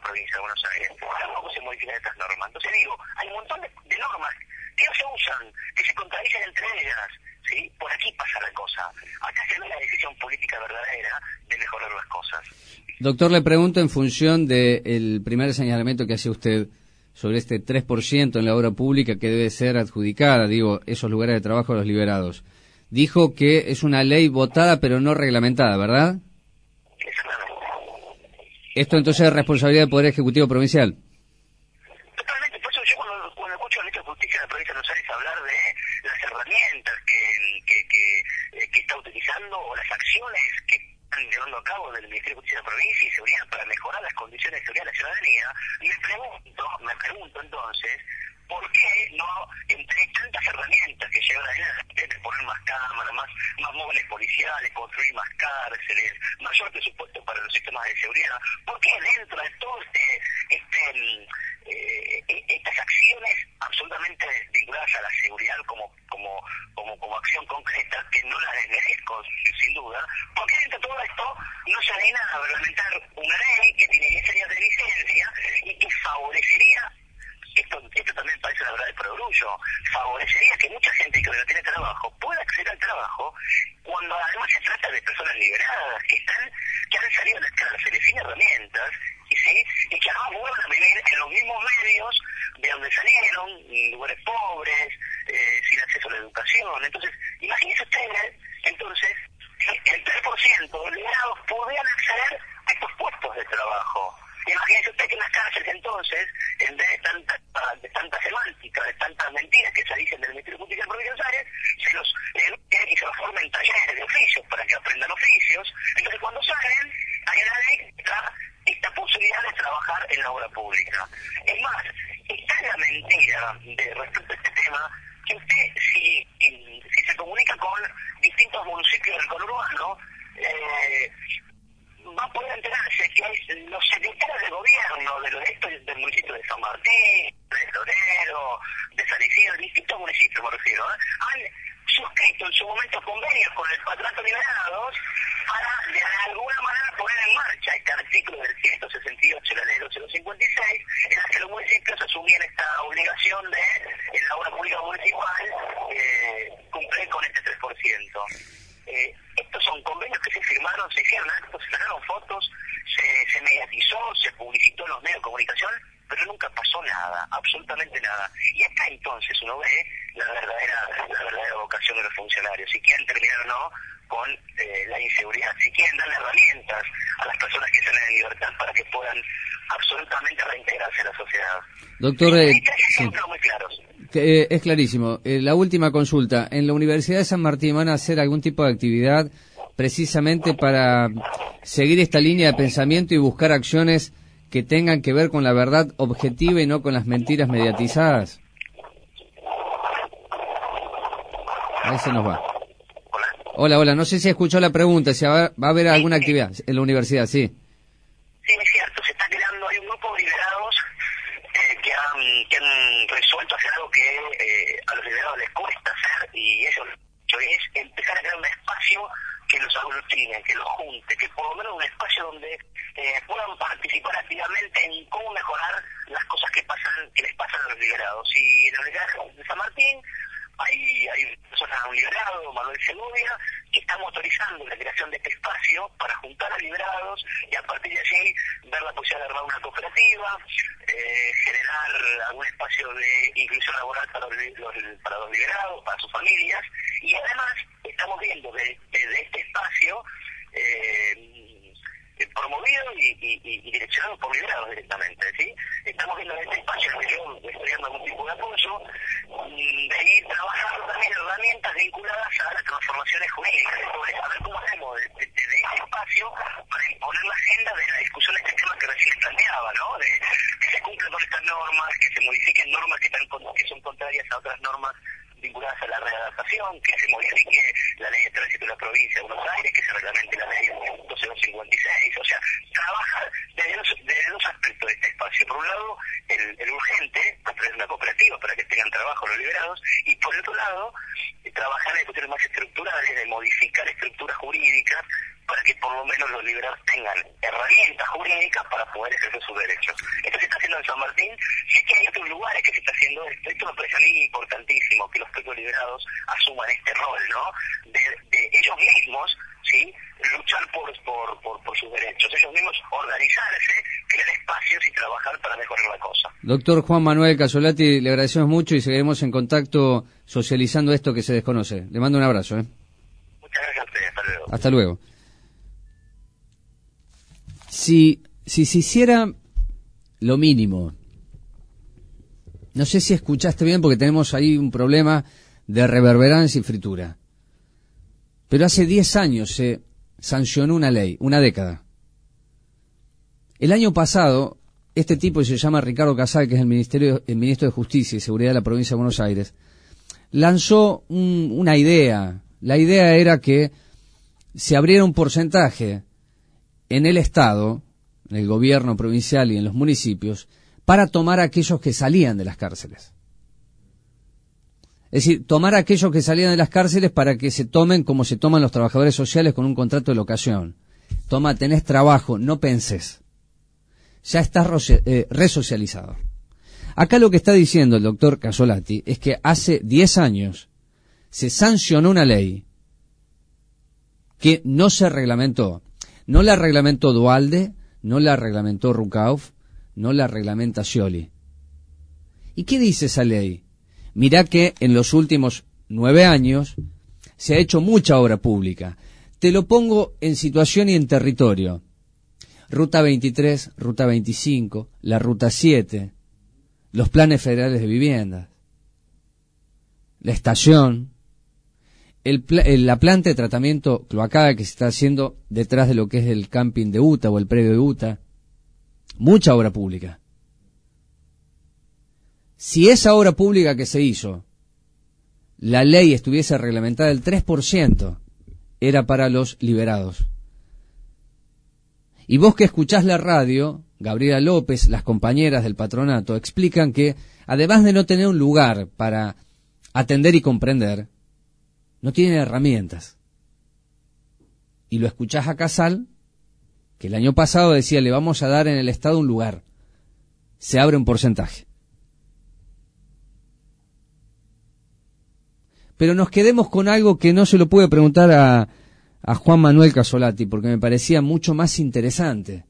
provincia de Buenos Aires, tampoco se modifican estas normas. Entonces digo, hay un montón de, de normas que no se usan, que se contradicen entre ellas, ¿sí? Por aquí pasa la cosa. Acá se ve la decisión política verdadera de mejorar las cosas. Doctor, le pregunto en función del primer señalamiento que hace usted sobre este tres por ciento en la obra pública que debe ser adjudicada, digo, esos lugares de trabajo a los liberados. Dijo que es una ley votada pero no reglamentada, ¿verdad? Exactamente. Esto entonces es responsabilidad del Poder Ejecutivo Provincial. Totalmente, por eso yo cuando, cuando escucho al ministro de Justicia de la provincia de Buenos Aires hablar de las herramientas que, que, que, que está utilizando o las acciones que están llevando a cabo del Ministerio de Justicia de la provincia y seguridad para mejorar las condiciones de seguridad de la ciudadanía, me pregunto, me pregunto entonces, ¿por qué no, entre tantas herramientas que llevan adelante, de poner más cámaras, más, más móviles policiales, construir más cárceles, mayor presupuesto para los sistemas de seguridad, por qué dentro de todo este, este eh, estas acciones absolutamente vinculadas a la seguridad como, como, como, como acción concreta, que no las desmerezco sin duda, por qué dentro de todo esto no se anima a reglamentar una ley que tiene diez años de vigencia y que favorecería, Esto, esto también parece la verdad de perogrullo, favorecería que mucha gente que no tiene trabajo pueda acceder al trabajo cuando además se trata de personas liberadas que están que han salido de las cárceles sin herramientas y, ¿sí? y que además vuelven a vivir en los mismos medios de donde salieron, en lugares pobres, eh, sin acceso a la educación. Entonces, imagínense ustedes, entonces, el tres por ciento de los liberados podrían acceder a estos puestos de trabajo. Imagínese usted que en las cárceles entonces, en vez de tanta, de tanta semántica, de tantas mentiras que se dicen del Ministerio de Justicia de la provincia de Buenos Aires, se los eduquen y se los formen talleres de oficios para que aprendan oficios. Entonces cuando salen, hay una ley que da esta posibilidad de trabajar en la obra pública. Es más, está en la mentira de respecto a este tema que usted, si, si se comunica con distintos municipios del conurbano, eh, va a poder enterarse que hay los secretarios de gobierno de los estos del municipio de San Martín, de Florero, de San Isidro, de distintos municipios me refiero, ¿eh? han suscrito en su momento convenios con el Patronato Liberados para de alguna manera poner en marcha este artículo del ciento sesenta y ocho de la ley doce mil cincuenta y seis, en la que los municipios asumían esta obligación de, en la obra pública municipal, eh, cumplir con este tres por ciento. Eh, estos son convenios que se firmaron, se hicieron actos, se sacaron fotos, se, se mediatizó, se publicitó en los medios de comunicación, pero nunca pasó nada, absolutamente nada. Y acá entonces uno ve la verdadera, la verdadera vocación de los funcionarios, si quieren terminar o no con eh, la inseguridad, si quieren darle herramientas a las personas que salen en libertad para que puedan absolutamente reintegrarse a la sociedad. Doctor, eh, hay ejemplos sí. muy claros. Eh, es clarísimo. Eh, la última consulta. ¿En la Universidad de San Martín van a hacer algún tipo de actividad precisamente para seguir esta línea de pensamiento y buscar acciones que tengan que ver con la verdad objetiva y no con las mentiras mediatizadas? Ahí se nos va. Hola, hola. No sé si escuchó la pregunta, si va, va a haber alguna actividad en la universidad, sí. Sí, es cierto. Se está creando, hay un grupo de liberados eh, que, han, que han resuelto hacer algo que eh, a los liberados les cuesta hacer, y eso es empezar a crear un espacio que los aglutine, que los junte, que por lo menos un espacio donde eh, puedan participar activamente en cómo mejorar las cosas que pasan, que les pasan a los liberados. Y en la Universidad de San Martín hay, hay personas, un liberado, Manuel Segovia, que están motorizando la creación de este espacio para juntar a liberados y a partir de allí ver la posibilidad de armar una cooperativa, eh, generar algún espacio de inclusión laboral para los, los, para los liberados, para sus familias, y además estamos viendo desde de, de este espacio eh, promovido y, y, y direccionado por liberados directamente, ¿sí? Estamos viendo en este espacio que yo estoy dando algún tipo de apoyo, de ir trabajando también herramientas vinculadas a las transformaciones jurídicas, entonces a ver cómo hacemos desde de, de este espacio para imponer la agenda de la discusión de este tema que recién les planteaba, ¿no? De que se cumplan con estas normas, que se modifiquen normas que, están, que son contrarias a otras normas vinculadas a la readaptación, que se modifique la ley de tránsito de la provincia de Buenos Aires, que se reglamente la ley doce mil cincuenta y seis, o sea, trabajar desde dos, desde dos aspectos de este espacio. Por un lado, el, el urgente, a través de una cooperativa para que tengan trabajo los liberados, y por otro lado, trabajar en cuestiones más estructurales, de modificar estructuras jurídicas, para que por lo menos los liberados tengan herramientas jurídicas para poder ejercer sus derechos. Esto se está haciendo en San Martín, sí que hay otros lugares que se está haciendo esto. Esto me parece a mí importantísimo, que los presos liberados asuman este rol, ¿no? De, de ellos mismos, ¿sí? Luchar por, por, por, por sus derechos, ellos mismos organizarse, crear espacios y trabajar para mejorar la cosa. Doctor Juan Manuel Casolati, le agradecemos mucho y seguiremos en contacto socializando esto que se desconoce. Le mando un abrazo. ¿eh? Muchas gracias a ustedes, hasta luego. Hasta luego. Si, si se hiciera lo mínimo, no sé si escuchaste bien porque tenemos ahí un problema de reverberancia y fritura, pero hace diez años se sancionó una ley, una década. El año pasado, este tipo, se llama Ricardo Casal, que es el, ministerio, el ministro de Justicia y Seguridad de la provincia de Buenos Aires, lanzó un, una idea. La idea era que se abriera un porcentaje en el Estado, en el gobierno provincial y en los municipios, para tomar a aquellos que salían de las cárceles. Es decir, tomar a aquellos que salían de las cárceles para que se tomen como se toman los trabajadores sociales con un contrato de locación. Toma, tenés trabajo, no penses. Ya estás eh, resocializado. Acá lo que está diciendo el doctor Casolati es que hace diez años se sancionó una ley que no se reglamentó. No la reglamentó Duhalde, no la reglamentó Rucauf, no la reglamenta Scioli. ¿Y qué dice esa ley? Mirá que en los últimos nueve años se ha hecho mucha obra pública. Te lo pongo en situación y en territorio. Ruta veintitrés, Ruta veinticinco, la Ruta siete, los planes federales de vivienda, la estación, el, el, la planta de tratamiento cloacal que se está haciendo detrás de lo que es el camping de Uta o el predio de Uta. Mucha obra pública. Si esa obra pública que se hizo, la ley estuviese reglamentada, el tres por ciento era para los liberados. Y vos que escuchás la radio, Gabriela López, las compañeras del patronato, explican que, además de no tener un lugar para atender y comprender, no tienen herramientas. Y lo escuchás a Casal, que el año pasado decía, le vamos a dar en el Estado un lugar. Se abre un porcentaje. Pero nos quedemos con algo que no se lo pude preguntar a, a Juan Manuel Casolati, porque me parecía mucho más interesante.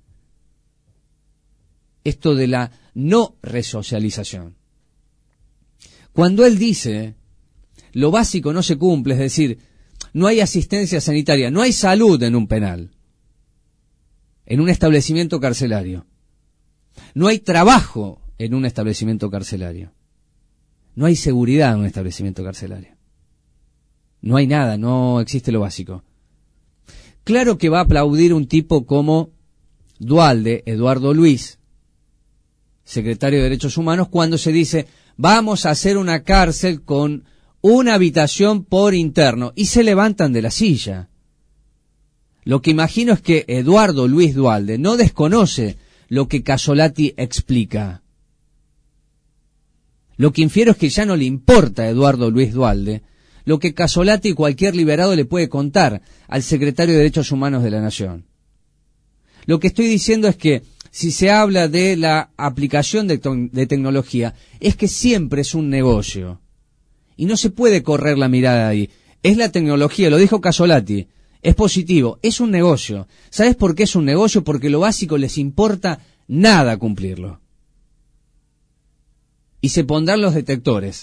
Esto de la no resocialización. Cuando él dice, lo básico no se cumple, es decir, no hay asistencia sanitaria, no hay salud en un penal, en un establecimiento carcelario. No hay trabajo en un establecimiento carcelario. No hay seguridad en un establecimiento carcelario. No hay nada, no existe lo básico. Claro que va a aplaudir un tipo como Duhalde, Eduardo Luis, secretario de Derechos Humanos, cuando se dice, vamos a hacer una cárcel con una habitación por interno, y se levantan de la silla. Lo que imagino es que Eduardo Luis Duhalde no desconoce lo que Casolati explica. Lo que infiero es que ya no le importa a Eduardo Luis Duhalde lo que Casolati y cualquier liberado le puede contar al secretario de Derechos Humanos de la Nación. Lo que estoy diciendo es que si se habla de la aplicación de, de tecnología, es que siempre es un negocio. Y no se puede correr la mirada ahí. Es la tecnología, lo dijo Casolati, es positivo, es un negocio. ¿Sabes por qué es un negocio? Porque lo básico les importa nada cumplirlo. Y se pondrán los detectores.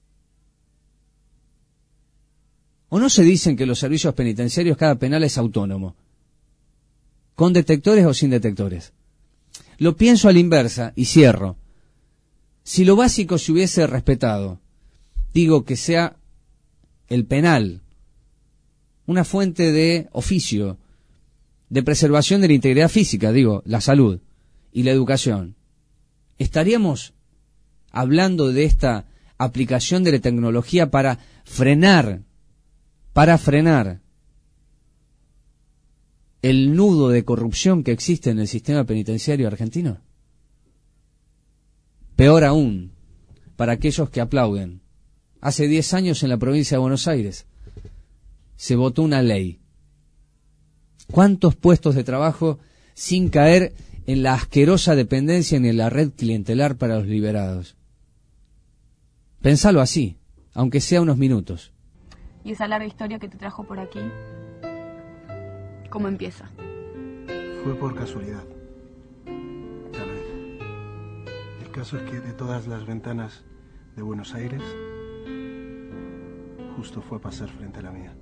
¿O no se dicen que los servicios penitenciarios, cada penal es autónomo? ¿Con detectores o sin detectores? Lo pienso a la inversa y cierro. Si lo básico se hubiese respetado, digo que sea el penal una fuente de oficio, de preservación de la integridad física, digo, la salud y la educación, ¿estaríamos hablando de esta aplicación de la tecnología para frenar para frenar el nudo de corrupción que existe en el sistema penitenciario argentino? Peor aún, para aquellos que aplauden. Hace diez años en la provincia de Buenos Aires se votó una ley. ¿Cuántos puestos de trabajo sin caer en la asquerosa dependencia ni en la red clientelar para los liberados. Pensalo así, aunque sea unos minutos. Y esa larga historia que te trajo por aquí, ¿cómo empieza? Fue por casualidad. El caso es que de todas las ventanas de Buenos Aires, justo fue a pasar frente a la mía.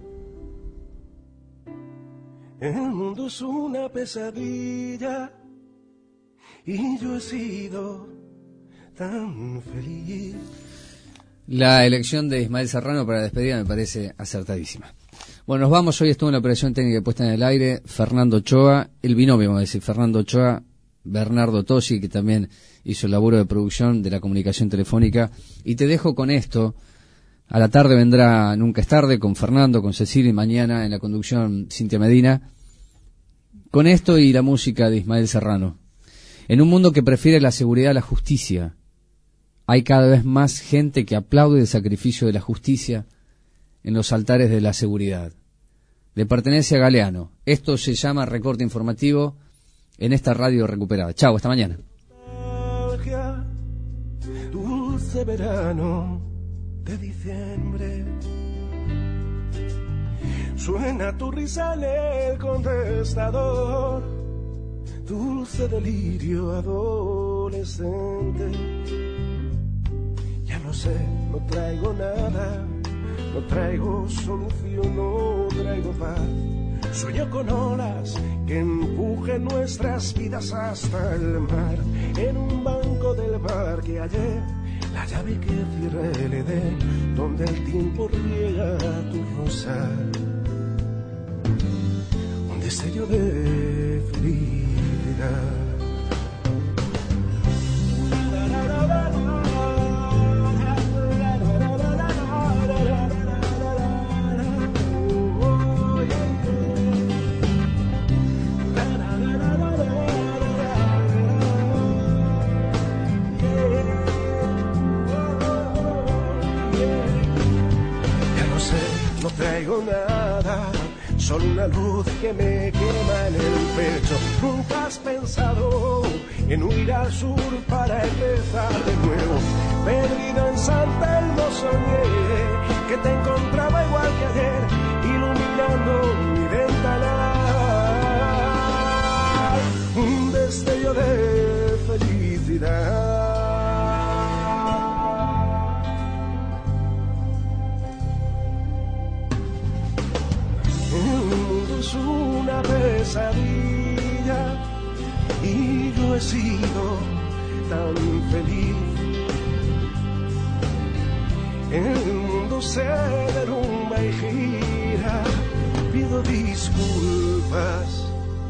El mundo es una pesadilla y yo he sido tan feliz. La elección de Ismael Serrano para la despedida me parece acertadísima. Bueno, nos vamos. Hoy estuvo en la operación técnica puesta en el aire Fernando Ochoa, el binomio, vamos a decir, Fernando Ochoa, Bernardo Tosi, que también hizo el laburo de producción de la comunicación telefónica. Y te dejo con esto. A la tarde vendrá Nunca es tarde con Fernando, con Cecilia, y mañana en la conducción Cintia Medina. Con esto y la música de Ismael Serrano. En un mundo que prefiere la seguridad a la justicia, hay cada vez más gente que aplaude el sacrificio de la justicia en los altares de la seguridad. Le pertenece a Galeano. Esto se llama Recorte Informativo en esta radio recuperada. Chau, hasta mañana. Dulce verano de diciembre, suena tu risa en el contestador, dulce delirio adolescente. Ya lo sé, no traigo nada, no traigo solución, no traigo paz. Sueño con olas que empujen nuestras vidas hasta el mar. En un banco del bar que hallé la llave que cierra el Edén, donde el tiempo riega tu rosa. Un destello de felicidad. No traigo nada, solo una luz que me quema en el pecho. Nunca has pensado en huir al sur para empezar de nuevo. Perdido en San Telmo soñé que te encontraba igual que ayer, iluminando mi ventana. Un destello de felicidad. Es una pesadilla y yo he sido tan feliz. El mundo se derrumba y gira. Pido disculpas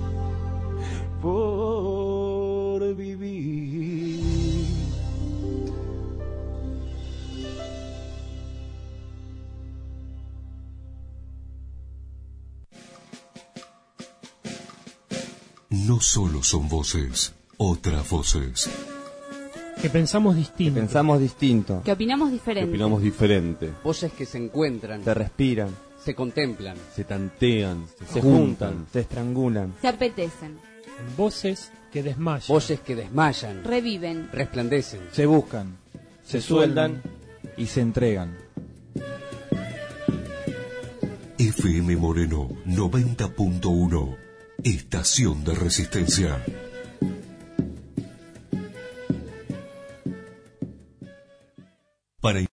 por vivir. No solo son voces, otras voces. Que pensamos distinto. Que pensamos distinto. Que opinamos diferente. Que opinamos diferente. Voces que se encuentran. Se respiran. Se contemplan. Se tantean. Se, se juntan, juntan. Se estrangulan. Se apetecen. Voces que desmayan. Voces que desmayan. Reviven. Resplandecen. Se buscan. Se, se sueldan y se entregan. F M Moreno noventa punto uno. Estación de Resistencia. Para